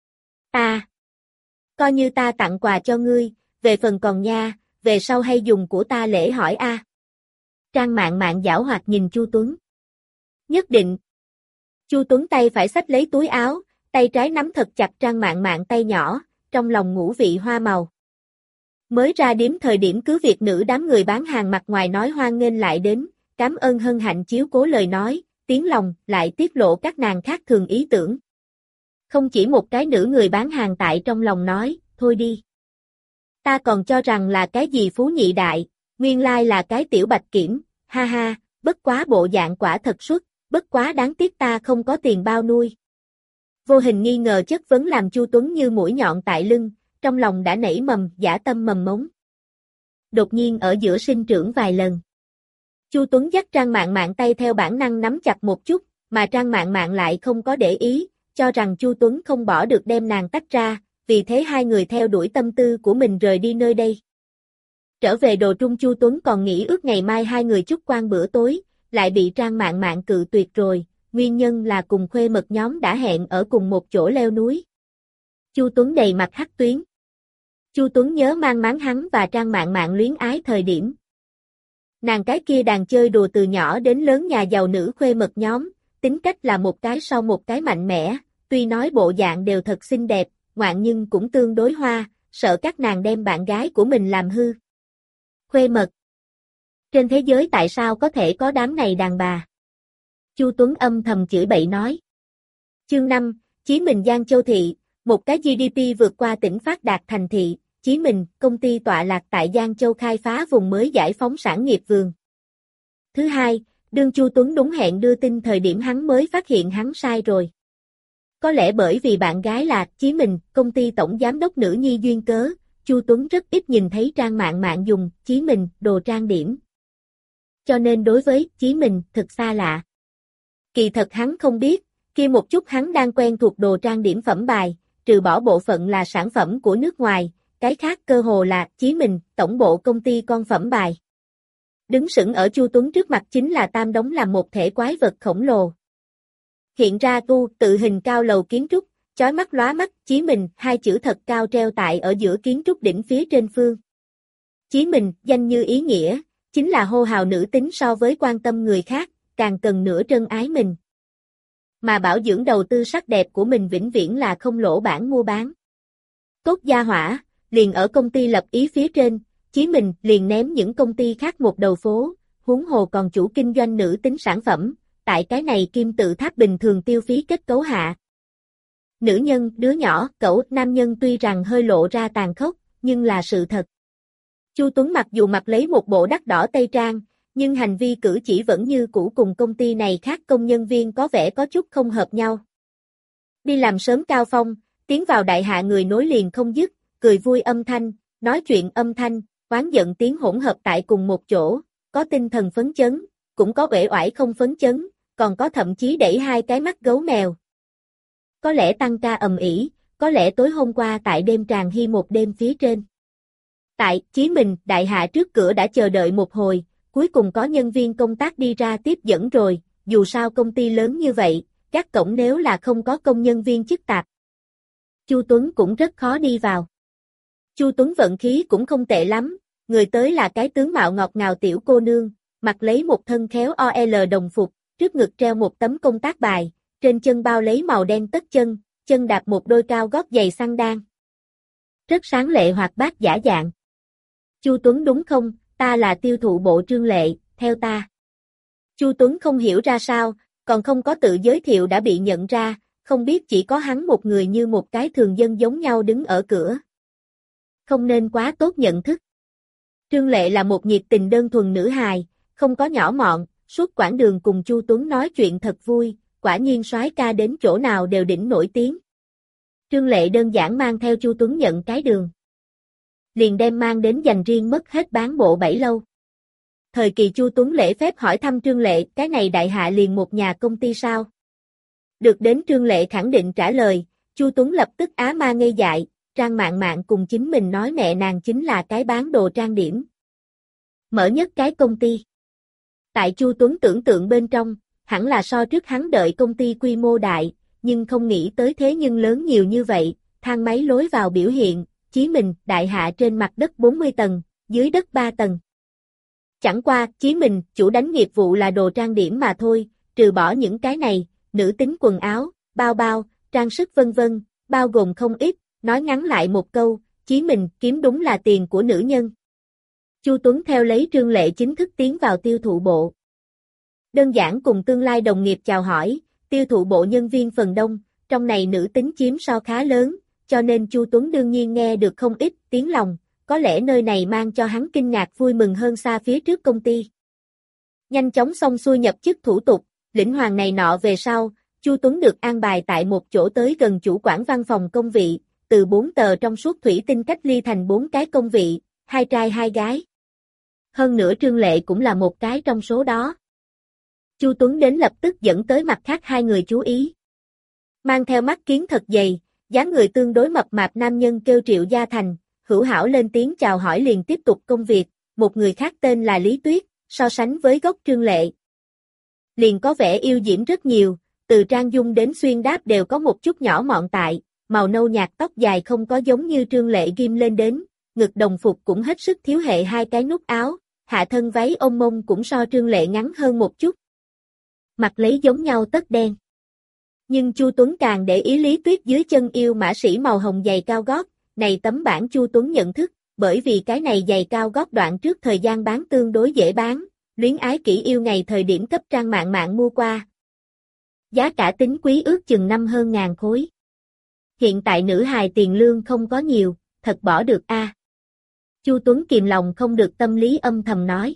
Coi như ta tặng quà cho ngươi, về phần còn nha, về sau hay dùng của ta lễ hỏi a. Trang Mạn Mạn giảo hoạt nhìn Chu Tuấn. Nhất định. Chu Tuấn tay phải xách lấy túi áo, tay trái nắm thật chặt Trang Mạn Mạn tay nhỏ, trong lòng ngũ vị hoa màu. Mới ra điếm thời điểm cứ việc nữ đám người bán hàng mặt ngoài nói hoan nghênh lại đến, cảm ơn hân hạnh chiếu cố lời nói, tiếng lòng lại tiết lộ các nàng khác thường ý tưởng. Không chỉ một cái nữ người bán hàng tại trong lòng nói, thôi đi. Ta còn cho rằng là cái gì phú nhị đại, nguyên lai là cái tiểu bạch kiểm, ha ha, bất quá bộ dạng quả thật xuất, bất quá đáng tiếc ta không có tiền bao nuôi. Vô hình nghi ngờ chất vấn làm Chu Tuấn như mũi nhọn tại lưng, trong lòng đã nảy mầm dã tâm mầm mống. Đột nhiên ở giữa sinh trưởng vài lần. Chu Tuấn dắt Trang Mạn Mạn tay theo bản năng nắm chặt một chút, mà Trang Mạn Mạn lại không có để ý, cho rằng Chu Tuấn không bỏ được đem nàng tách ra, vì thế hai người theo đuổi tâm tư của mình rời đi nơi đây. Trở về Đồ Trung, Chu Tuấn còn nghĩ ước ngày mai hai người chúc quan bữa tối, lại bị Trang Mạn Mạn cự tuyệt rồi, nguyên nhân là cùng Khuê Mật nhóm đã hẹn ở cùng một chỗ leo núi. Chu Tuấn đầy mặt hắc tuyến. Chu Tuấn nhớ mang máng hắn và Trang Mạn Mạn luyến ái thời điểm. Nàng cái kia đàn chơi đùa từ nhỏ đến lớn nhà giàu nữ Khuê Mật nhóm, tính cách là một cái sau một cái mạnh mẽ, tuy nói bộ dạng đều thật xinh đẹp, ngoạn nhưng cũng tương đối hoa, sợ các nàng đem bạn gái của mình làm hư. Khuê Mật. Trên thế giới tại sao có thể có đám này đàn bà? Chu Tuấn âm thầm chửi bậy nói. Chương 5, Chí Mình Giang Châu Thị, một cái GDP vượt qua tỉnh phát đạt thành thị, Chí Mình, công ty tọa lạc tại Giang Châu khai phá vùng mới giải phóng sản nghiệp vườn. Thứ hai, đương Chu Tuấn đúng hẹn đưa tin thời điểm hắn mới phát hiện hắn sai rồi. Có lẽ bởi vì bạn gái là Chí Mình, công ty tổng giám đốc nữ nhi duyên cớ, Chu Tuấn rất ít nhìn thấy Trang Mạn Mạn dùng Chí Mình đồ trang điểm. Cho nên đối với Chí Mình thực xa lạ. Kỳ thật hắn không biết, kia một chút hắn đang quen thuộc đồ trang điểm phẩm bài, trừ bỏ bộ phận là sản phẩm của nước ngoài, cái khác cơ hồ là Chí Mình, tổng bộ công ty con phẩm bài. Đứng sững ở Chu Tuấn trước mặt chính là tam đống làm một thể quái vật khổng lồ. Hiện ra tự hình cao lầu kiến trúc, chói mắt lóa mắt, Chí Mình, hai chữ thật cao treo tại ở giữa kiến trúc đỉnh phía trên phương. Chí Mình, danh như ý nghĩa, chính là hô hào nữ tính so với quan tâm người khác, càng cần nửa trân ái mình. Mà bảo dưỡng đầu tư sắc đẹp của mình vĩnh viễn là không lỗ bản mua bán. Tốt gia hỏa, liền ở công ty lập ý phía trên, Chí Mình liền ném những công ty khác một đầu phố, huống hồ còn chủ kinh doanh nữ tính sản phẩm, tại cái này kim tự tháp bình thường tiêu phí kết cấu hạ. Nữ nhân, đứa nhỏ, cậu, nam nhân tuy rằng hơi lộ ra tàn khốc, nhưng là sự thật. Chu Tuấn mặc dù mặc lấy một bộ đắt đỏ tây trang, nhưng hành vi cử chỉ vẫn như cũ cùng công ty này khác công nhân viên có vẻ có chút không hợp nhau. Đi làm sớm cao phong, tiến vào đại hạ người nối liền không dứt, cười vui âm thanh, nói chuyện âm thanh, oán giận tiếng hỗn hợp tại cùng một chỗ, có tinh thần phấn chấn, cũng có uể oải không phấn chấn, còn có thậm chí đẩy hai cái mắt gấu mèo. Có lẽ tăng ca ầm ĩ, có lẽ tối hôm qua tại đêm tràng hy một đêm phía trên. Tại Chí Mình, đại hạ trước cửa đã chờ đợi một hồi, cuối cùng có nhân viên công tác đi ra tiếp dẫn rồi, dù sao công ty lớn như vậy, các cổng nếu là không có công nhân viên chức tạp. Chu Tuấn cũng rất khó đi vào. Chu Tuấn vận khí cũng không tệ lắm, người tới là cái tướng mạo ngọt ngào tiểu cô nương, mặc lấy một thân khéo OL đồng phục, trước ngực treo một tấm công tác bài, trên chân bao lấy màu đen tất chân, chân đạp một đôi cao gót giày xăng đan. Rất sáng lệ hoạt bát dã dạng. Chu Tuấn đúng không, ta là tiêu thụ bộ Trương Lệ, theo ta. Chu Tuấn không hiểu ra sao, còn không có tự giới thiệu đã bị nhận ra, không biết chỉ có hắn một người như một cái thường dân giống nhau đứng ở cửa. Không nên quá tốt nhận thức. Trương Lệ là một nhiệt tình đơn thuần nữ hài, không có nhỏ mọn, suốt quãng đường cùng Chu Tuấn nói chuyện thật vui, quả nhiên soái ca đến chỗ nào đều đỉnh nổi tiếng. Trương Lệ đơn giản mang theo Chu Tuấn nhận cái đường. Liền đem mang đến dành riêng mất hết bán bộ 7 lâu. Thời kỳ Chu Tuấn lễ phép hỏi thăm Trương Lệ, cái này đại hạ liền một nhà công ty sao? Được đến Trương Lệ khẳng định trả lời, Chu Tuấn lập tức á ma ngây dại, Trang Mạn Mạn cùng chính mình nói mẹ nàng chính là cái bán đồ trang điểm. Mở nhất cái công ty. Tại Chu Tuấn tưởng tượng bên trong, hẳn là so trước hắn đợi công ty quy mô đại, nhưng không nghĩ tới thế nhưng lớn nhiều như vậy, thang máy lối vào biểu hiện, Chí Mình, đại hạ trên mặt đất 40 tầng, dưới đất 3 tầng. Chẳng qua, Chí Minh, chủ đánh nghiệp vụ là đồ trang điểm mà thôi, trừ bỏ những cái này, nữ tính quần áo, bao bao, trang sức vân vân, bao gồm không ít, nói ngắn lại một câu, Chí Minh kiếm đúng là tiền của nữ nhân. Chu Tuấn theo lấy Trương Lệ chính thức tiến vào tiêu thụ bộ. Đơn giản cùng tương lai đồng nghiệp chào hỏi, tiêu thụ bộ nhân viên phần đông, trong này nữ tính chiếm so khá lớn, cho nên Chu Tuấn đương nhiên nghe được không ít tiếng lòng, có lẽ nơi này mang cho hắn kinh ngạc vui mừng hơn xa phía trước công ty. Nhanh chóng xong xuôi nhập chức thủ tục, lĩnh hoàng này nọ về sau, Chu Tuấn được an bài tại một chỗ tới gần chủ quản văn phòng công vị, từ 4 tờ trong suốt thủy tinh cách ly thành 4 cái công vị, 2 trai 2 gái. Hơn nữa Trương Lệ cũng là một cái trong số đó. Chu Tuấn đến lập tức dẫn tới mặt khác hai người chú ý. Mang theo mắt kiến thật dày, dáng người tương đối mập mạp nam nhân kêu Triệu Gia Thành, hữu hảo lên tiếng chào hỏi liền tiếp tục công việc, một người khác tên là Lý Tuyết, so sánh với gốc Trương Lệ. Liền có vẻ yêu diễm rất nhiều, từ trang dung đến xuyên đáp đều có một chút nhỏ mọn tại, màu nâu nhạt tóc dài không có giống như Trương Lệ ghim lên đến, ngực đồng phục cũng hết sức thiếu hệ hai cái nút áo, hạ thân váy ôm mông cũng so Trương Lệ ngắn hơn một chút. Mặc lấy giống nhau tất đen. Nhưng Chu Tuấn càng để ý Lý Tuyết dưới chân yêu mã sĩ màu hồng giày cao gót, này tấm bảng Chu Tuấn nhận thức, bởi vì cái này giày cao gót đoạn trước thời gian bán tương đối dễ bán, luyến ái kỹ yêu ngày thời điểm cấp trang mạng mua qua. Giá cả tính quý ước chừng năm hơn ngàn khối. Hiện tại nữ hài tiền lương không có nhiều, thật bỏ được a. Chu Tuấn kìm lòng không được tâm lý âm thầm nói.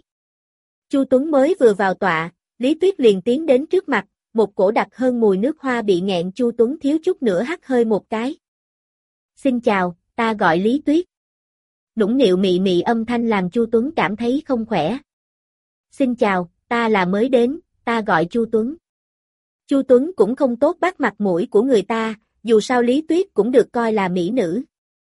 Chu Tuấn mới vừa vào tọa, Lý Tuyết liền tiến đến trước mặt, một cổ đặc hơn mùi nước hoa bị nghẹn Chu Tuấn thiếu chút nữa hắt hơi một cái. Xin chào, ta gọi Lý Tuyết. Nũng nịu mị mị âm thanh làm Chu Tuấn cảm thấy không khỏe. Xin chào, ta là mới đến, ta gọi Chu Tuấn. Chu Tuấn cũng không tốt bắt mặt mũi của người ta, dù sao Lý Tuyết cũng được coi là mỹ nữ.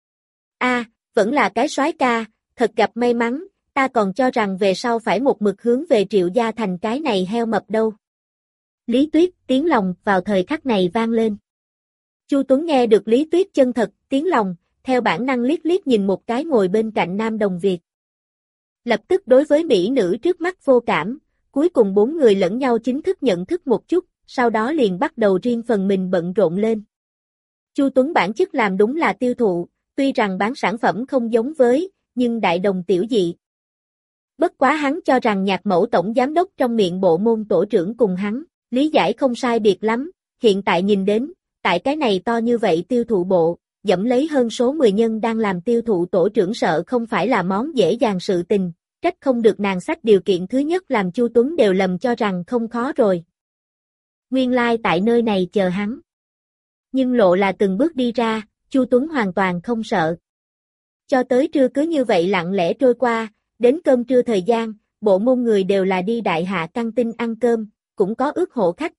A, vẫn là cái soái ca, thật gặp may mắn, ta còn cho rằng về sau phải một mực hướng về Triệu Gia Thành cái này heo mập đâu. Lý Tuyết tiếng lòng vào thời khắc này vang lên. Chu Tuấn nghe được Lý Tuyết chân thật tiếng lòng, theo bản năng liếc liếc nhìn một cái ngồi bên cạnh nam đồng Việt. Lập tức đối với mỹ nữ trước mắt vô cảm, cuối cùng bốn người lẫn nhau chính thức nhận thức một chút, sau đó liền bắt đầu riêng phần mình bận rộn lên. Chu Tuấn bản chức làm đúng là tiêu thụ, tuy rằng bán sản phẩm không giống với, nhưng đại đồng tiểu dị. Bất quá hắn cho rằng Nhạc Mẫu tổng giám đốc trong miệng bộ môn tổ trưởng cùng hắn, lý giải không sai biệt lắm, hiện tại nhìn đến, tại cái này to như vậy tiêu thụ bộ, dẫm lấy hơn số 10 nhân đang làm tiêu thụ tổ trưởng sợ không phải là món dễ dàng sự tình, trách không được nàng sách điều kiện thứ nhất làm Chu Tuấn đều lầm cho rằng không khó rồi. Nguyên lai tại nơi này chờ hắn. Nhưng lộ là từng bước đi ra, Chu Tuấn hoàn toàn không sợ. Cho tới trưa cứ như vậy lặng lẽ trôi qua, đến cơm trưa thời gian, bộ môn người đều là đi đại hạ căng tin ăn cơm, cũng có ước hộ khách.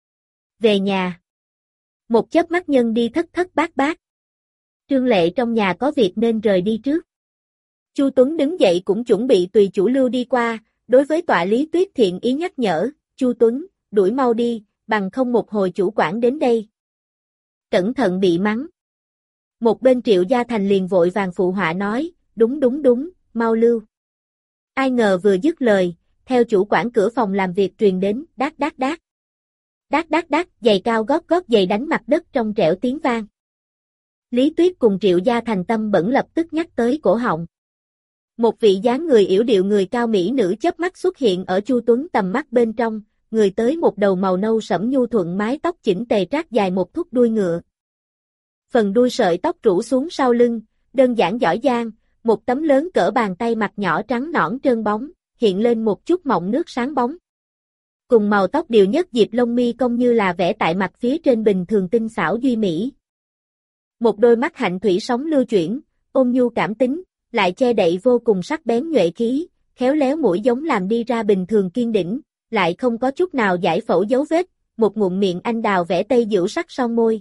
Về nhà. Một chớp mắt nhân đi thất thất bát bát. Trương Lệ trong nhà có việc nên rời đi trước. Chu Tuấn đứng dậy cũng chuẩn bị tùy chủ lưu đi qua, đối với tọa Lý Tuyết thiện ý nhắc nhở, Chu Tuấn, đuổi mau đi, bằng không một hồi chủ quản đến đây. Cẩn thận bị mắng. Một bên Triệu Gia Thành liền vội vàng phụ họa nói, đúng, mau lưu. Ai ngờ vừa dứt lời, theo chủ quản cửa phòng làm việc truyền đến, đát đát đát. Đát đát đát, giày cao gót giày đánh mặt đất trong trẻo tiếng vang. Lý Tuyết cùng Triệu Gia Thành tâm bẩn lập tức nhắc tới cổ họng. Một vị dáng người yểu điệu người cao mỹ nữ chớp mắt xuất hiện ở Chu Tuấn tầm mắt bên trong, người tới một đầu màu nâu sẫm nhu thuận mái tóc chỉnh tề trát dài một thúc đuôi ngựa. Phần đuôi sợi tóc rủ xuống sau lưng, đơn giản giỏi giang, một tấm lớn cỡ bàn tay mặt nhỏ trắng nõn trơn bóng, hiện lên một chút mọng nước sáng bóng. Cùng màu tóc điều nhất diệp lông mi cong như là vẽ tại mặt phía trên bình thường tinh xảo duy mỹ. Một đôi mắt hạnh thủy sóng lưu chuyển, ôn nhu cảm tính, lại che đậy vô cùng sắc bén nhuệ khí, khéo léo mũi giống làm đi ra bình thường kiên đỉnh, lại không có chút nào giải phẫu dấu vết, một ngụm miệng anh đào vẽ tây dịu sắc son môi.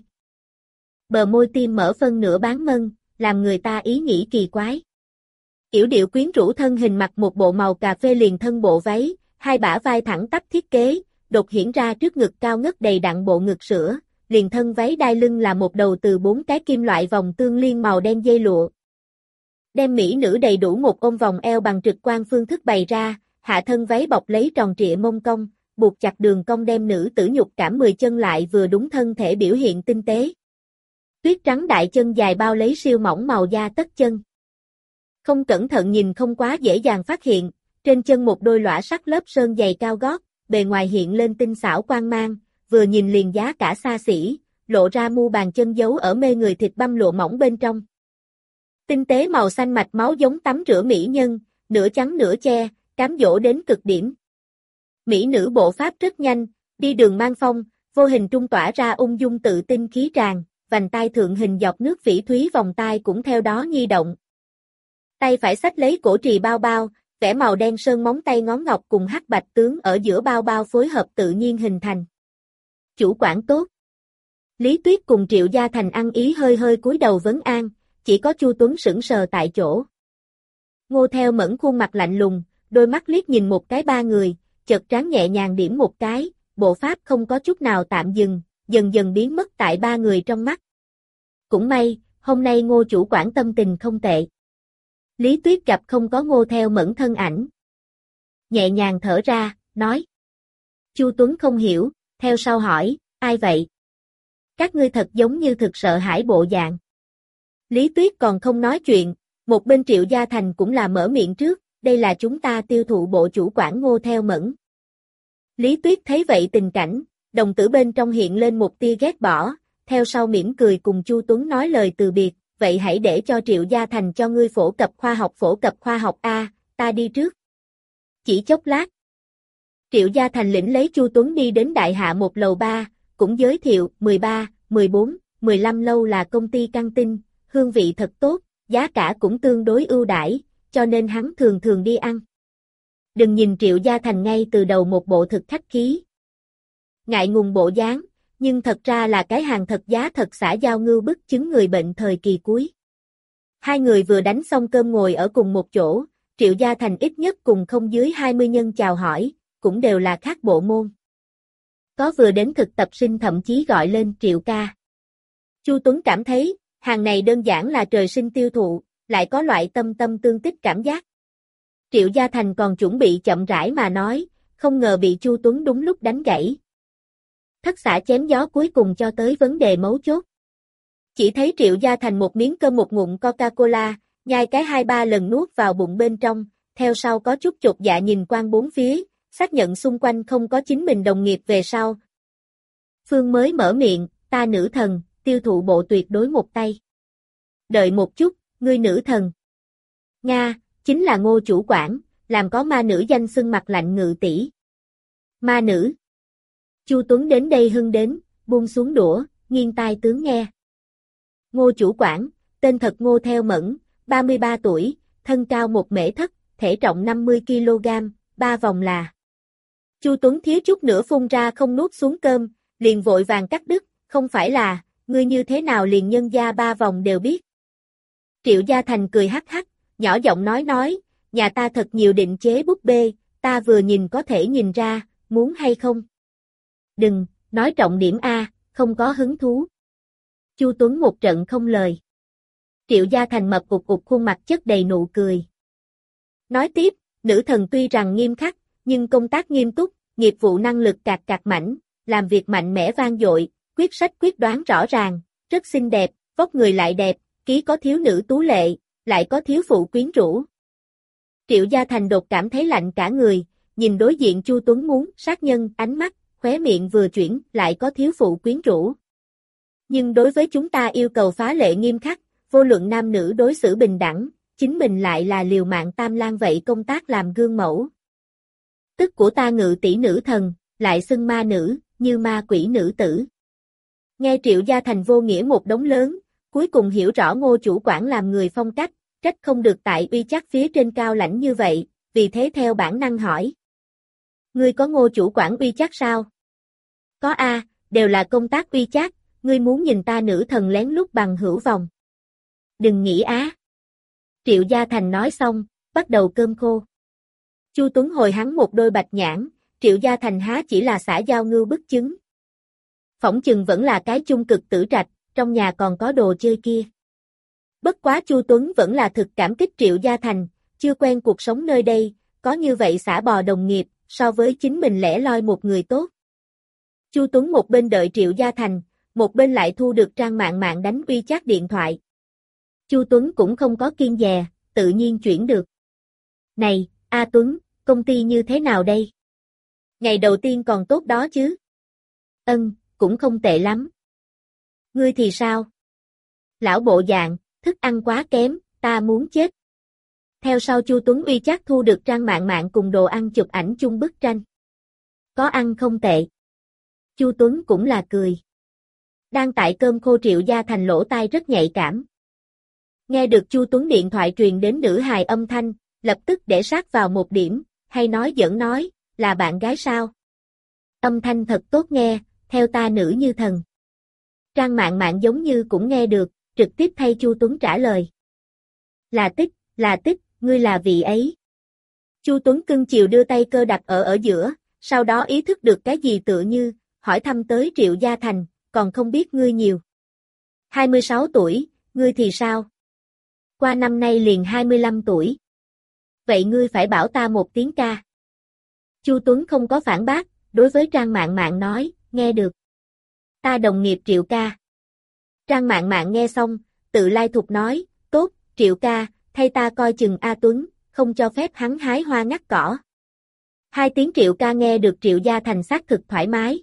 Bờ môi tim mở phân nửa bán mân, làm người ta ý nghĩ kỳ quái. Yểu điệu quyến rũ thân hình mặc một bộ màu cà phê liền thân bộ váy, hai bả vai thẳng tắp thiết kế, đột hiển ra trước ngực cao ngất đầy đặn bộ ngực sữa, liền thân váy đai lưng là một đầu từ 4 cái kim loại vòng tương liên màu đen dây lụa. Đem mỹ nữ đầy đủ một ôm vòng eo bằng trực quan phương thức bày ra, hạ thân váy bọc lấy tròn trịa mông cong, buộc chặt đường cong đem nữ tử nhục cảm 10 chân lại vừa đúng thân thể biểu hiện tinh tế. Tuyết trắng đại chân dài bao lấy siêu mỏng màu da tất chân. Không cẩn thận nhìn không quá dễ dàng phát hiện, trên chân một đôi lõa sắt lớp sơn giày cao gót, bề ngoài hiện lên tinh xảo quang mang, vừa nhìn liền giá cả xa xỉ, lộ ra mu bàn chân giấu ở mê người thịt băm lụa mỏng bên trong. Tinh tế màu xanh mạch máu giống tắm rửa mỹ nhân, nửa trắng nửa che, cám dỗ đến cực điểm. Mỹ nữ bộ pháp rất nhanh, đi đường mang phong, vô hình trung tỏa ra ung dung tự tin khí tràn, vành tai thượng hình dọc nước phỉ thúy vòng tai cũng theo đó nhi động. Tay phải xách lấy cổ trì bao bao, vẽ màu đen sơn móng tay ngón ngọc cùng hắc bạch tướng ở giữa bao bao phối hợp tự nhiên hình thành. Chủ quản tốt. Lý Tuyết cùng Triệu Gia Thành ăn ý hơi hơi cúi đầu vấn an, chỉ có Chu Tuấn sững sờ tại chỗ. Ngô Theo Mẫn khuôn mặt lạnh lùng, đôi mắt liếc nhìn một cái ba người, chợt trán nhẹ nhàng điểm một cái, bộ pháp không có chút nào tạm dừng, dần dần biến mất tại ba người trong mắt. Cũng may, hôm nay Ngô chủ quản tâm tình không tệ. Lý Tuyết gặp không có Ngô Theo Mẫn thân ảnh. Nhẹ nhàng thở ra, nói. Chu Tuấn không hiểu, theo sau hỏi, ai vậy? Các ngươi thật giống như thực sợ hãi bộ dạng. Lý Tuyết còn không nói chuyện, một bên Triệu Gia Thành cũng là mở miệng trước, đây là chúng ta tiêu thụ bộ chủ quản Ngô Theo Mẫn. Lý Tuyết thấy vậy tình cảnh, đồng tử bên trong hiện lên một tia ghét bỏ, theo sau mỉm cười cùng Chu Tuấn nói lời từ biệt, vậy hãy để cho Triệu Gia Thành cho ngươi phổ cập khoa học a, ta đi trước. Chỉ chốc lát. Triệu Gia Thành lĩnh lấy Chu Tuấn đi đến đại hạ một lầu 3, cũng giới thiệu 13, 14, 15 lâu là công ty căng tin, hương vị thật tốt, giá cả cũng tương đối ưu đãi, cho nên hắn thường thường đi ăn. Đừng nhìn Triệu Gia Thành ngay từ đầu một bộ thực khách khí. Ngại ngùng bộ dáng, nhưng thật ra là cái hàng thật giá thật xã giao ngưu bức chứng người bệnh thời kỳ cuối. Hai người vừa đánh xong cơm ngồi ở cùng một chỗ, Triệu Gia Thành ít nhất cùng không dưới 20 nhân chào hỏi, cũng đều là khác bộ môn. Có vừa đến thực tập sinh thậm chí gọi lên Triệu ca. Chu Tuấn cảm thấy, hàng này đơn giản là trời sinh tiêu thụ, lại có loại tâm tâm tương tích cảm giác. Triệu Gia Thành còn chuẩn bị chậm rãi mà nói, không ngờ bị Chu Tuấn đúng lúc đánh gãy. Thất xả chém gió cuối cùng cho tới vấn đề mấu chốt. Chỉ thấy Triệu Gia Thành một miếng cơm một ngụm Coca-Cola, nhai cái 2-3 lần nuốt vào bụng bên trong, theo sau có chút chột dạ nhìn quan bốn phía, xác nhận xung quanh không có chính mình đồng nghiệp về sau. Phương mới mở miệng, ta nữ thần, tiêu thụ bộ tuyệt đối một tay. Đợi một chút, ngươi nữ thần. Nga, chính là Ngô chủ quản, làm có ma nữ danh xưng mặt lạnh ngự tỷ. Ma nữ. Chu Tuấn đến đây hưng đến, buông xuống đũa, nghiêng tai tướng nghe. Ngô chủ quản, tên thật Ngô Theo Mẫn, 33 tuổi, thân cao 1 mễ thất, thể trọng 50 kg, 3 vòng là. Chu Tuấn thiếu chút nữa phun ra không nuốt xuống cơm, liền vội vàng cắt đứt, không phải là, ngươi như thế nào liền nhân gia 3 vòng đều biết. Triệu Gia Thành cười hắc hắc, nhỏ giọng nói, nhà ta thật nhiều định chế búp bê, ta vừa nhìn có thể nhìn ra, muốn hay không? Đừng, nói trọng điểm A, không có hứng thú. Chu Tuấn một trận không lời. Triệu Gia Thành mập ục khuôn mặt chất đầy nụ cười. Nói tiếp, nữ thần tuy rằng nghiêm khắc, nhưng công tác nghiêm túc, nghiệp vụ năng lực cạc mảnh, làm việc mạnh mẽ vang dội, quyết sách quyết đoán rõ ràng, rất xinh đẹp, vóc người lại đẹp, ký có thiếu nữ tú lệ, lại có thiếu phụ quyến rũ. Triệu Gia Thành đột cảm thấy lạnh cả người, nhìn đối diện Chu Tuấn muốn sát nhân, ánh mắt, khóe miệng vừa chuyển, lại có thiếu phụ quyến rũ. Nhưng đối với chúng ta yêu cầu phá lệ nghiêm khắc, vô luận nam nữ đối xử bình đẳng, chính mình lại là liều mạng tam lang vậy công tác làm gương mẫu. Tức của ta ngự tỷ nữ thần, lại xưng ma nữ, như ma quỷ nữ tử. Nghe Triệu Gia Thành vô nghĩa một đống lớn, cuối cùng hiểu rõ Ngô chủ quản làm người phong cách, trách không được tại uy chắc phía trên cao lãnh như vậy, vì thế theo bản năng hỏi. Ngươi có Ngô chủ quản uy chắc sao? Có a, đều là công tác uy chắc, ngươi muốn nhìn ta nữ thần lén lút bằng hữu vòng. Đừng nghĩ á. Triệu Gia Thành nói xong, bắt đầu cơm khô. Chu Tuấn hồi hắn một đôi bạch nhãn, Triệu Gia Thành há chỉ là xã giao ngưu bức chứng. Phỏng chừng vẫn là cái chung cực tử trạch, trong nhà còn có đồ chơi kia. Bất quá Chu Tuấn vẫn là thực cảm kích Triệu Gia Thành, chưa quen cuộc sống nơi đây, có như vậy xả bò đồng nghiệp, so với chính mình lẻ loi một người tốt. Chu Tuấn một bên đợi Triệu Gia Thành, một bên lại thu được Trang Mạn Mạn đánh WeChat điện thoại. Chu Tuấn cũng không có kiêng dè, tự nhiên chuyển được. Này, A Tuấn, công ty như thế nào đây? Ngày đầu tiên còn tốt đó chứ? Cũng không tệ lắm. Ngươi thì sao? Lão bộ dạng, thức ăn quá kém, ta muốn chết. Theo sau Chu Tuấn WeChat thu được Trang Mạn Mạn cùng đồ ăn chụp ảnh chung bức tranh. Có ăn không tệ. Chu Tuấn cũng là cười. Đang tại cơm khô Triệu Gia Thành lỗ tai rất nhạy cảm. Nghe được Chu Tuấn điện thoại truyền đến nữ hài âm thanh, lập tức để sát vào một điểm, hay nói giỡn nói, là bạn gái sao? Âm thanh thật tốt nghe, theo ta nữ như thần. Trang Mạn Mạn giống như cũng nghe được, trực tiếp thay Chu Tuấn trả lời. Là Tích, ngươi là vị ấy. Chu Tuấn cưng chiều đưa tay cơ đặt ở giữa, sau đó ý thức được cái gì tựa như, hỏi thăm tới Triệu Gia Thành, còn không biết ngươi nhiều. 26 tuổi, ngươi thì sao? Qua năm nay liền 25 tuổi. Vậy ngươi phải bảo ta một tiếng ca. Chu Tuấn không có phản bác, đối với Trang Mạn Mạn nói, nghe được. Ta đồng nghiệp Triệu ca. Trang Mạn Mạn nghe xong, tự lai thục nói, tốt, Triệu ca, thay ta coi chừng A Tuấn, không cho phép hắn hái hoa ngắt cỏ. 2 tiếng Triệu ca nghe được Triệu Gia Thành xác thực thoải mái.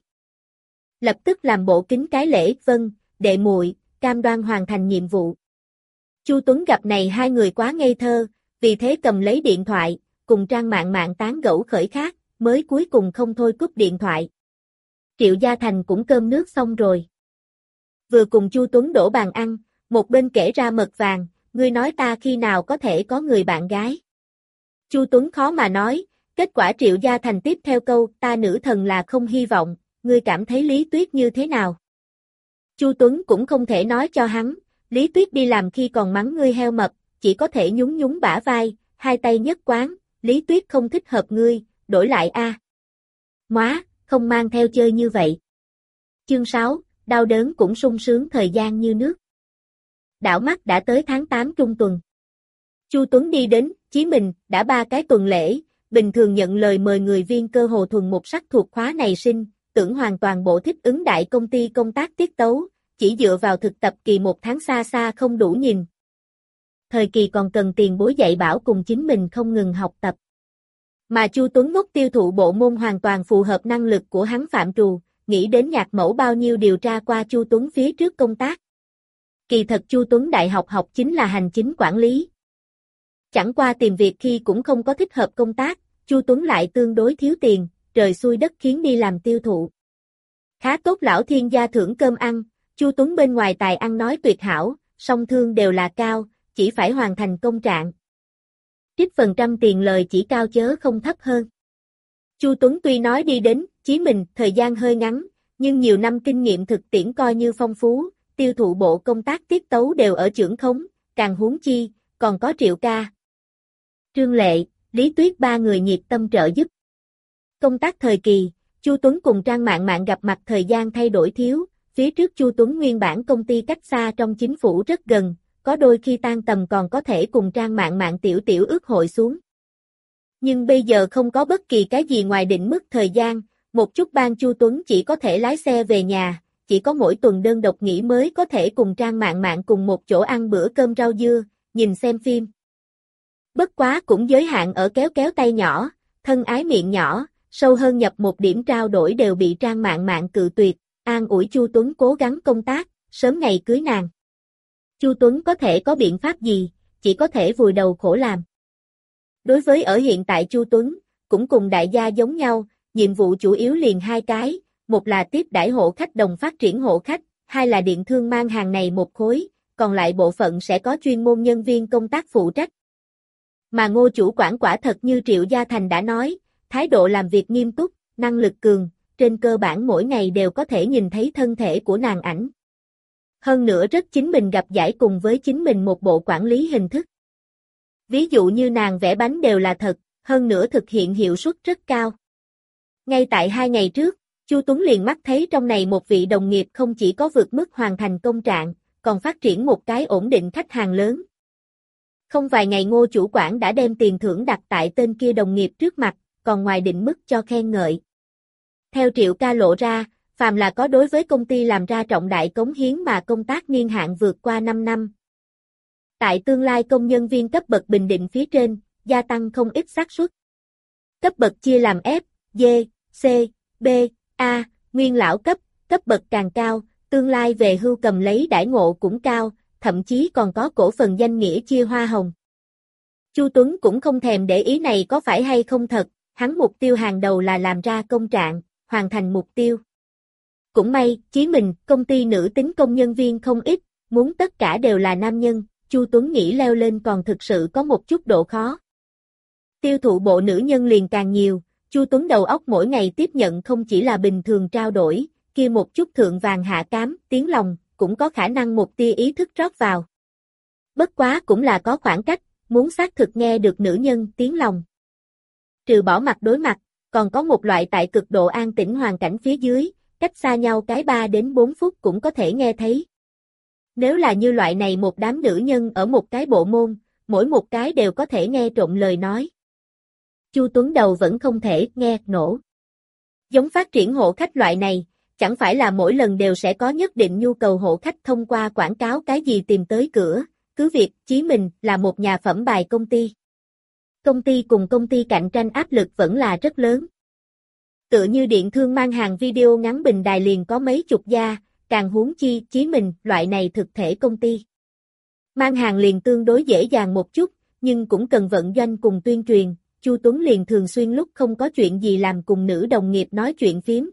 Lập tức làm bộ kính cái lễ, vâng, đệ muội, cam đoan hoàn thành nhiệm vụ. Chu Tuấn gặp này hai người quá ngây thơ, vì thế cầm lấy điện thoại, cùng Trang Mạn Mạn tán gẫu khởi khác, mới cuối cùng không thôi cúp điện thoại. Triệu Gia Thành cũng cơm nước xong rồi. Vừa cùng Chu Tuấn đổ bàn ăn, một bên kể ra mật vàng, ngươi nói ta khi nào có thể có người bạn gái. Chu Tuấn khó mà nói, kết quả Triệu Gia Thành tiếp theo câu, ta nữ thần là không hy vọng, ngươi cảm thấy Lý Tuyết như thế nào? Chu Tuấn cũng không thể nói cho hắn, Lý Tuyết đi làm khi còn mắng ngươi heo mập, chỉ có thể nhún nhún bả vai, hai tay nhất quán, Lý Tuyết không thích hợp ngươi, đổi lại a. Móa, không mang theo chơi như vậy. Chương 6, đau đớn cũng sung sướng thời gian như nước. Đảo mắt đã tới tháng 8 trung tuần. Chu Tuấn đi đến, Chí Minh, đã 3 cái tuần lễ, bình thường nhận lời mời người viên cơ hồ thuần một sắc thuộc khóa này sinh, tưởng hoàn toàn bộ thích ứng đại công ty công tác tiết tấu, chỉ dựa vào thực tập kỳ 1 tháng xa xa không đủ nhìn. Thời kỳ còn cần tiền bối dạy bảo cùng chính mình không ngừng học tập. Mà Chu Tuấn ngốc tiêu thụ bộ môn hoàn toàn phù hợp năng lực của hắn phạm trù, nghĩ đến Nhạc Mẫu bao nhiêu điều tra qua Chu Tuấn phía trước công tác. Kỳ thật Chu Tuấn đại học học chính là hành chính quản lý. Chẳng qua tìm việc khi cũng không có thích hợp công tác, Chu Tuấn lại tương đối thiếu tiền, trời xui đất khiến đi làm tiêu thụ. Khá tốt lão thiên gia thưởng cơm ăn, Chu Tuấn bên ngoài tài ăn nói tuyệt hảo, song thương đều là cao, chỉ phải hoàn thành công trạng. Trích phần trăm tiền lời chỉ cao chớ không thấp hơn. Chu Tuấn tuy nói đi đến, Chí Minh, thời gian hơi ngắn, nhưng nhiều năm kinh nghiệm thực tiễn coi như phong phú, tiêu thụ bộ công tác tiết tấu đều ở chưởng khống, càng huống chi, còn có Triệu ca. Trương Lệ, Lý Tuyết 3 người nhiệt tâm trợ giúp. Công tác thời kỳ, Chu Tuấn cùng Trang Mạn Mạn gặp mặt thời gian thay đổi thiếu, phía trước Chu Tuấn nguyên bản công ty cách xa trong chính phủ rất gần, có đôi khi tan tầm còn có thể cùng Trang Mạn Mạn tiểu ước hội xuống. Nhưng bây giờ không có bất kỳ cái gì ngoài định mức thời gian, một chút ban Chu Tuấn chỉ có thể lái xe về nhà, chỉ có mỗi tuần đơn độc nghỉ mới có thể cùng Trang Mạn Mạn cùng một chỗ ăn bữa cơm rau dưa, nhìn xem phim. Bất quá cũng giới hạn ở kéo kéo tay nhỏ, thân ái miệng nhỏ, sâu hơn nhập một điểm trao đổi đều bị Trang Mạn Mạn cự tuyệt, an ủi Chu Tuấn cố gắng công tác, sớm ngày cưới nàng. Chu Tuấn có thể có biện pháp gì, chỉ có thể vùi đầu khổ làm. Đối với ở hiện tại Chu Tuấn, cũng cùng đại gia giống nhau, nhiệm vụ chủ yếu liền 2 cái, một là tiếp đãi hộ khách đồng phát triển hộ khách, 2 là điện thương mang hàng này một khối, còn lại bộ phận sẽ có chuyên môn nhân viên công tác phụ trách. Mà Ngô chủ quản quả thật như Triệu Gia Thành đã nói, thái độ làm việc nghiêm túc, năng lực cường, trên cơ bản mỗi ngày đều có thể nhìn thấy thân thể của nàng ảnh. Hơn nữa rất chính mình gặp giải cùng với chính mình một bộ quản lý hình thức. Ví dụ như nàng vẽ bánh đều là thật, hơn nữa thực hiện hiệu suất rất cao. Ngay tại 2 ngày trước, Chu Tuấn liền mắt thấy trong này một vị đồng nghiệp không chỉ có vượt mức hoàn thành công trạng, còn phát triển một cái ổn định khách hàng lớn. Không vài ngày Ngô chủ quản đã đem tiền thưởng đặt tại tên kia đồng nghiệp trước mặt, còn ngoài định mức cho khen ngợi. Theo Triệu Ca lộ ra, phàm là có đối với công ty làm ra trọng đại cống hiến mà công tác niên hạn vượt qua 5 năm. Tại tương lai công nhân viên cấp bậc bình định phía trên, gia tăng không ít xác suất. Cấp bậc chia làm F, D, C, B, A, nguyên lão cấp bậc càng cao, tương lai về hưu cầm lấy đãi ngộ cũng cao, thậm chí còn có cổ phần danh nghĩa chia hoa hồng. Chu Tuấn cũng không thèm để ý này có phải hay không thật, hắn mục tiêu hàng đầu là làm ra công trạng, hoàn thành mục tiêu. Cũng may, Chí Mình, công ty nữ tính công nhân viên không ít, muốn tất cả đều là nam nhân, Chu Tuấn nghĩ leo lên còn thực sự có một chút độ khó. Tiêu thụ bộ nữ nhân liền càng nhiều, Chu Tuấn đầu óc mỗi ngày tiếp nhận không chỉ là bình thường trao đổi, kia một chút thượng vàng hạ cám, tiếng lòng, cũng có khả năng một tia ý thức rót vào. Bất quá cũng là có khoảng cách, muốn xác thực nghe được nữ nhân tiếng lòng. Trừ bỏ mặt đối mặt, còn có một loại tại cực độ an tĩnh hoàn cảnh phía dưới, cách xa nhau cái 3 đến 4 phút cũng có thể nghe thấy. Nếu là như loại này một đám nữ nhân ở một cái bộ môn, mỗi một cái đều có thể nghe trộm lời nói. Chu Tuấn đầu vẫn không thể nghe nổ. Giống phát triển hộ khách loại này, chẳng phải là mỗi lần đều sẽ có nhất định nhu cầu hộ khách thông qua quảng cáo cái gì tìm tới cửa, cứ việc Chí Mình là một nhà phẩm bài công ty. Công ty cùng công ty cạnh tranh áp lực vẫn là rất lớn. Tựa như điện thương mang hàng video ngắn bình đài liền có mấy chục gia, càng huống chi Chí Mình loại này thực thể công ty. Mang hàng liền tương đối dễ dàng một chút, nhưng cũng cần vận doanh cùng tuyên truyền, Chu Tuấn liền thường xuyên lúc không có chuyện gì làm cùng nữ đồng nghiệp nói chuyện phím.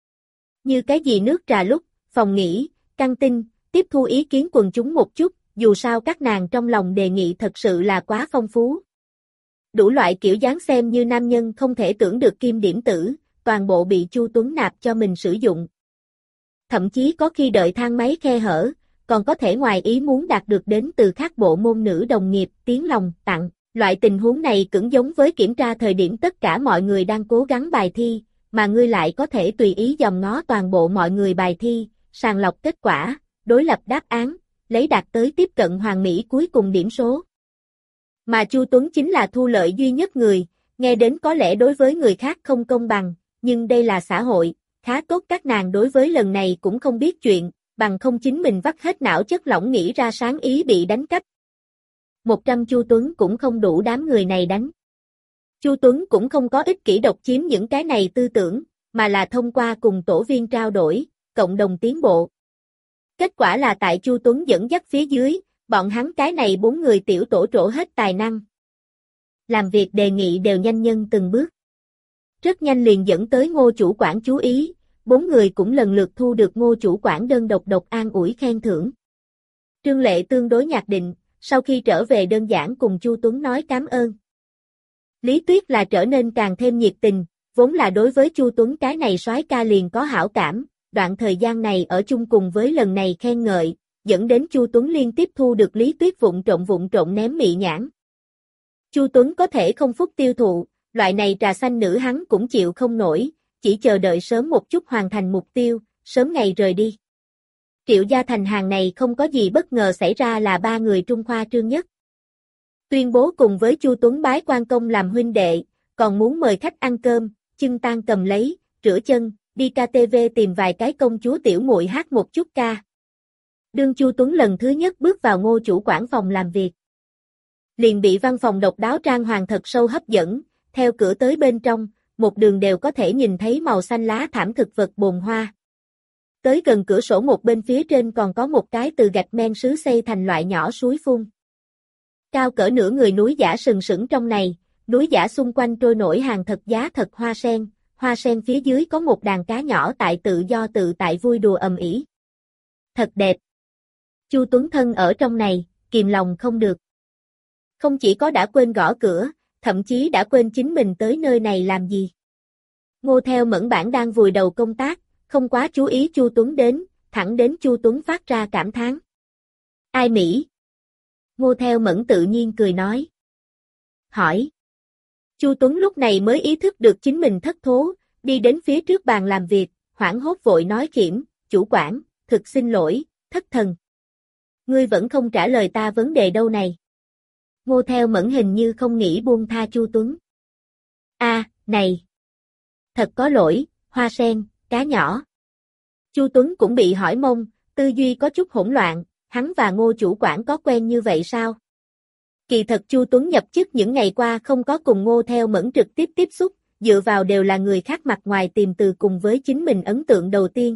Như cái gì nước trà lúc, phòng nghỉ, căng tin, tiếp thu ý kiến quần chúng một chút, dù sao các nàng trong lòng đề nghị thật sự là quá phong phú. Đủ loại kiểu dáng xem như nam nhân không thể tưởng được kim điểm tử, toàn bộ bị Chu Tuấn nạp cho mình sử dụng. Thậm chí có khi đợi thang máy khe hở, còn có thể ngoài ý muốn đạt được đến từ các bộ môn nữ đồng nghiệp tiếng lòng tặng. Loại tình huống này cũng giống với kiểm tra thời điểm tất cả mọi người đang cố gắng bài thi, mà ngươi lại có thể tùy ý dòm ngó toàn bộ mọi người bài thi, sàng lọc kết quả, đối lập đáp án, lấy đạt tới tiếp cận hoàn mỹ cuối cùng điểm số. Mà Chu Tuấn chính là thu lợi duy nhất người, nghe đến có lẽ đối với người khác không công bằng, nhưng đây là xã hội, khá tốt các nàng đối với lần này cũng không biết chuyện, bằng không chính mình vắt hết não chất lỏng nghĩ ra sáng ý bị đánh cắp. 100 Chu Tuấn cũng không đủ đám người này đánh. Chu Tuấn cũng không có ích kỷ độc chiếm những cái này tư tưởng, mà là thông qua cùng tổ viên trao đổi, cộng đồng tiến bộ. Kết quả là tại Chu Tuấn dẫn dắt phía dưới, bọn hắn cái này 4 người tiểu tổ trổ hết tài năng. Làm việc đề nghị đều nhanh nhân từng bước. Rất nhanh liền dẫn tới Ngô chủ quản chú ý, 4 người cũng lần lượt thu được Ngô chủ quản đơn độc an ủi khen thưởng. Trương Lệ tương đối nhạt định, sau khi trở về đơn giản cùng Chu Tuấn nói cảm ơn. Lý Tuyết là trở nên càng thêm nhiệt tình, vốn là đối với Chu Tuấn cái này soái ca liền có hảo cảm, đoạn thời gian này ở chung cùng với lần này khen ngợi, dẫn đến Chu Tuấn liên tiếp thu được Lý Tuyết vụng trộn ném mị nhãn. Chu Tuấn có thể không phúc tiêu thụ, loại này trà xanh nữ hắn cũng chịu không nổi, chỉ chờ đợi sớm một chút hoàn thành mục tiêu, sớm ngày rời đi. Triệu gia thành hàng này không có gì bất ngờ xảy ra là 3 người Trung Khoa Trương Nhất. Tuyên bố cùng với Chu Tuấn bái quan công làm huynh đệ, còn muốn mời khách ăn cơm, chân tan cầm lấy, rửa chân, đi KTV tìm vài cái công chúa tiểu muội hát một chút ca. Đương Chu Tuấn lần thứ nhất bước vào Ngô chủ quản phòng làm việc. Liền bị văn phòng độc đáo trang hoàng thật sâu hấp dẫn, theo cửa tới bên trong, một đường đều có thể nhìn thấy màu xanh lá thảm thực vật bồn hoa. Tới gần cửa sổ một bên phía trên còn có một cái từ gạch men sứ xây thành loại nhỏ suối phun. Cao cỡ nửa người núi giả sừng sững trong này, núi giả xung quanh trôi nổi hàng thật giá thật hoa sen phía dưới có một đàn cá nhỏ tại tự do tự tại vui đùa ầm ĩ. Thật đẹp. Chu Tuấn thân ở trong này, kìm lòng không được. Không chỉ có đã quên gõ cửa, thậm chí đã quên chính mình tới nơi này làm gì. Ngô Theo Mẫn bản đang vùi đầu công tác, không quá chú ý Chu Tuấn đến, thẳng đến Chu Tuấn phát ra cảm thán. Ai Mỹ? Ngô Theo Mẫn tự nhiên cười nói. Hỏi. Chu Tuấn lúc này mới ý thức được chính mình thất thố, đi đến phía trước bàn làm việc, hoảng hốt vội nói khiểm, chủ quản, thực xin lỗi, thất thần. Ngươi vẫn không trả lời ta vấn đề đâu này. Ngô Theo Mẫn hình như không nghĩ buông tha Chu Tuấn. Này! Thật có lỗi, Hoa Sen, cá nhỏ. Chu Tuấn cũng bị hỏi mông, tư duy có chút hỗn loạn, hắn và Ngô chủ quản có quen như vậy sao? Kỳ thật Chu Tuấn nhập chức những ngày qua không có cùng Ngô Theo Mẫn trực tiếp tiếp xúc, dựa vào đều là người khác mặt ngoài tìm từ cùng với chính mình ấn tượng đầu tiên.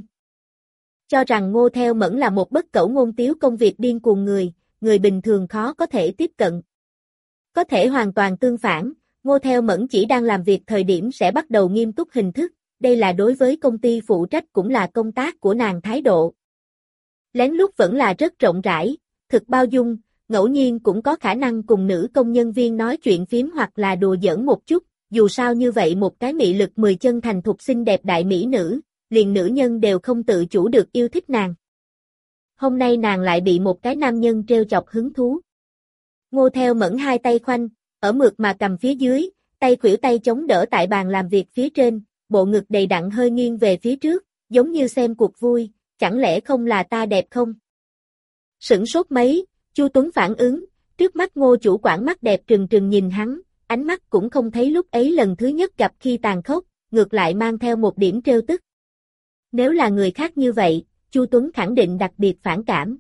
Cho rằng Ngô Theo Mẫn là một bất cẩu ngôn tiếu công việc điên cuồng người bình thường khó có thể tiếp cận. Có thể hoàn toàn tương phản, Ngô Theo Mẫn chỉ đang làm việc thời điểm sẽ bắt đầu nghiêm túc hình thức, đây là đối với công ty phụ trách cũng là công tác của nàng thái độ. Lén lút vẫn là rất rộng rãi, thực bao dung, ngẫu nhiên cũng có khả năng cùng nữ công nhân viên nói chuyện phím hoặc là đùa giỡn một chút, dù sao như vậy một cái mị lực 10 chân thành thục xinh đẹp đại mỹ nữ, liền nữ nhân đều không tự chủ được yêu thích nàng. Hôm nay nàng lại bị một cái nam nhân trêu chọc hứng thú. Ngô Theo Mẫn hai tay khoanh, ở mượt mà cầm phía dưới, tay khuỷu tay chống đỡ tại bàn làm việc phía trên, bộ ngực đầy đặn hơi nghiêng về phía trước, giống như xem cuộc vui, chẳng lẽ không là ta đẹp không? Sửng sốt mấy, Chu Tuấn phản ứng, trước mắt Ngô chủ quản mắt đẹp trừng trừng nhìn hắn, ánh mắt cũng không thấy lúc ấy lần thứ nhất gặp khi tàn khốc, ngược lại mang theo một điểm trêu tức. Nếu là người khác như vậy, Chu Tuấn khẳng định đặc biệt phản cảm.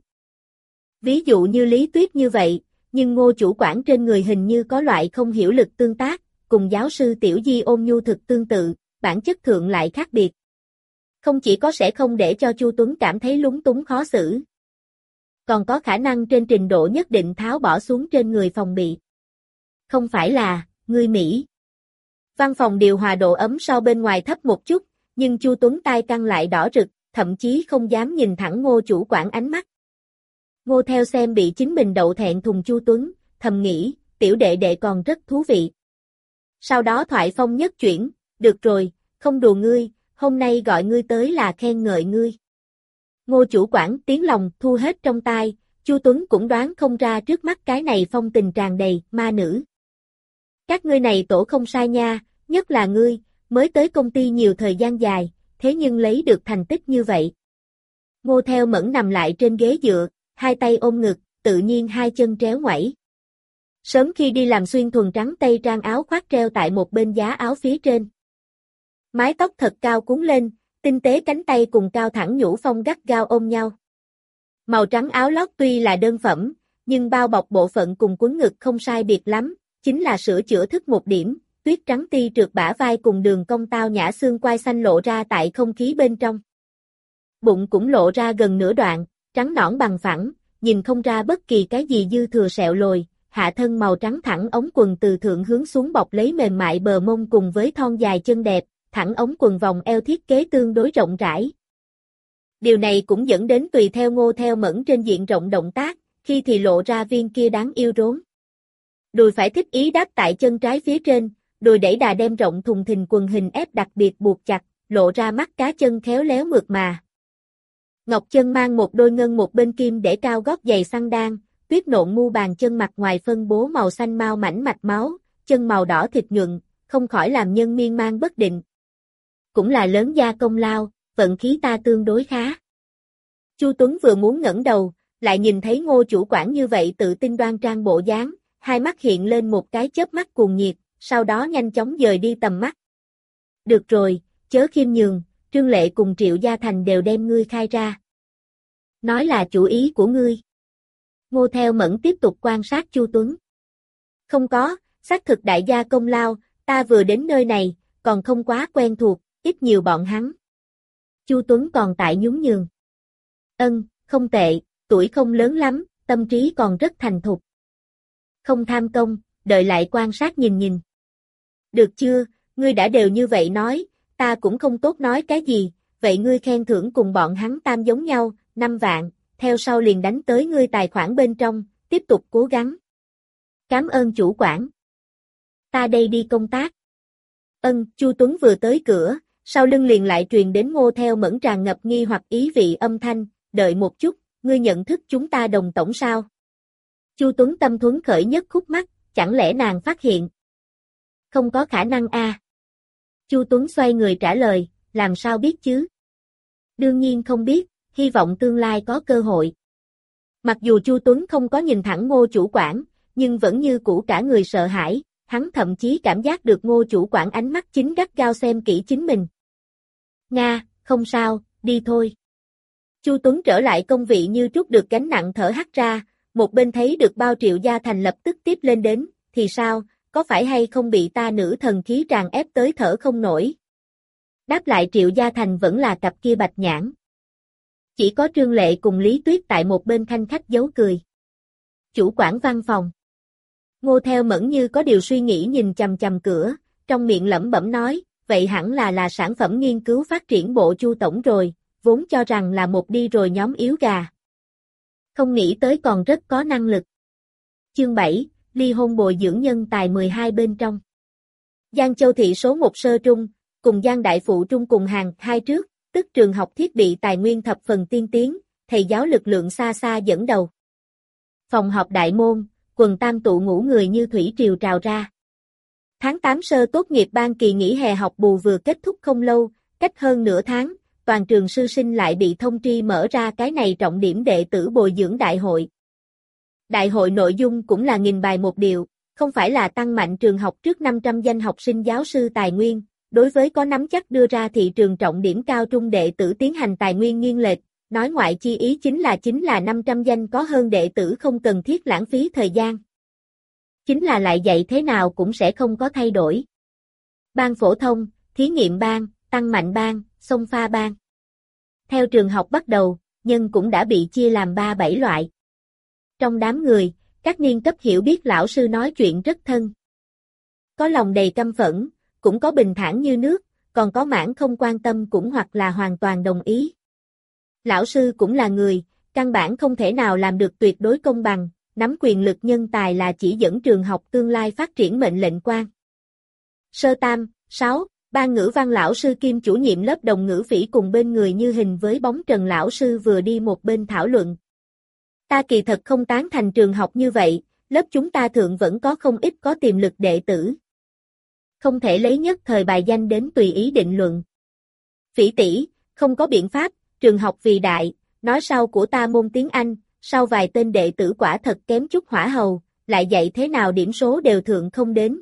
Ví dụ như Lý Tuyết như vậy, nhưng Ngô chủ quản trên người hình như có loại không hiểu lực tương tác, cùng giáo sư Tiểu Di ôn nhu thực tương tự, bản chất thượng lại khác biệt. Không chỉ có sẽ không để cho Chu Tuấn cảm thấy lúng túng khó xử, còn có khả năng trên trình độ nhất định tháo bỏ xuống trên người phòng bị. Không phải là, ngươi Mỹ. Văn phòng điều hòa độ ấm so bên ngoài thấp một chút, nhưng Chu Tuấn tai căng lại đỏ rực, thậm chí không dám nhìn thẳng Ngô chủ quản ánh mắt. Ngô Theo xem bị chính mình đậu thẹn thùng Chu Tuấn, thầm nghĩ, tiểu đệ đệ còn rất thú vị. Sau đó thoại phong nhất chuyển, được rồi, không đùa ngươi, hôm nay gọi ngươi tới là khen ngợi ngươi. Ngô chủ quản tiếng lòng thu hết trong tai, Chu Tuấn cũng đoán không ra trước mắt cái này phong tình tràn đầy, ma nữ. Các ngươi này tổ không sai nha, nhất là ngươi, mới tới công ty nhiều thời gian dài, thế nhưng lấy được thành tích như vậy. Ngô Theo Mẫn nằm lại trên ghế dựa, hai tay ôm ngực, tự nhiên hai chân tréo ngoảy. Sớm khi đi làm xuyên thuần trắng tây trang áo khoác treo tại một bên giá áo phía trên. Mái tóc thật cao cuốn lên, tinh tế cánh tay cùng cao thẳng nhũ phong gắt gao ôm nhau. Màu trắng áo lót tuy là đơn phẩm, nhưng bao bọc bộ phận cùng quấn ngực không sai biệt lắm, chính là sửa chữa thức một điểm, tuyết trắng ti trượt bả vai cùng đường cong tao nhã xương quai xanh lộ ra tại không khí bên trong. Bụng cũng lộ ra gần nửa đoạn, trắng nõn bằng phẳng, nhìn không ra bất kỳ cái gì dư thừa sẹo lồi, hạ thân màu trắng thẳng ống quần từ thượng hướng xuống bọc lấy mềm mại bờ mông cùng với thon dài chân đẹp, thẳng ống quần vòng eo thiết kế tương đối rộng rãi. Điều này cũng dẫn đến tùy theo Ngô Theo Mẫn trên diện rộng động tác, khi thì lộ ra viên kia đáng yêu rốn. Đùi phải thích ý đáp tại chân trái phía trên, đùi đẩy đà đem rộng thùng thình quần hình ép đặc biệt buộc chặt, lộ ra mắt cá chân khéo léo mượt mà. Ngọc chân mang một đôi ngân một bên kim để cao gót giày xăng đan, tuyết nộn mu bàn chân mặt ngoài phân bố màu xanh mau mảnh mạch máu, chân màu đỏ thịt nhuận, không khỏi làm nhân miên man bất định. Cũng là lớn gia công lao, vận khí ta tương đối khá. Chu Tuấn vừa muốn ngẩng đầu, lại nhìn thấy Ngô chủ quản như vậy tự tin đoan trang bộ dáng, hai mắt hiện lên một cái chớp mắt cuồng nhiệt, sau đó nhanh chóng dời đi tầm mắt. Được rồi, chớ khiêm nhường, Trương Lệ cùng Triệu Gia Thành đều đem ngươi khai ra. Nói là chủ ý của ngươi. Ngô Theo Mẫn tiếp tục quan sát Chu Tuấn. Không có, xác thực đại gia công lao, ta vừa đến nơi này, còn không quá quen thuộc, ít nhiều bọn hắn. Chu Tuấn còn tại nhún nhường. Không tệ, tuổi không lớn lắm, tâm trí còn rất thành thục. Không tham công, đợi lại quan sát nhìn nhìn. Được chưa, ngươi đã đều như vậy nói, ta cũng không tốt nói cái gì, vậy ngươi khen thưởng cùng bọn hắn tam giống nhau, 5 vạn, theo sau liền đánh tới ngươi tài khoản bên trong, tiếp tục cố gắng. Cảm ơn chủ quản. Ta đây đi công tác. Chu Tuấn vừa tới cửa, sau lưng liền lại truyền đến Ngô Theo Mẫn tràn ngập nghi hoặc ý vị âm thanh, đợi một chút, ngươi nhận thức chúng ta đồng tổng sao? Chu Tuấn tâm thuấn khởi nhất khúc mắt, chẳng lẽ nàng phát hiện? Không có khả năng a. Chu Tuấn xoay người trả lời, làm sao biết chứ? Đương nhiên không biết, hy vọng tương lai có cơ hội. Mặc dù Chu Tuấn không có nhìn thẳng Ngô chủ quản, nhưng vẫn như cũ cả người sợ hãi, hắn thậm chí cảm giác được Ngô chủ quản ánh mắt chính gắt gao xem kỹ chính mình. Nga, không sao, đi thôi. Chu Tuấn trở lại công vị như trút được gánh nặng thở hắt ra, một bên thấy được bao Triệu Gia Thành lập tức tiếp lên đến, thì sao, có phải hay không bị ta nữ thần khí tràn ép tới thở không nổi? Đáp lại Triệu Gia Thành vẫn là cặp kia bạch nhãn. Chỉ có Trương Lệ cùng Lý Tuyết tại một bên khanh khách giấu cười. Chủ quản văn phòng. Ngô Theo Mẫn như có điều suy nghĩ nhìn chằm chằm cửa, trong miệng lẩm bẩm nói, vậy hẳn là sản phẩm nghiên cứu phát triển bộ Chu tổng rồi, vốn cho rằng là một đi rồi nhóm yếu gà. Không nghĩ tới còn rất có năng lực. Chương 7, ly hôn bồi dưỡng nhân tài 12 bên trong. Giang Châu thị số 1 sơ trung, cùng Giang Đại Phụ trung cùng hàng hai trước, tức trường học thiết bị tài nguyên thập phần tiên tiến, thầy giáo lực lượng xa xa dẫn đầu. Phòng họp đại môn, quần tam tụ ngũ người như thủy triều trào ra. Tháng 8 sơ tốt nghiệp ban kỳ nghỉ hè học bù vừa kết thúc không lâu, cách hơn nửa tháng, toàn trường sư sinh lại bị thông tri mở ra cái này trọng điểm đệ tử bồi dưỡng đại hội. Đại hội nội dung cũng là nghìn bài một điều, không phải là tăng mạnh trường học trước 500 danh học sinh giáo sư tài nguyên, đối với có nắm chắc đưa ra thị trường trọng điểm cao trung đệ tử tiến hành tài nguyên nghiêng lệch, nói ngoại chi ý chính là 500 danh có hơn đệ tử không cần thiết lãng phí thời gian. Chính là lại dạy thế nào cũng sẽ không có thay đổi. Ban phổ thông, thí nghiệm ban, tăng mạnh ban, xông pha ban. Theo trường học bắt đầu, nhân cũng đã bị chia làm 3-7 loại. Trong đám người, các niên cấp hiểu biết lão sư nói chuyện rất thân. Có lòng đầy căm phẫn, cũng có bình thản như nước, còn có mảng không quan tâm cũng hoặc là hoàn toàn đồng ý. Lão sư cũng là người, căn bản không thể nào làm được tuyệt đối công bằng, nắm quyền lực nhân tài là chỉ dẫn trường học tương lai phát triển mệnh lệnh quan. Sơ tam, 6, ban ngữ văn lão sư kiêm chủ nhiệm lớp đồng ngữ phỉ cùng bên người như hình với bóng Trần lão sư vừa đi một bên thảo luận. Ta kỳ thật không tán thành trường học như vậy, lớp chúng ta thượng vẫn có không ít có tiềm lực đệ tử. Không thể lấy nhất thời bài danh đến tùy ý định luận. Phỉ tỷ, không có biện pháp, trường học vì đại, nói sau của ta môn tiếng Anh, sau vài tên đệ tử quả thật kém chút hỏa hầu, lại dạy thế nào điểm số đều thượng không đến.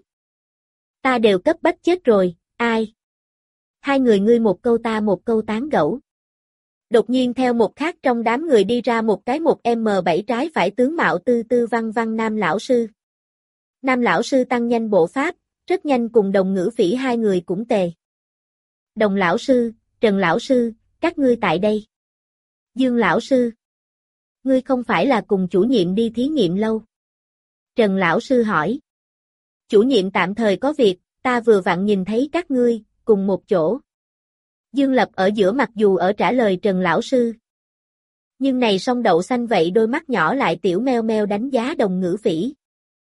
Ta đều cấp bách chết rồi, ai? Hai người ngươi một câu ta một câu tán gẫu. Đột nhiên theo một khác trong đám người đi ra một cái 1M7 trái phải tướng mạo tư tư văn văn nam lão sư. Nam lão sư tăng nhanh bộ pháp, rất nhanh cùng đồng ngữ phỉ hai người cũng tề. Đồng lão sư, Trần lão sư, các ngươi tại đây. Dương lão sư. Ngươi không phải là cùng chủ nhiệm đi thí nghiệm lâu. Trần lão sư hỏi. Chủ nhiệm tạm thời có việc, ta vừa vặn nhìn thấy các ngươi, cùng một chỗ. Dương Lập ở giữa mặc dù ở trả lời Trần lão sư. Nhưng này song đậu xanh vậy đôi mắt nhỏ lại tiểu meo meo đánh giá đồng ngữ phỉ.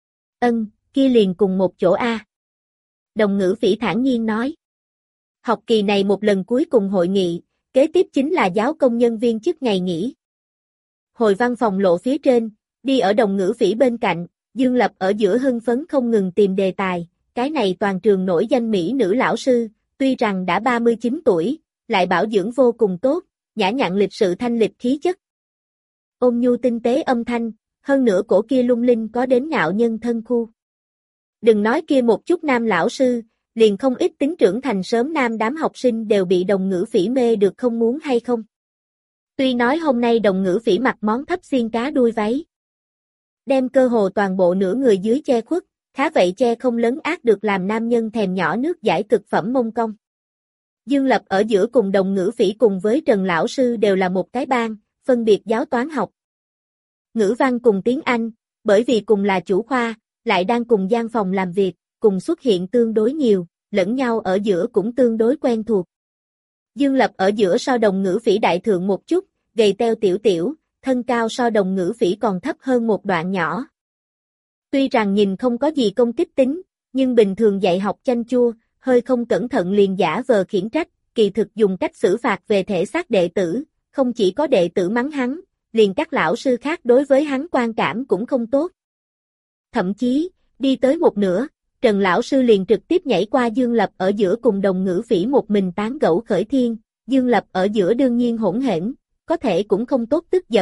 Kia liền cùng một chỗ a. Đồng ngữ phỉ thản nhiên nói. Học kỳ này một lần cuối cùng hội nghị, kế tiếp chính là giáo công nhân viên chức ngày nghỉ. Hồi văn phòng lộ phía trên, đi ở đồng ngữ phỉ bên cạnh, Dương Lập ở giữa hưng phấn không ngừng tìm đề tài, cái này toàn trường nổi danh mỹ nữ lão sư, tuy rằng đã 39 tuổi, lại bảo dưỡng vô cùng tốt, nhã nhặn lịch sự thanh lịch khí chất. Ôn nhu tinh tế âm thanh, hơn nữa cổ kia lung linh có đến ngạo nhân thân khu. Đừng nói kia một chút nam lão sư, liền không ít tính trưởng thành sớm nam đám học sinh đều bị đồng ngữ phỉ mê được không muốn hay không. Tuy nói hôm nay đồng ngữ phỉ mặc món thấp xiên cá đuôi váy. Đem cơ hồ toàn bộ nửa người dưới che khuất, khá vậy che không lấn át được làm nam nhân thèm nhỏ nước giải cực phẩm mông cong. Dương Lập ở giữa cùng đồng ngữ phỉ cùng với Trần lão sư đều là một cái ban, phân biệt giáo toán học. Ngữ văn cùng tiếng Anh, bởi vì cùng là chủ khoa, lại đang cùng gian phòng làm việc, cùng xuất hiện tương đối nhiều, lẫn nhau ở giữa cũng tương đối quen thuộc. Dương Lập ở giữa so đồng ngữ phỉ đại thượng một chút, gầy teo tiểu tiểu, thân cao so đồng ngữ phỉ còn thấp hơn một đoạn nhỏ. Tuy rằng nhìn không có gì công kích tính, nhưng bình thường dạy học chanh chua, hơi không cẩn thận liền giả vờ khiển trách, kỳ thực dùng cách xử phạt về thể xác đệ tử, không chỉ có đệ tử mắng hắn, liền các lão sư khác đối với hắn quan cảm cũng không tốt. Thậm chí, đi tới một nửa, Trần lão sư liền trực tiếp nhảy qua Dương Lập ở giữa cùng đồng ngữ phỉ một mình tán gẫu khởi thiên, Dương Lập ở giữa đương nhiên hỗn hển, có thể cũng không tốt tức giận,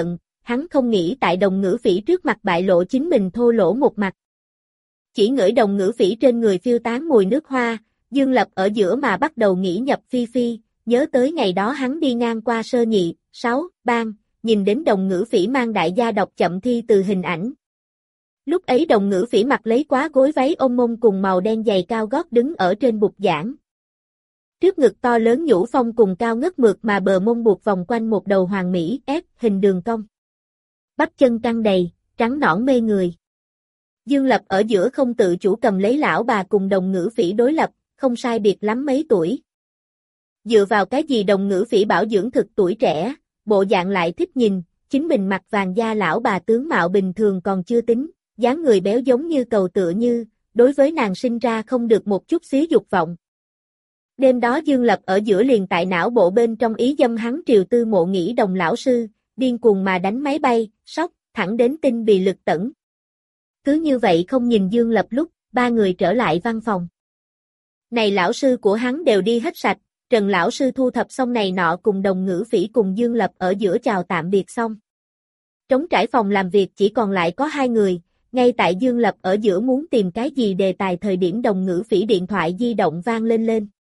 hắn không nghĩ tại Đồng Ngữ Phỉ trước mặt bại lộ chính mình thô lỗ một mặt. Chỉ ngửi Đồng Ngữ Phỉ trên người phiêu tán mùi nước hoa, Dương Lập ở giữa mà bắt đầu nghĩ nhập phi phi, nhớ tới ngày đó hắn đi ngang qua sơ nhị, 6, ban, nhìn đến Đồng Ngữ Phỉ mang đại gia đọc chậm thi từ hình ảnh. Lúc ấy Đồng Ngữ Phỉ mặc lấy quá gối váy ôm mông cùng màu đen giày cao gót đứng ở trên bục giảng. Trước ngực to lớn nhũ phong cùng cao ngất mượt mà bờ mông buộc vòng quanh một đầu hoàng mỹ ép hình đường cong. Bắp chân căng đầy, trắng nõn mê người. Dương Lập ở giữa không tự chủ cầm lấy lão bà cùng Đồng Ngữ Phỉ đối lập, không sai biệt lắm mấy tuổi. Dựa vào cái gì Đồng Ngữ Phỉ bảo dưỡng thực tuổi trẻ, bộ dạng lại thích nhìn, chính mình mặc vàng da lão bà tướng mạo bình thường còn chưa tính, dáng người béo giống như cầu tựa như, đối với nàng sinh ra không được một chút xíu dục vọng. Đêm đó Dương Lập ở giữa liền tại não bộ bên trong ý dâm hắn triều tư mộ nghĩ Đồng lão sư, điên cuồng mà đánh máy bay, sóc, thẳng đến tinh bì lực tẩn. Cứ như vậy không nhìn Dương Lập lúc, ba người trở lại văn phòng. Này lão sư của hắn đều đi hết sạch, Trần lão sư thu thập xong này nọ cùng Đồng Ngữ Phỉ cùng Dương Lập ở giữa chào tạm biệt xong. Trống trải phòng làm việc chỉ còn lại có hai người, ngay tại Dương Lập ở giữa muốn tìm cái gì đề tài thời điểm Đồng Ngữ Phỉ điện thoại di động vang lên.